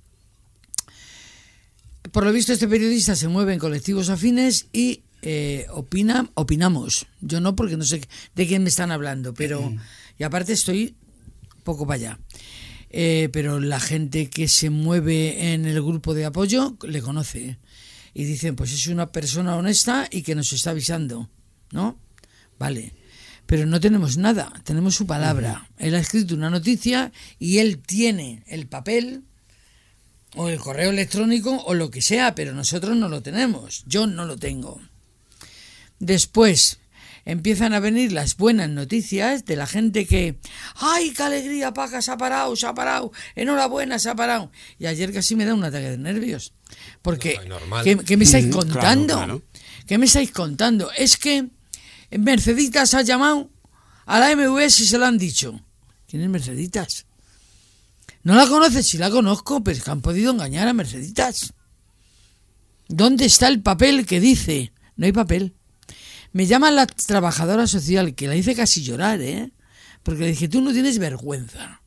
Por lo visto este periodista se mueve en colectivos afines y opinamos. Yo no, porque no sé de quién me están hablando, pero y aparte estoy poco para allá. Pero la gente que se mueve en el grupo de apoyo le conoce y dicen, pues es una persona honesta y que nos está avisando, ¿no? Vale, pero no tenemos nada, tenemos su palabra. Él ha escrito una noticia y él tiene el papel o el correo electrónico o lo que sea, pero nosotros no lo tenemos, yo no lo tengo. Después empiezan a venir las buenas noticias de la gente que, ¡ay, qué alegría, Paca, se ha parado, enhorabuena, se ha parado! Y ayer casi me da un ataque de nervios. Porque, ¿qué me estáis contando? Claro. ¿Qué me estáis contando? Es que Merceditas ha llamado a la MVS y se lo han dicho. ¿Quién es Merceditas? ¿No la conoces? Sí la conozco, pero es que han podido engañar a Merceditas. ¿Dónde está el papel que dice? No hay papel. Me llama la trabajadora social, que la hice casi llorar, porque le dije, tú no tienes vergüenza.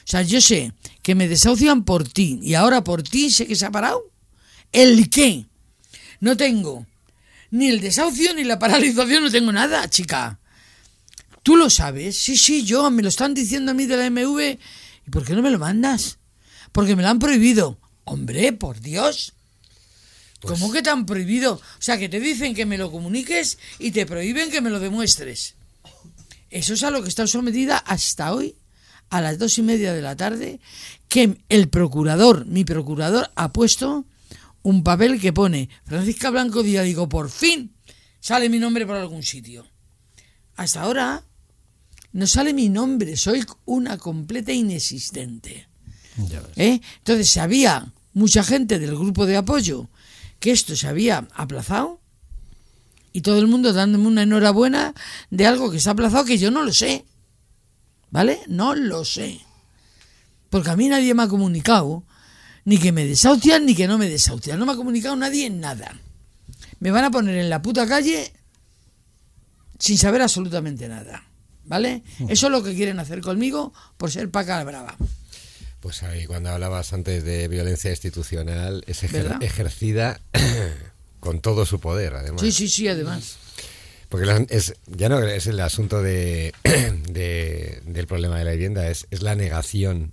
O sea, yo sé que me desahucian por ti y ahora por ti sé que se ha parado. ¿El qué? No tengo ni el desahucio ni la paralización, no tengo nada, chica. ¿Tú lo sabes? Sí, yo, me lo están diciendo a mí de la MV. ¿Y por qué no me lo mandas? Porque me lo han prohibido. Hombre, por Dios. Pues, ¿cómo que te han prohibido? O sea, que te dicen que me lo comuniques y te prohíben que me lo demuestres. Eso es a lo que está sometida hasta hoy, a las 2:30 de la tarde, que mi procurador, ha puesto un papel que pone Francisca Blanco Díaz. Digo, por fin sale mi nombre por algún sitio. Hasta ahora no sale mi nombre, soy una completa inexistente. Entonces, había mucha gente del grupo de apoyo que esto se había aplazado y todo el mundo dándome una enhorabuena de algo que se ha aplazado que yo no lo sé, ¿vale? No lo sé, porque a mí nadie me ha comunicado ni que me desahucian ni que no me desahucian, no me ha comunicado nadie en nada. Me van a poner en la puta calle sin saber absolutamente nada, ¿vale? Eso es lo que quieren hacer conmigo por ser Paca la Brava. Pues ahí cuando hablabas antes de violencia institucional, es ejercida con todo su poder, además. Sí, además. Porque ya no es el asunto del problema de la vivienda, es la negación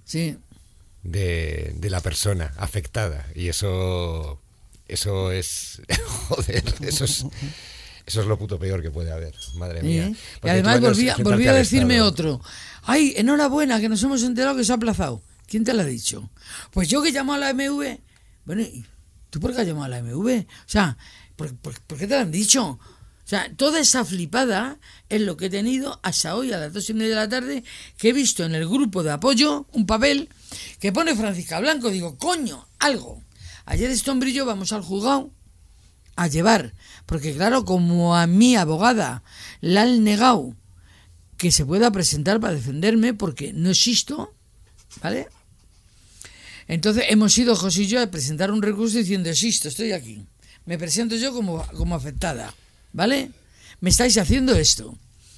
de la persona afectada. Y eso es joder, eso es lo puto peor que puede haber, madre mía. Y además volví a decirme otro. Ay, enhorabuena, que nos hemos enterado que se ha aplazado. ¿Quién te lo ha dicho? Pues yo que llamo a la MV. Bueno, ¿tú por qué has llamado a la MV? O sea, ¿por qué te lo han dicho? O sea, toda esa flipada es lo que he tenido hasta hoy a las 2:30 de la tarde, que he visto en el grupo de apoyo un papel que pone Francisca Blanco. Digo, coño, algo. Ayer Estombrillo vamos al juzgado a llevar, porque claro, como a mi abogada la han negado que se pueda presentar para defenderme porque no existo, ¿vale? Entonces hemos ido José y yo a presentar un recurso diciendo, existo, estoy aquí, me presento yo como afectada, ¿vale? Me estáis haciendo esto.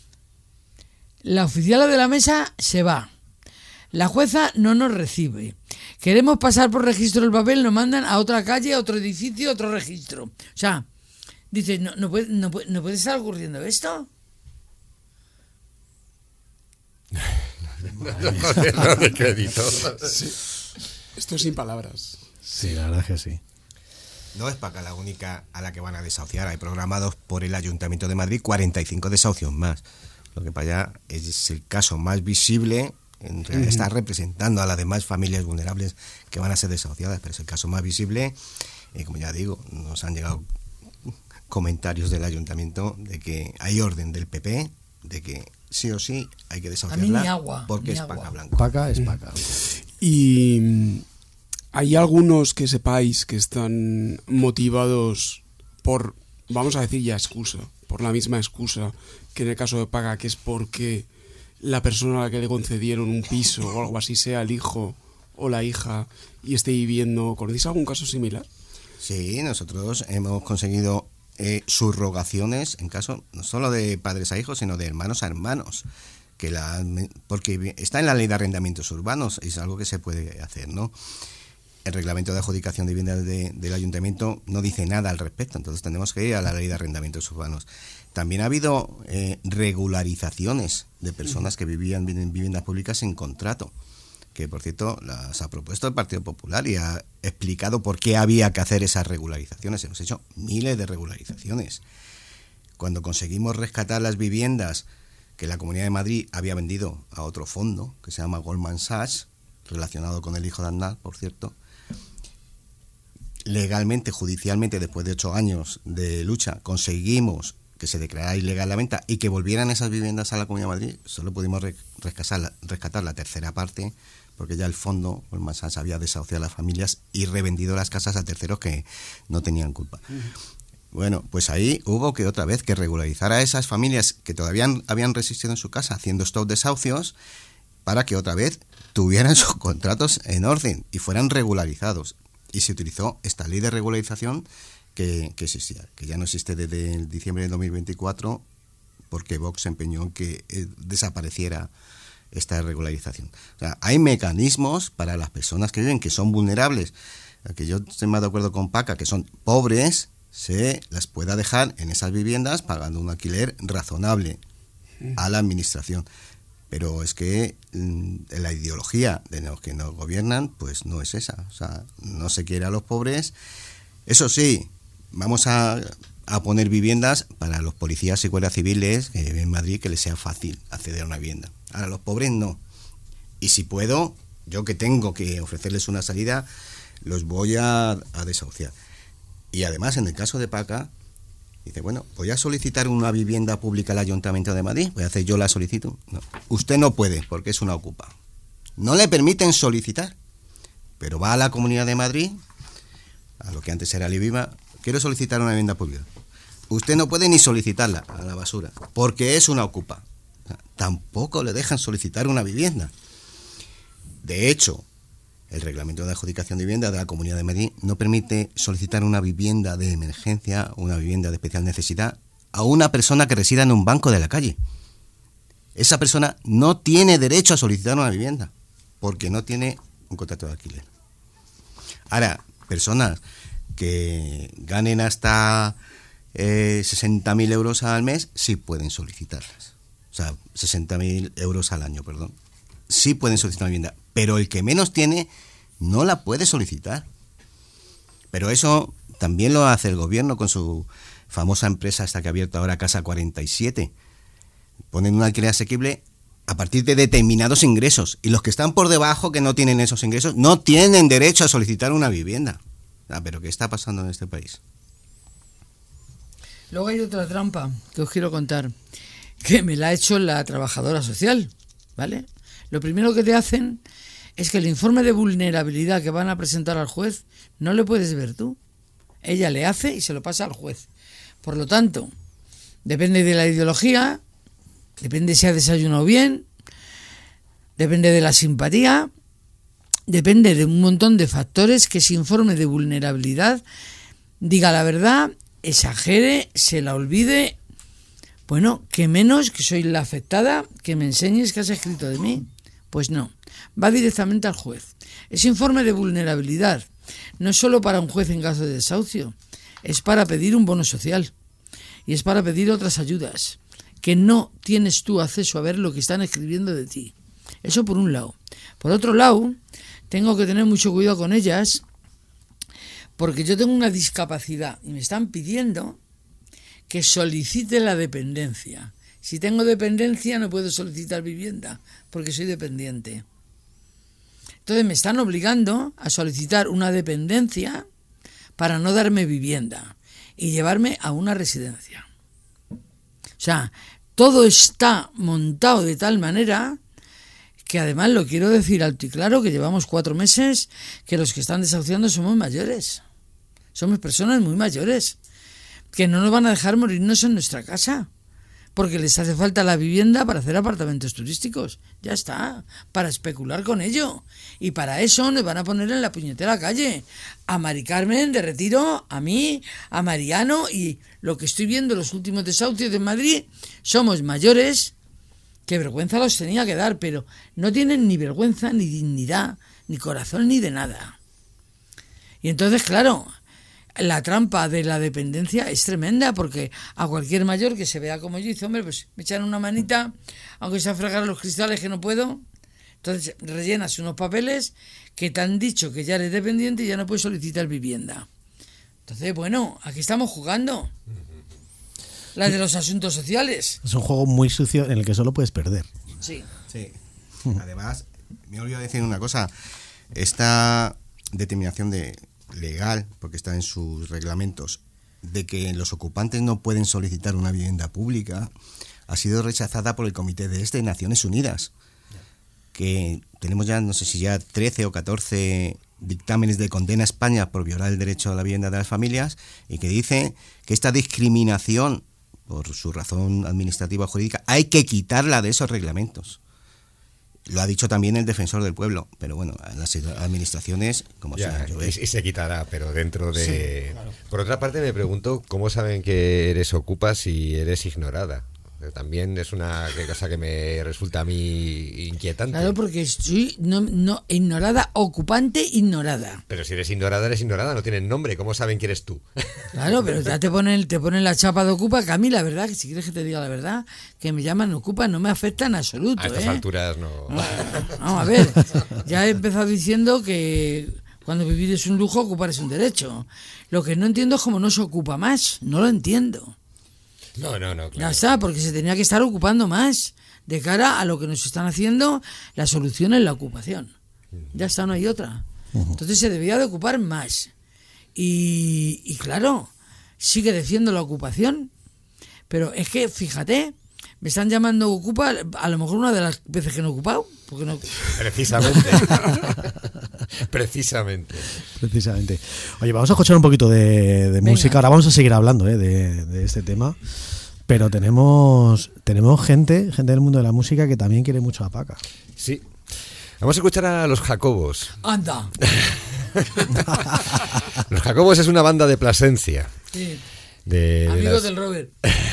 La oficiala de la mesa se va, la jueza no nos recibe, queremos pasar por registro el papel, nos mandan a otra calle, a otro edificio, a otro registro. O sea, dice, no puede estar ocurriendo esto. No de crédito. Sí. Esto sin palabras. Sí, la verdad es que sí. No es Paca la única a la que van a desahuciar. Hay programados por el Ayuntamiento de Madrid 45 desahucios más. Lo que para allá es el caso más visible. Está representando a las demás familias vulnerables que van a ser desahuciadas, pero es el caso más visible. Y como ya digo, nos han llegado comentarios del Ayuntamiento de que hay orden del PP de que sí o sí hay que desahuciarla. A mí ni agua, porque ni es agua. Paca Blanco. Paca es Paca. Y hay algunos que sepáis que están motivados por, vamos a decir ya excusa, por la misma excusa que en el caso de Paca, que es porque la persona a la que le concedieron un piso o algo así sea el hijo o la hija y esté viviendo. ¿Conocéis algún caso similar? Sí, nosotros hemos conseguido subrogaciones en caso no solo de padres a hijos, sino de hermanos a hermanos, porque está en la ley de arrendamientos urbanos, es algo que se puede hacer, ¿no? El reglamento de adjudicación de viviendas del ayuntamiento no dice nada al respecto, entonces tenemos que ir a la ley de arrendamientos urbanos. También ha habido regularizaciones de personas que vivían en viviendas públicas sin contrato, que por cierto las ha propuesto el Partido Popular y ha explicado por qué había que hacer esas regularizaciones. Hemos hecho miles de regularizaciones. Cuando conseguimos rescatar las viviendas que la Comunidad de Madrid había vendido a otro fondo, que se llama Goldman Sachs, relacionado con el hijo de Aznar, por cierto, legalmente, judicialmente, después de 8 años de lucha, conseguimos que se declarara ilegal la venta y que volvieran esas viviendas a la Comunidad de Madrid. Solo pudimos rescatar la tercera parte, porque ya el fondo, Goldman Sachs, había desahuciado a las familias y revendido las casas a terceros que no tenían culpa. Bueno, pues ahí hubo que otra vez que regularizar a esas familias que todavía habían resistido en su casa haciendo estos desahucios para que otra vez tuvieran sus contratos en orden y fueran regularizados. Y se utilizó esta ley de regularización que existía, que ya no existe desde el diciembre de 2024 porque Vox se empeñó en que desapareciera esta regularización. O sea, hay mecanismos para las personas que viven, que son vulnerables, que yo estoy más de acuerdo con Paca, que son pobres, se las pueda dejar en esas viviendas pagando un alquiler razonable a la administración. Pero es que la ideología de los que nos gobiernan pues no es esa. O sea, no se quiere a los pobres. Eso sí, vamos a poner viviendas para los policías y guardias civiles que viven en Madrid, que les sea fácil acceder a una vivienda. Ahora, los pobres no. Y si puedo, yo que tengo que ofrecerles una salida, los voy a desahuciar. Y además, en el caso de Paca, dice, bueno, voy a solicitar una vivienda pública al Ayuntamiento de Madrid, voy a hacer yo la solicitud. No, usted no puede, porque es una ocupa. No le permiten solicitar, pero va a la Comunidad de Madrid, a lo que antes era Liviva, quiero solicitar una vivienda pública. Usted no puede ni solicitarla a la basura, porque es una ocupa. O sea, tampoco le dejan solicitar una vivienda. De hecho, el reglamento de adjudicación de vivienda de la Comunidad de Madrid no permite solicitar una vivienda de emergencia, una vivienda de especial necesidad, a una persona que resida en un banco de la calle. Esa persona no tiene derecho a solicitar una vivienda, porque no tiene un contrato de alquiler. Ahora, personas que ganen hasta 60.000 euros al mes, sí pueden solicitarlas. O sea, 60.000 euros al año, perdón. Sí pueden solicitar una vivienda, pero el que menos tiene no la puede solicitar. Pero eso también lo hace el gobierno con su famosa empresa esta que ha abierto ahora Casa 47. Ponen un alquiler asequible a partir de determinados ingresos, y los que están por debajo, que no tienen esos ingresos, no tienen derecho a solicitar una vivienda. Pero ¿qué está pasando en este país? Luego hay otra trampa que os quiero contar, que me la ha hecho la trabajadora social, ¿vale? Lo primero que te hacen es que el informe de vulnerabilidad que van a presentar al juez no le puedes ver tú. Ella le hace y se lo pasa al juez. Por lo tanto, depende de la ideología, depende si ha desayunado bien, depende de la simpatía, depende de un montón de factores, que ese informe de vulnerabilidad diga la verdad, exagere, se la olvide. Bueno, que menos que soy la afectada, que me enseñes qué has escrito de mí. Pues no, va directamente al juez. Ese informe de vulnerabilidad no es solo para un juez en caso de desahucio, es para pedir un bono social y es para pedir otras ayudas, que no tienes tú acceso a ver lo que están escribiendo de ti. Eso por un lado. Por otro lado, tengo que tener mucho cuidado con ellas, porque yo tengo una discapacidad y me están pidiendo que solicite la dependencia. Si tengo dependencia no puedo solicitar vivienda, porque soy dependiente. Entonces me están obligando a solicitar una dependencia para no darme vivienda y llevarme a una residencia. O sea, todo está montado de tal manera que, además, lo quiero decir alto y claro, que llevamos 4 meses que los que están desahuciando somos mayores. Somos personas muy mayores, que no nos van a dejar morirnos en nuestra casa, porque les hace falta la vivienda para hacer apartamentos turísticos. Ya está, para especular con ello. Y para eso nos van a poner en la puñetera calle a Mari Carmen de Retiro, a mí, a Mariano, y lo que estoy viendo en los últimos desahucios de Madrid, somos mayores, que vergüenza los tenía que dar, pero no tienen ni vergüenza, ni dignidad, ni corazón, ni de nada. Y entonces, claro, la trampa de la dependencia es tremenda, porque a cualquier mayor que se vea como yo dice, hombre, pues me echan una manita, aunque sea fregar los cristales, que no puedo. Entonces rellenas unos papeles que te han dicho que ya eres dependiente y ya no puedes solicitar vivienda. Entonces, bueno, aquí estamos jugando. Las de los asuntos sociales. Es un juego muy sucio en el que solo puedes perder. Sí. Sí. Además, me olvidé decir una cosa. Esta determinación legal, porque está en sus reglamentos, de que los ocupantes no pueden solicitar una vivienda pública, ha sido rechazada por el Comité de Naciones Unidas, que tenemos ya, no sé si ya 13 o 14 dictámenes de condena a España por violar el derecho a la vivienda de las familias, y que dice que esta discriminación por su razón administrativa o jurídica hay que quitarla de esos reglamentos. Lo ha dicho también el defensor del pueblo, pero bueno, las administraciones, como ya, sea, y se quitará, pero dentro de... Sí, claro. Por otra parte, me pregunto, ¿cómo saben que eres ocupa si eres ignorada? También es una cosa que me resulta a mí inquietante. Claro, porque estoy no ignorada, ocupante ignorada. Pero si eres ignorada, no tienen nombre. ¿Cómo saben que eres tú? Claro, pero ya te ponen la chapa de ocupa, que a mí la verdad, que si quieres que te diga la verdad, que me llaman ocupa no me afecta en absoluto. A estas alturas no. Vamos a ver, ya he empezado diciendo que cuando vivir es un lujo, ocupar es un derecho. Lo que no entiendo es cómo no se ocupa más, no lo entiendo. No, claro. Ya está, porque se tenía que estar ocupando más de cara a lo que nos están haciendo la solución en la ocupación. Ya está, no hay otra. Entonces se debía de ocupar más. Y claro, sí que defiendo la ocupación, pero es que, fíjate, me están llamando ocupa a lo mejor una de las veces que no he ocupado. Porque no... Precisamente. Oye, vamos a escuchar un poquito de música. Ahora vamos a seguir hablando de este tema. Pero tenemos gente del mundo de la música que también quiere mucho a Paca. Sí. Vamos a escuchar a Los Jacobos. ¡Anda! Los Jacobos es una banda de Plasencia. Sí. Amigos del Robert.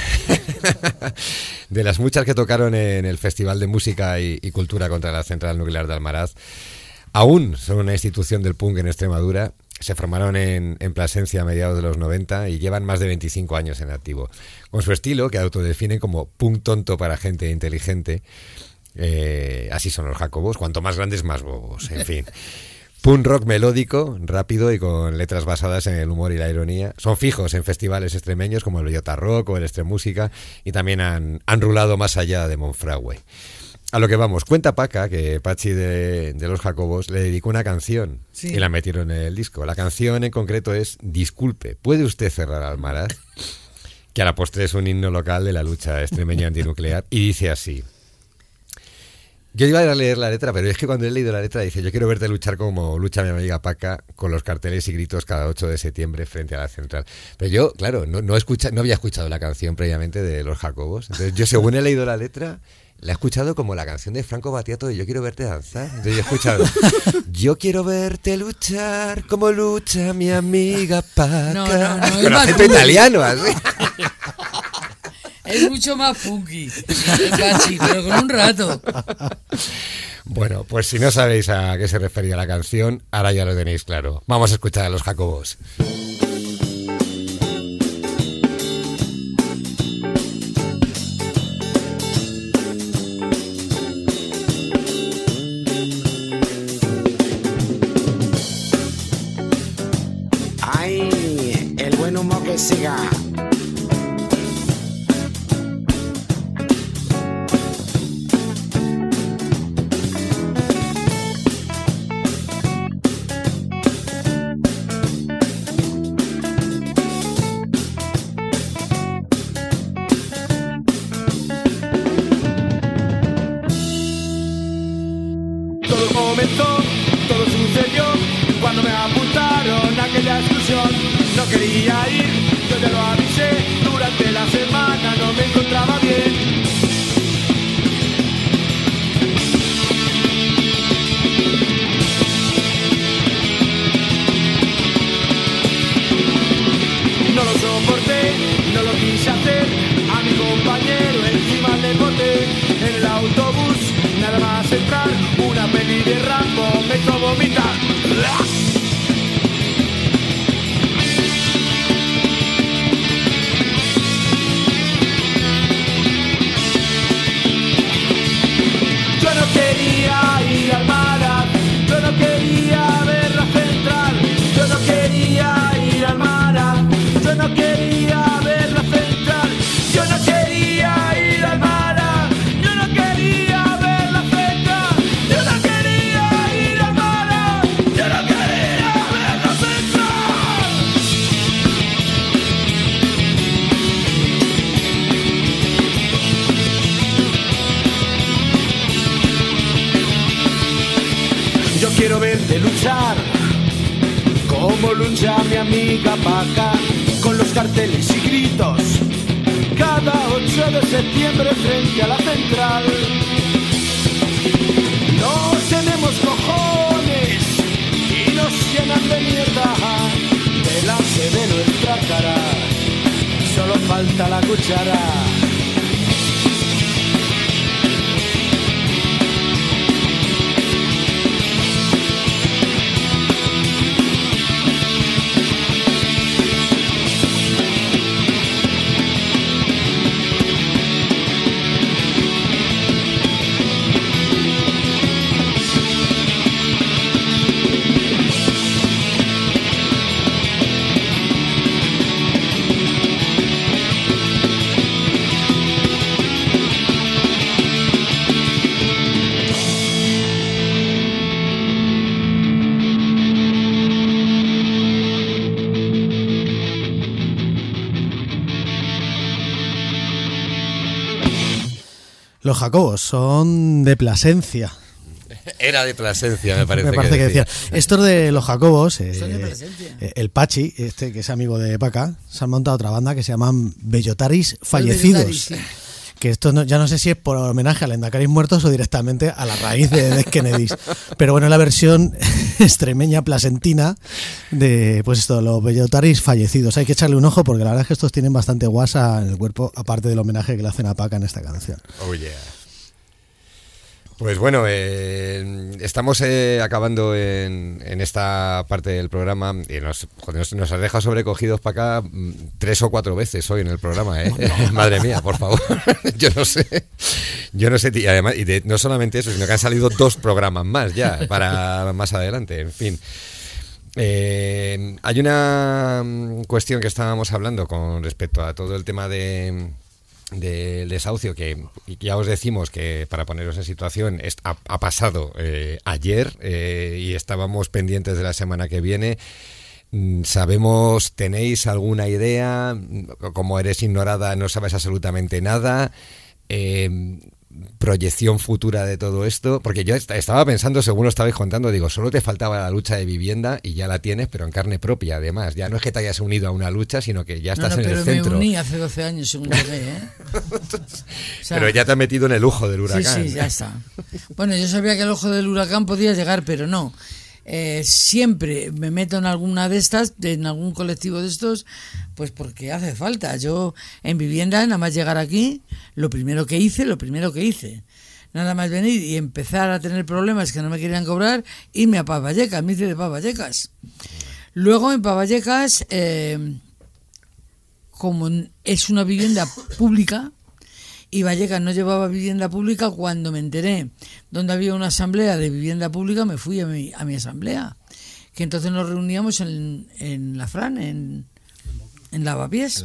De las muchas que tocaron en el Festival de Música y Cultura contra la Central Nuclear de Almaraz. Aún son una institución del punk en Extremadura. Se formaron en Plasencia a mediados de los 90 y llevan más de 25 años en activo. Con su estilo, que autodefinen como punk tonto para gente inteligente, así son los Jacobos, cuanto más grandes, más bobos, en fin. Punk rock melódico, rápido y con letras basadas en el humor y la ironía. Son fijos en festivales extremeños como el Bellota Rock o el Extremúsica y también han rulado más allá de Monfragüe. A lo que vamos, cuenta Paca que Pachi de Los Jacobos le dedicó una canción y la metieron en el disco. La canción en concreto es Disculpe, ¿puede usted cerrar Almaraz? Que a la postre es un himno local de la lucha extremeña antinuclear y dice así. Yo iba a leer la letra, pero es que cuando he leído la letra dice: yo quiero verte luchar como lucha mi amiga Paca con los carteles y gritos cada 8 de septiembre frente a la central. Pero yo, claro, no había escuchado la canción previamente de Los Jacobos. Entonces yo, según he leído la letra, la he escuchado como la canción de Franco Battiato de Yo quiero verte danzar. Entonces yo he escuchado: yo quiero verte luchar como lucha mi amiga Paca. No, con acento italiano, así. Es mucho más funky, Pachi, pero con un rato. Bueno, pues si no sabéis a qué se refería la canción, ahora ya lo tenéis claro. Vamos a escuchar a Los Jacobos. Ay, el buen humo que siga. Todo sucedió cuando me apuntaron a aquella excursión. No quería ir, yo ya lo avisé. Durante la semana no me encontraba bien. No lo soporté, no lo quise hacer. A mi compañero encima le boté. En el autobús, nada más entrar, una peli de Rambo me hizo vomitar. Yo no quería ir al Almaraz, yo no quería ver la central, yo no quería ir al Almaraz, yo no quería ver la central, yo no quería ir al Almaraz, yo no quería ver la central, yo no quería ir al Almaraz, yo no quería ver la central. Yo quiero verte luchar como lucha mi amiga Paca, con los carteles y gritos cada 8 de septiembre frente a la central. No tenemos cojones y nos llenan de mierda delante de nuestra cara. Solo falta la cuchara. Los Jacobos son de Plasencia. Era de Plasencia, me parece que decía. Estos de los Jacobos, el Pachi, que es amigo de Paca, se han montado otra banda que se llaman Bellotaris Fallecidos. Bellotaris, sí. Que esto ya no sé si es por homenaje al Endacaris muertos o directamente a la raíz de Kennedys. Pero bueno, la versión extremeña plasentina de pues esto, los Bellotaris Fallecidos. Hay que echarle un ojo porque la verdad es que estos tienen bastante guasa en el cuerpo, aparte del homenaje que le hacen a Paca en esta canción. Oh yeah. Pues bueno, estamos acabando en esta parte del programa y nos has dejado sobrecogidos para acá 3 o 4 veces hoy en el programa, ¿eh? Madre mía, por favor. Yo no sé, y además, no solamente eso, sino que han salido 2 programas más ya para más adelante, en fin. Hay una cuestión que estábamos hablando con respecto a todo el tema del desahucio, que ya os decimos que, para poneros en situación, ha pasado ayer y estábamos pendientes de la semana que viene. ¿Tenéis alguna idea? Como eres ignorada, no sabes absolutamente nada. Proyección futura de todo esto, porque yo estaba pensando, según lo estabais contando, digo, solo te faltaba la lucha de vivienda y ya la tienes, pero en carne propia, además. Ya no es que te hayas unido a una lucha, sino que ya estás en el centro. Pero me uní hace 12 años, según llegué, ¿eh? O sea, pero ya te has metido en el ojo del huracán. Sí, ya está. Bueno, yo sabía que el ojo del huracán podía llegar, pero no. Siempre me meto en alguna de estas, en algún colectivo de estos, pues porque hace falta. Yo en vivienda, nada más llegar aquí, lo primero que hice, nada más venir y empezar a tener problemas que no me querían cobrar, irme a Paz Vallecas, me hice de Paz Vallecas. Luego en Paz Vallecas, como es una vivienda pública, y Vallecas no llevaba vivienda pública, cuando me enteré donde había una asamblea de vivienda pública, me fui a mi asamblea, que entonces nos reuníamos en la Fran, en Lavapiés,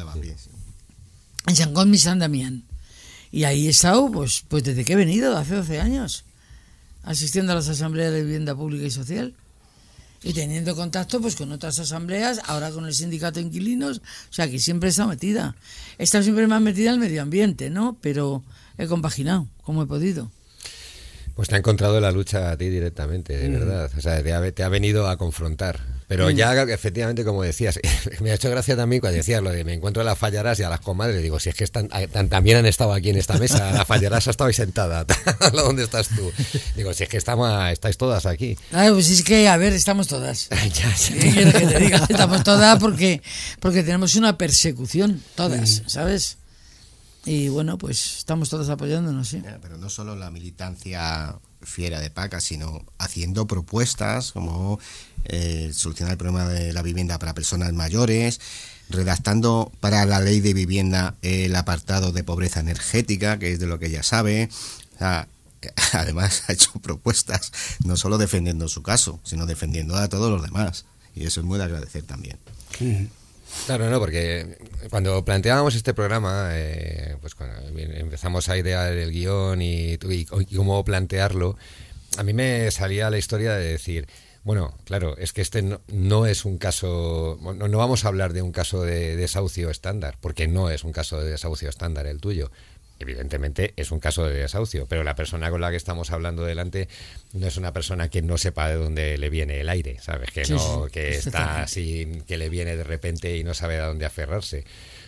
en San Cosme y San Damián, y ahí he estado pues desde que he venido, hace 12 años, asistiendo a las asambleas de vivienda pública y social, y teniendo contacto pues con otras asambleas, ahora con el sindicato de inquilinos, o sea que siempre he estado metida. He estado siempre más metida en el medio ambiente, ¿no? Pero he compaginado como he podido. Pues te ha encontrado la lucha a ti directamente, de verdad. O sea, te ha venido a confrontar. Pero ya, efectivamente, como decías, me ha hecho gracia también cuando decías lo de me encuentro a las Fallarás y a las comadres. Digo, si es que también han estado aquí en esta mesa. La Fallarás ha estado ahí sentada. ¿Dónde estás tú? Digo, si es que estáis todas aquí. Claro, pues es que, a ver, estamos todas. Ya. ¿Qué quieres que te diga? Estamos todas porque tenemos una persecución, todas, ¿sabes? Y bueno, pues estamos todos apoyándonos, sí. Pero no solo la militancia fiera de Paca, sino haciendo propuestas como solucionar el problema de la vivienda para personas mayores, redactando para la ley de vivienda el apartado de pobreza energética, que es de lo que ella sabe. O sea, además ha hecho propuestas no solo defendiendo su caso, sino defendiendo a todos los demás. Y eso es muy de agradecer también. Claro, no, porque cuando planteábamos este programa, pues cuando empezamos a idear el guión y cómo plantearlo, a mí me salía la historia de decir, bueno, claro, es que este no es un caso, no vamos a hablar de un caso de desahucio estándar, porque no es un caso de desahucio estándar el tuyo. Evidentemente es un caso de desahucio, pero la persona con la que estamos hablando delante no es una persona que no sepa de dónde le viene el aire, ¿sabes? Que no, que está así, que le viene de repente y no sabe a dónde aferrarse.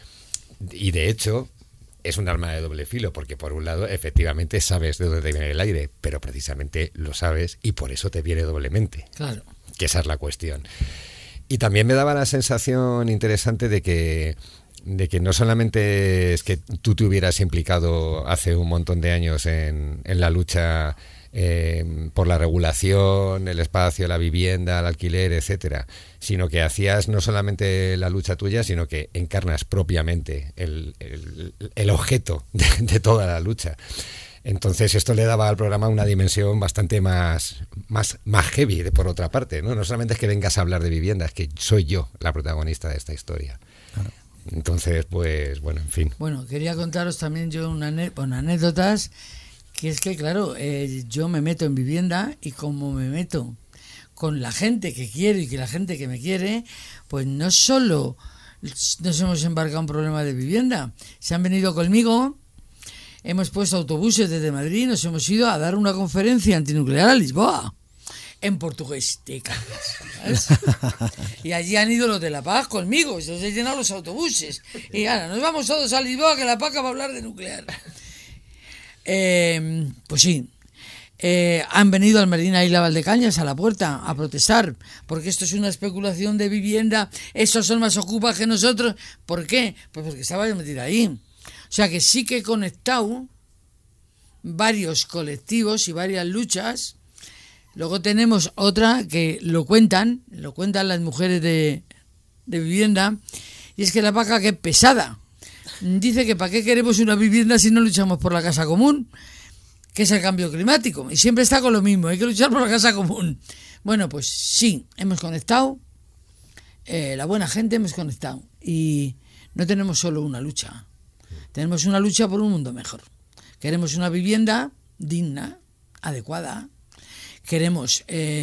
Y de hecho es un arma de doble filo, porque por un lado efectivamente sabes de dónde te viene el aire, pero precisamente lo sabes y por eso te viene doblemente. Claro. Que esa es la cuestión. Y también me daba la sensación interesante de que no solamente es que tú te hubieras implicado hace un montón de años en la lucha por la regulación, el espacio, la vivienda, el alquiler, etcétera, sino que hacías no solamente la lucha tuya, sino que encarnas propiamente el objeto de toda la lucha. Entonces esto le daba al programa una dimensión bastante más heavy, por otra parte, ¿no? No solamente es que vengas a hablar de vivienda, es que soy yo la protagonista de esta historia. Claro. Entonces, pues, bueno, en fin. Bueno, quería contaros también yo anécdotas, que es que, claro, yo me meto en vivienda y como me meto con la gente que quiero y que la gente que me quiere, pues no solo nos hemos embarcado en un problema de vivienda, se han venido conmigo hemos puesto autobuses desde Madrid y nos hemos ido a dar una conferencia antinuclear a Lisboa, en portugués, te cagas, ¿sabes? Y allí han ido los de La Paz conmigo, se los he llenado los autobuses. Y ahora nos vamos todos a Lisboa, que La Paz va a hablar de nuclear. Pues sí. Han venido al Medina Isla Valdecañas a la puerta a protestar porque esto es una especulación de vivienda, estos son más ocupas que nosotros. ¿Por qué? Pues porque estaba yo metida ahí. O sea que sí que he conectado varios colectivos y varias luchas. Luego tenemos otra que lo cuentan las mujeres de vivienda, y es que la vaca, que es pesada, dice que para qué queremos una vivienda si no luchamos por la casa común, que es el cambio climático, y siempre está con lo mismo, hay que luchar por la casa común. Bueno, pues sí, hemos conectado, la buena gente hemos conectado, y no tenemos solo una lucha, tenemos una lucha por un mundo mejor. Queremos una vivienda digna, adecuada. Queremos,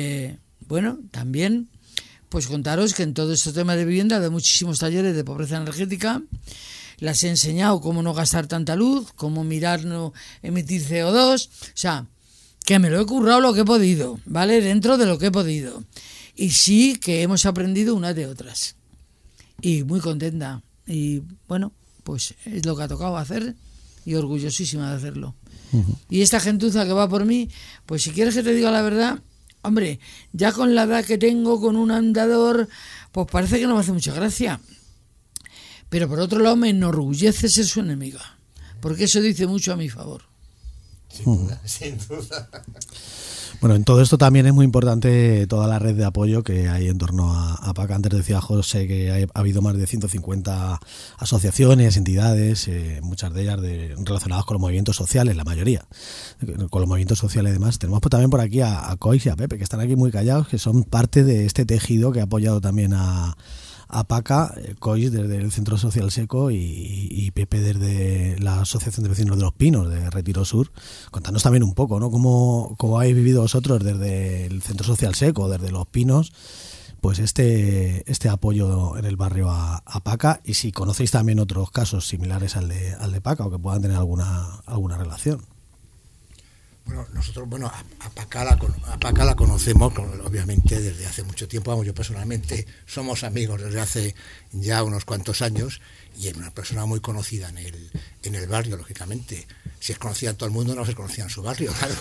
también, pues contaros que en todo este tema de vivienda, de muchísimos talleres de pobreza energética, las he enseñado cómo no gastar tanta luz, cómo mirar no emitir CO2, o sea, que me lo he currado lo que he podido, ¿vale? Dentro de lo que he podido. Y sí que hemos aprendido unas de otras. Y muy contenta. Y bueno, pues es lo que ha tocado hacer y orgullosísima de hacerlo. Uh-huh. Y esta gentuza que va por mí, pues si quieres que te diga la verdad, hombre, ya con la edad que tengo, con un andador, pues parece que no me hace mucha gracia. Pero por otro lado me enorgullece ser su enemiga, porque eso dice mucho a mi favor. Sin duda, sin duda. Bueno, en todo esto también es muy importante toda la red de apoyo que hay en torno a PACA. Antes decía José que ha habido más de 150 asociaciones, entidades, muchas de ellas relacionadas con los movimientos sociales, la mayoría, con los movimientos sociales y demás. Tenemos pues también por aquí a Cois y a Pepe, que están aquí muy callados, que son parte de este tejido que ha apoyado también a PACA, Cois desde el Centro Social Seco y Pepe desde la Asociación de Vecinos de los Pinos de Retiro Sur. Contanos también un poco, ¿no? ¿Cómo habéis vivido vosotros desde el Centro Social Seco, desde los Pinos, pues este apoyo en el barrio a PACA, y si conocéis también otros casos similares al de PACA o que puedan tener alguna relación? Bueno, nosotros, a PACA la conocemos, obviamente, desde hace mucho tiempo. Vamos, yo personalmente somos amigos desde hace ya unos cuantos años, y es una persona muy conocida en el barrio, lógicamente. Si es conocida en todo el mundo, no se conocía en su barrio, claro.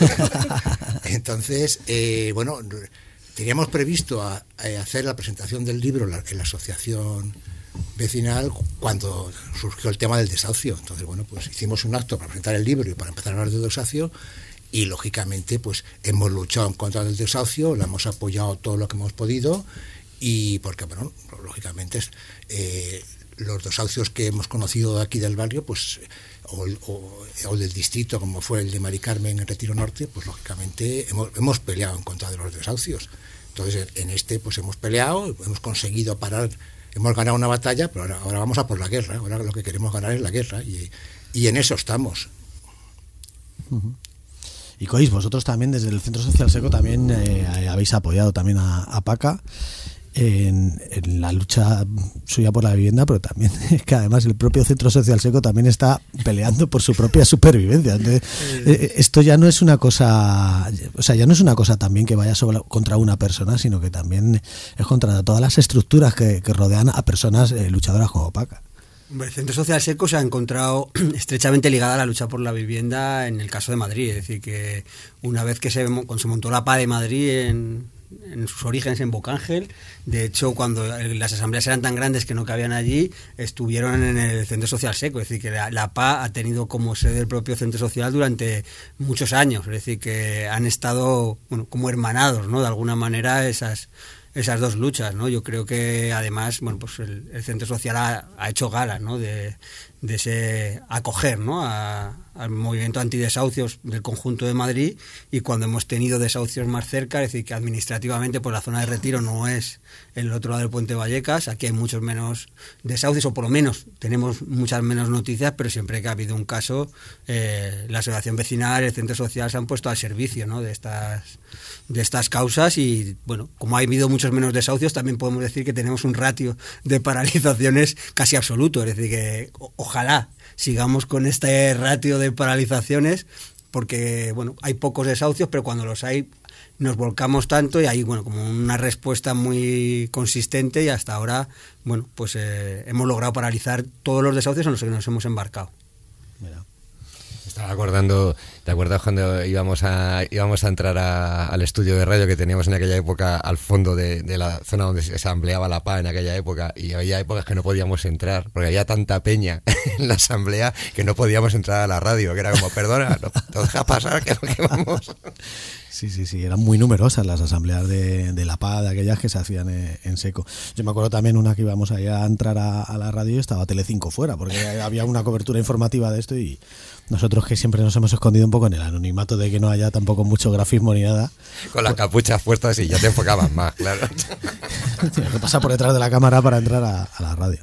Entonces, teníamos previsto hacer la presentación del libro en la asociación vecinal cuando surgió el tema del desahucio. Entonces, pues hicimos un acto para presentar el libro y para empezar a hablar del desahucio, y lógicamente pues hemos luchado en contra del desahucio, la hemos apoyado todo lo que hemos podido, y porque lógicamente los desahucios que hemos conocido de aquí del barrio, pues o del distrito, como fue el de Mari Carmen en Retiro Norte, pues lógicamente hemos peleado en contra de los desahucios. Entonces en pues hemos peleado, hemos conseguido parar. Hemos ganado una batalla, pero ahora vamos a por la guerra. Ahora lo que queremos ganar es la guerra, y en eso estamos. Uh-huh. Y Cois, vosotros también desde el Centro Social Seco también habéis apoyado también a PACA en la lucha suya por la vivienda, pero también es que además el propio Centro Social Seco también está peleando por su propia supervivencia. Entonces, esto ya no es una cosa, ya no es una cosa también que vaya contra una persona, sino que también es contra todas las estructuras que rodean a personas luchadoras como PACA. El Centro Social Seco se ha encontrado estrechamente ligada a la lucha por la vivienda en el caso de Madrid. Es decir, que una vez que se montó la PA de Madrid en sus orígenes en Bocángel, de hecho cuando las asambleas eran tan grandes que no cabían allí, estuvieron en el Centro Social Seco. Es decir, que la PA ha tenido como sede el propio Centro Social durante muchos años. Es decir, que han estado como hermanados, ¿no? De alguna manera esas dos luchas, ¿no? Yo creo que además, pues el Centro Social ha hecho gala, ¿no? de ese acoger, ¿no? al movimiento antidesahucios del conjunto de Madrid, y cuando hemos tenido desahucios más cerca, es decir, que administrativamente pues la zona de Retiro no es el otro lado del Puente Vallecas, aquí hay muchos menos desahucios, o por lo menos tenemos muchas menos noticias, pero siempre que ha habido un caso, la asociación vecinal, el Centro Social se han puesto al servicio, ¿no? de estas causas, y como ha habido muchos menos desahucios, también podemos decir que tenemos un ratio de paralizaciones casi absoluto. Es decir, que ojalá sigamos con este ratio de paralizaciones, porque bueno, hay pocos desahucios, pero cuando los hay nos volcamos tanto y hay bueno, como una respuesta muy consistente, y hasta ahora bueno, pues hemos logrado paralizar todos los desahucios en los que nos hemos embarcado. Mira. Estaba acordando, ¿te acuerdas cuando íbamos a entrar al estudio de radio que teníamos en aquella época al fondo de la zona donde se asambleaba la PA en aquella época, y había épocas que no podíamos entrar porque había tanta peña en la asamblea que no podíamos entrar a la radio, que era como, perdona, no deja pasar que vamos. Sí, eran muy numerosas las asambleas de la PA, de aquellas que se hacían en seco. Yo me acuerdo también una que íbamos allá a entrar a la radio y estaba Telecinco fuera, porque había una cobertura informativa de esto, y nosotros que siempre nos hemos escondido un poco en el anonimato de que no haya tampoco mucho grafismo ni nada. Con las capuchas puestas y ya te enfocabas más, claro. Tienes que pasar por detrás de la cámara para entrar a la radio.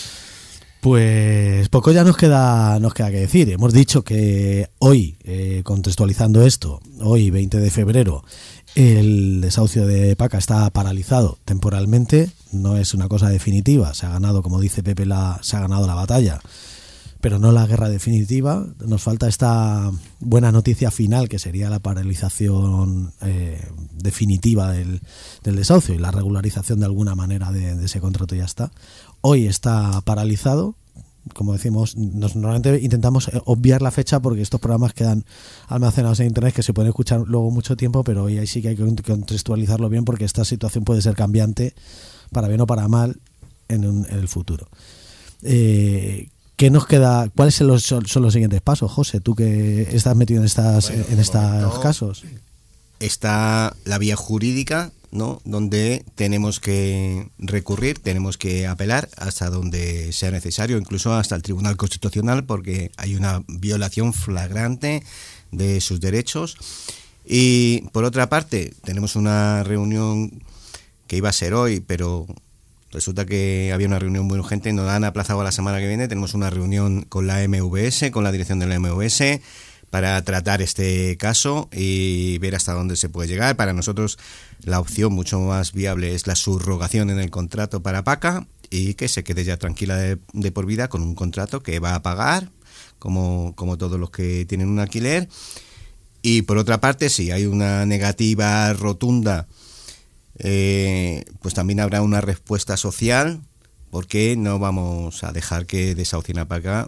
Pues poco ya nos queda que decir. Hemos dicho que hoy, contextualizando esto, hoy 20 de febrero, el desahucio de Paca está paralizado temporalmente. No es una cosa definitiva. Se ha ganado, como dice Pepe, se ha ganado la batalla, pero no la guerra definitiva. Nos falta esta buena noticia final, que sería la paralización definitiva del desahucio y la regularización de alguna manera de ese contrato. Ya está. Hoy está paralizado. Como decimos, normalmente intentamos obviar la fecha porque estos programas quedan almacenados en internet, que se pueden escuchar luego mucho tiempo, pero hoy ahí sí que hay que contextualizarlo bien, porque esta situación puede ser cambiante, para bien o para mal, en el futuro. ¿Qué nos queda? ¿Cuáles son los siguientes pasos, José? Tú que estás metido en estos casos. Está la vía jurídica, ¿no?, donde tenemos que recurrir, tenemos que apelar hasta donde sea necesario, incluso hasta el Tribunal Constitucional, porque hay una violación flagrante de sus derechos. Y por otra parte, tenemos una reunión que iba a ser hoy, pero resulta que había una reunión muy urgente, nos la han aplazado a la semana que viene. Tenemos una reunión con la MVS, con la dirección de la MVS, para tratar este caso y ver hasta dónde se puede llegar. Para nosotros la opción mucho más viable es la subrogación en el contrato para Paca, y que se quede ya tranquila de por vida con un contrato que va a pagar como todos los que tienen un alquiler. Y por otra parte, si hay una negativa rotunda, pues también habrá una respuesta social, porque no vamos a dejar que desahucien a Paca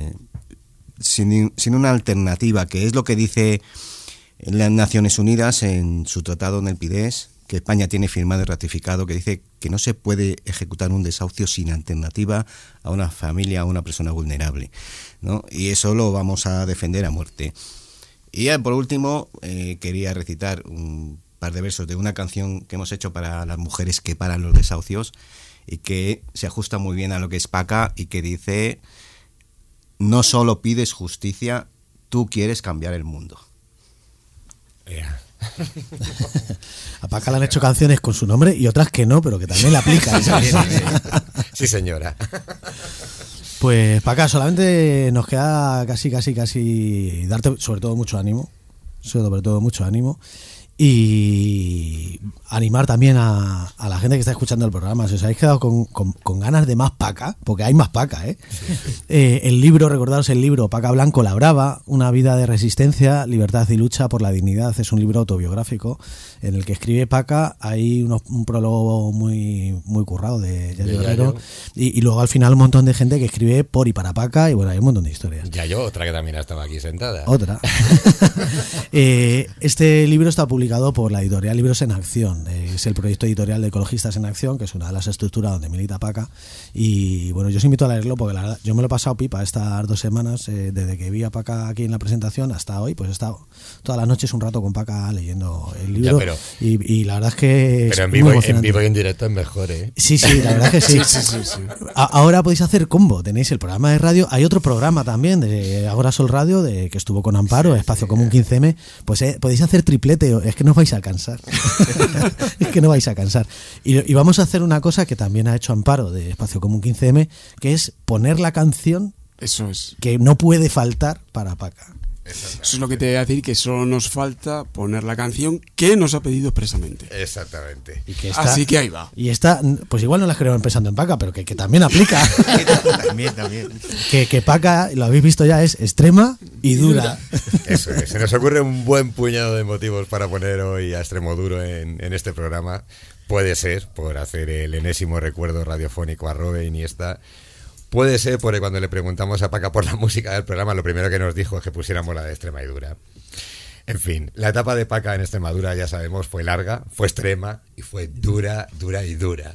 sin una alternativa, que es lo que dice las Naciones Unidas en su tratado en el PIDES, que España tiene firmado y ratificado, que dice que no se puede ejecutar un desahucio sin alternativa a una familia, a una persona vulnerable, ¿no? Y eso lo vamos a defender a muerte. Y ya, por último, quería recitar un par de versos de una canción que hemos hecho para las mujeres que paran los desahucios, y que se ajusta muy bien a lo que es Paca, y que dice: no solo pides justicia, tú quieres cambiar el mundo. Yeah. A Paca le han hecho canciones con su nombre y otras que no, pero que también la aplican. Sí, señora. Pues Paca, solamente nos queda casi darte sobre todo mucho ánimo, y animar también a la gente que está escuchando el programa. Si os habéis quedado con ganas de más Paca, porque hay más Paca, el libro, recordaros el libro Paca Blanco la Brava, una vida de resistencia, libertad y lucha por la dignidad. Es un libro autobiográfico en el que escribe Paca. Hay un prólogo muy currado de Yayo Herrero, y luego al final un montón de gente que escribe por y para Paca, y bueno, hay un montón de historias. Yayo, otra que también estaba aquí sentada. Otra. Este libro está publicado por la editorial Libros en Acción. Es el proyecto editorial de Ecologistas en Acción, que es una de las estructuras donde milita Paca. Y bueno, yo os invito a leerlo, porque la verdad, yo me lo he pasado pipa estas 2 semanas, desde que vi a Paca aquí en la presentación hasta hoy. Pues he estado todas las noches un rato con Paca leyendo el libro. Ya, y la verdad es que pero es en vivo y en directo es mejor, ¿eh? Sí, la verdad es que sí. Ahora podéis hacer combo. Tenéis el programa de radio. Hay otro programa también de Agora Sol Radio, que estuvo con Amparo, Espacio Común 15M. Pues podéis hacer triplete. Es que no vais a cansar. Y vamos a hacer una cosa que también ha hecho Amparo de Espacio Común 15M, que es poner la canción. Eso es. Que no puede faltar para Paca. Eso es lo que te voy a decir, que solo nos falta poner la canción que nos ha pedido expresamente. Exactamente. Y que así que ahí va. Y esta, pues igual no la escribimos pensando en Paca, pero que también aplica. También. Que Paca, lo habéis visto ya, es extrema y dura. Eso es. Se nos ocurre un buen puñado de motivos para poner hoy a Extremo Duro en este programa. Puede ser por hacer el enésimo recuerdo radiofónico a Robe Iniesta. Puede ser porque cuando le preguntamos a Paca por la música del programa, lo primero que nos dijo es que pusiéramos la de Extremadura. En fin, la etapa de Paca en Extremadura, ya sabemos, fue larga, fue extrema y fue dura y dura.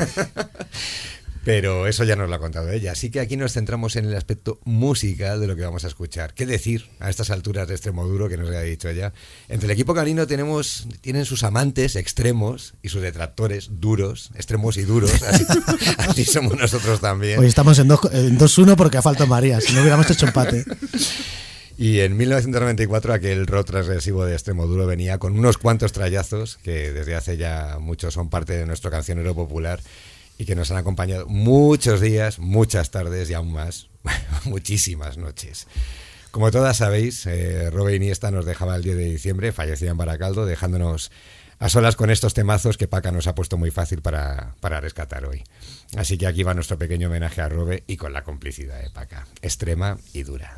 Pero eso ya nos lo ha contado ella. Así que aquí nos centramos en el aspecto musical de lo que vamos a escuchar. ¿Qué decir a estas alturas de Extremo Duro que nos ha dicho ella? Entre el equipo canino tienen sus amantes extremos y sus detractores duros, extremos y duros. Así somos nosotros también. Hoy estamos en 2-1 porque ha faltado María, si no hubiéramos hecho empate. Y en 1994 aquel rock transgresivo de Extremo Duro venía con unos cuantos trallazos que desde hace ya muchos son parte de nuestro cancionero popular y que nos han acompañado muchos días, muchas tardes y aún más, muchísimas noches. Como todas sabéis, Robe Iniesta nos dejaba el 10 de diciembre, fallecía en Baracaldo, dejándonos a solas con estos temazos que Paca nos ha puesto muy fácil para rescatar hoy. Así que aquí va nuestro pequeño homenaje a Robe y con la complicidad de Paca, extrema y dura.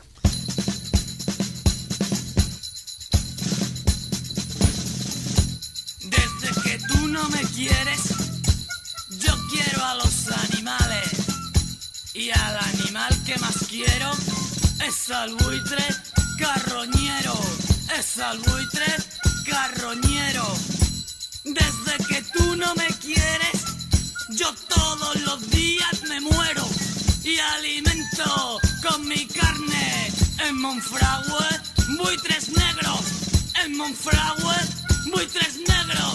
Desde que tú no me quieres, yo quiero a los animales, y al animal que más quiero es al buitre carroñero, es al buitre carroñero. Desde que tú no me quieres, yo todos los días me muero y alimento con mi carne en Monfragüe buitres negros, en Monfragüe buitres negros.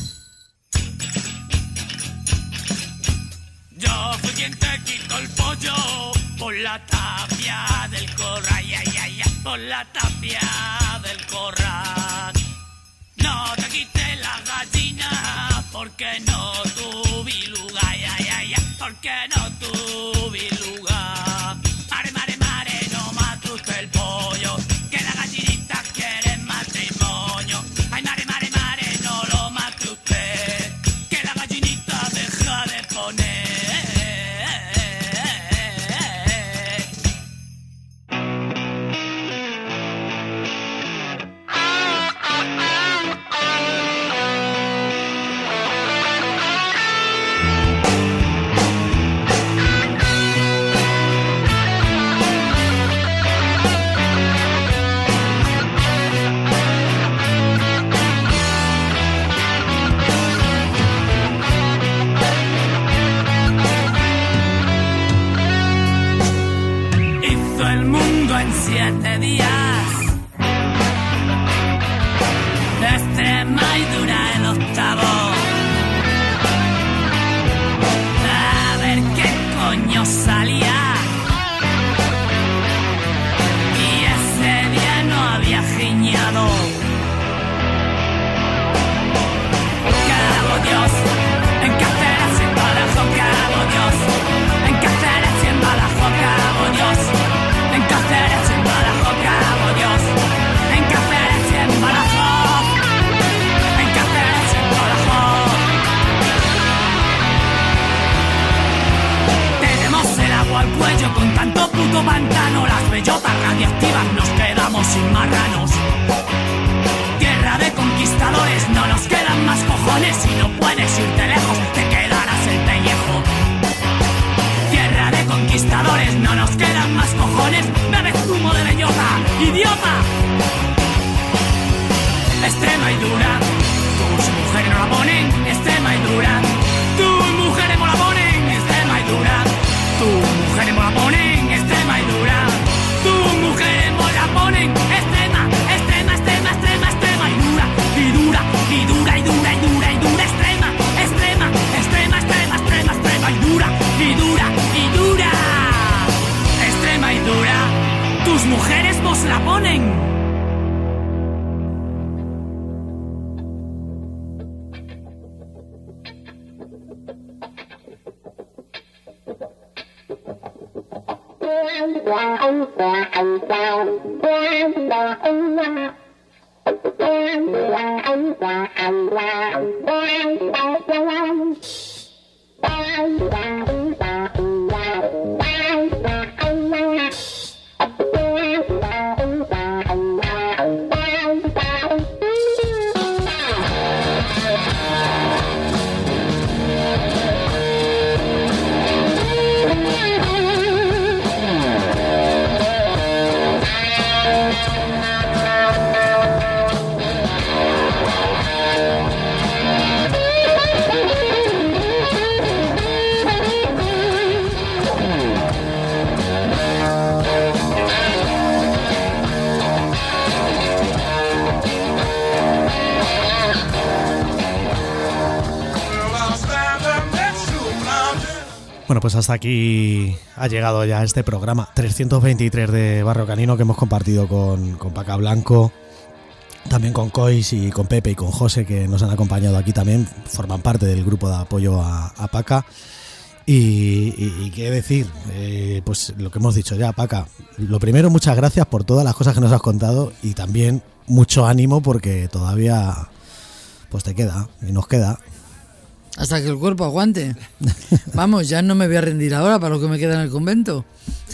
Yo fui quien te quitó el pollo por la tapia del corral, por la tapia del corral. No te quité la gallina porque no tuve lugar, porque no tuve lugar. Mare, mare, mare, no mate usted el pollo, que la gallinita quiere matrimonio. Ay, mare, mare, mare, no lo mate usted, que la gallinita deja de poner. Hizo el mundo en 7 días. Extremadura el octavo. A ver qué coño salía. Y ese día no había giñado. Cabo Dios, en Cáceres, en Badajoz, Cabo Dios. En Cáceres y en Badajoz, Cabo Dios. En Cáceres y en Badajoz, Cabo Dios. En Cáceres y en Badajoz. En Cáceres y en Badajoz. Tenemos el agua al cuello con tanto puto pantano. Las bellotas radioactivas nos quedamos sin marranos. Tierra de conquistadores, no nos quedan más cojones. Si no puedes irte lejos, te quedarás el pellejo. Tierra de conquistadores, no nos quedan más cojones. Bebe zumo de bellota, idiota. Extrema y dura, tus mujeres no la ponen. Extrema y dura, tus mujeres no la ponen. Extrema y dura, tus mujeres no la ponen. Extrema y dura, tus mujeres no la ponen. Extrema, extrema, extrema, extrema, extrema y dura, y dura, y dura, y dura, y dura, y dura. Extrema, extrema, extrema, extrema, extrema, extrema y dura, y dura, y dura. Extrema y dura, tus mujeres vos la ponen. Bueno, pues hasta aquí ha llegado ya este programa 323 de Barrio Canino que hemos compartido con Paca Blanco, también con Cois y con Pepe y con José, que nos han acompañado aquí también, forman parte del grupo de apoyo a Paca. Y qué decir, pues lo que hemos dicho ya, Paca, lo primero, muchas gracias por todas las cosas que nos has contado y también mucho ánimo porque todavía pues te queda y nos queda. Hasta que el cuerpo aguante. Vamos, ya no me voy a rendir ahora para lo que me queda en el convento.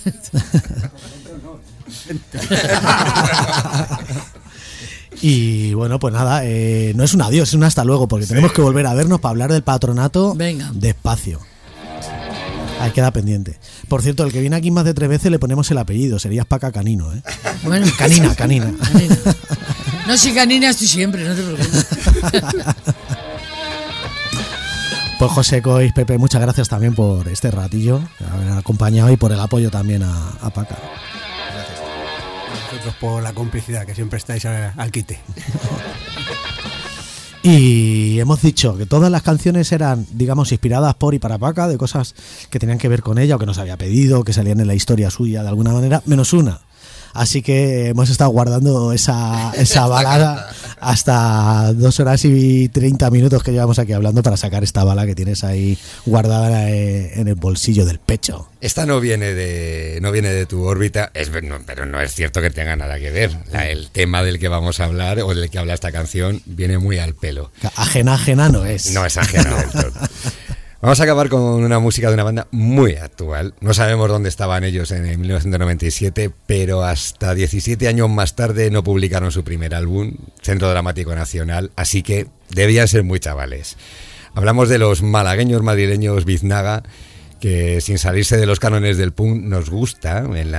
Y bueno, pues nada, no es un adiós, es un hasta luego, porque tenemos que volver a vernos para hablar del patronato. Venga. Despacio. Ahí queda pendiente. Por cierto, el que viene aquí más de 3 veces le ponemos el apellido, serías Paca Canino, ¿eh? Bueno, Canina. No, si Canina estoy siempre, no te preocupes. Pues José, Cois, Pepe, muchas gracias también por este ratillo, por haber acompañado y por el apoyo también a Paca. Gracias a vosotros por la complicidad, que siempre estáis al quite. Y hemos dicho que todas las canciones eran, digamos, inspiradas por y para Paca, de cosas que tenían que ver con ella o que nos había pedido, que salían en la historia suya de alguna manera, menos una. Así que hemos estado guardando esa balada hasta 2 horas y 30 minutos que llevamos aquí hablando para sacar esta bala que tienes ahí guardada en el bolsillo del pecho. Esta no viene de tu órbita, pero no es cierto que tenga nada que ver. El tema del que vamos a hablar o del que habla esta canción viene muy al pelo. Ajena no es. No es ajena del todo. Vamos a acabar con una música de una banda muy actual. No sabemos dónde estaban ellos en 1997, pero hasta 17 años más tarde no publicaron su primer álbum, Centro Dramático Nacional, así que debían ser muy chavales. Hablamos de los malagueños madrileños Biznaga, que sin salirse de los cánones del punk nos gusta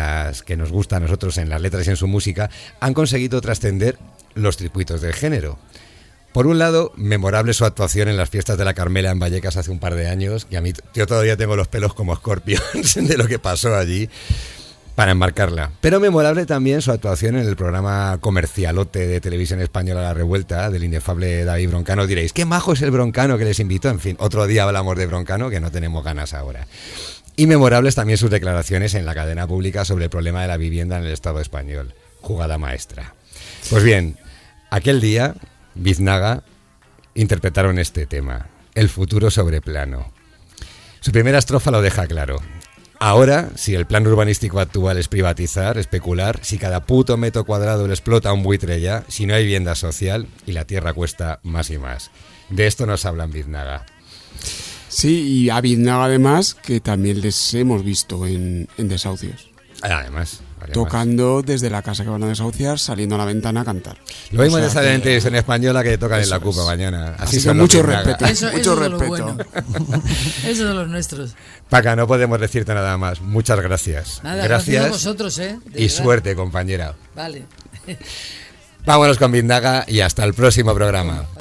a nosotros en las letras y en su música, han conseguido trascender los circuitos del género. Por un lado, memorable su actuación en las fiestas de la Carmela en Vallecas hace un par de años, y a mí yo todavía tengo los pelos como Scorpions de lo que pasó allí para enmarcarla. Pero memorable también su actuación en el programa comercialote de televisión española La Revuelta, del inefable David Broncano. Diréis, qué majo es el Broncano que les invitó. En fin, otro día hablamos de Broncano, que no tenemos ganas ahora. Y memorables también sus declaraciones en la cadena pública sobre el problema de la vivienda en el Estado español. Jugada maestra. Pues bien, aquel día Biznaga interpretaron este tema, El futuro sobre plano. Su primera estrofa lo deja claro. Ahora, si el plan urbanístico actual es privatizar, especular, si cada puto metro cuadrado le explota un buitre ya, si no hay vivienda social y la tierra cuesta más y más. De esto nos hablan Biznaga. Sí, y a Biznaga además, que también les hemos visto en Desahucios. Además. Tocando desde la casa que van a desahuciar, saliendo a la ventana a cantar. Lo mismo en televisión española que tocan en la Cupa mañana. Así son mucho respeto. Mucho respeto. Bueno. Eso de los nuestros. Paca, no podemos decirte nada más. Muchas gracias. Nada, gracias a vosotros, y suerte, compañera. Vale. Vámonos con Biznaga y hasta el próximo programa.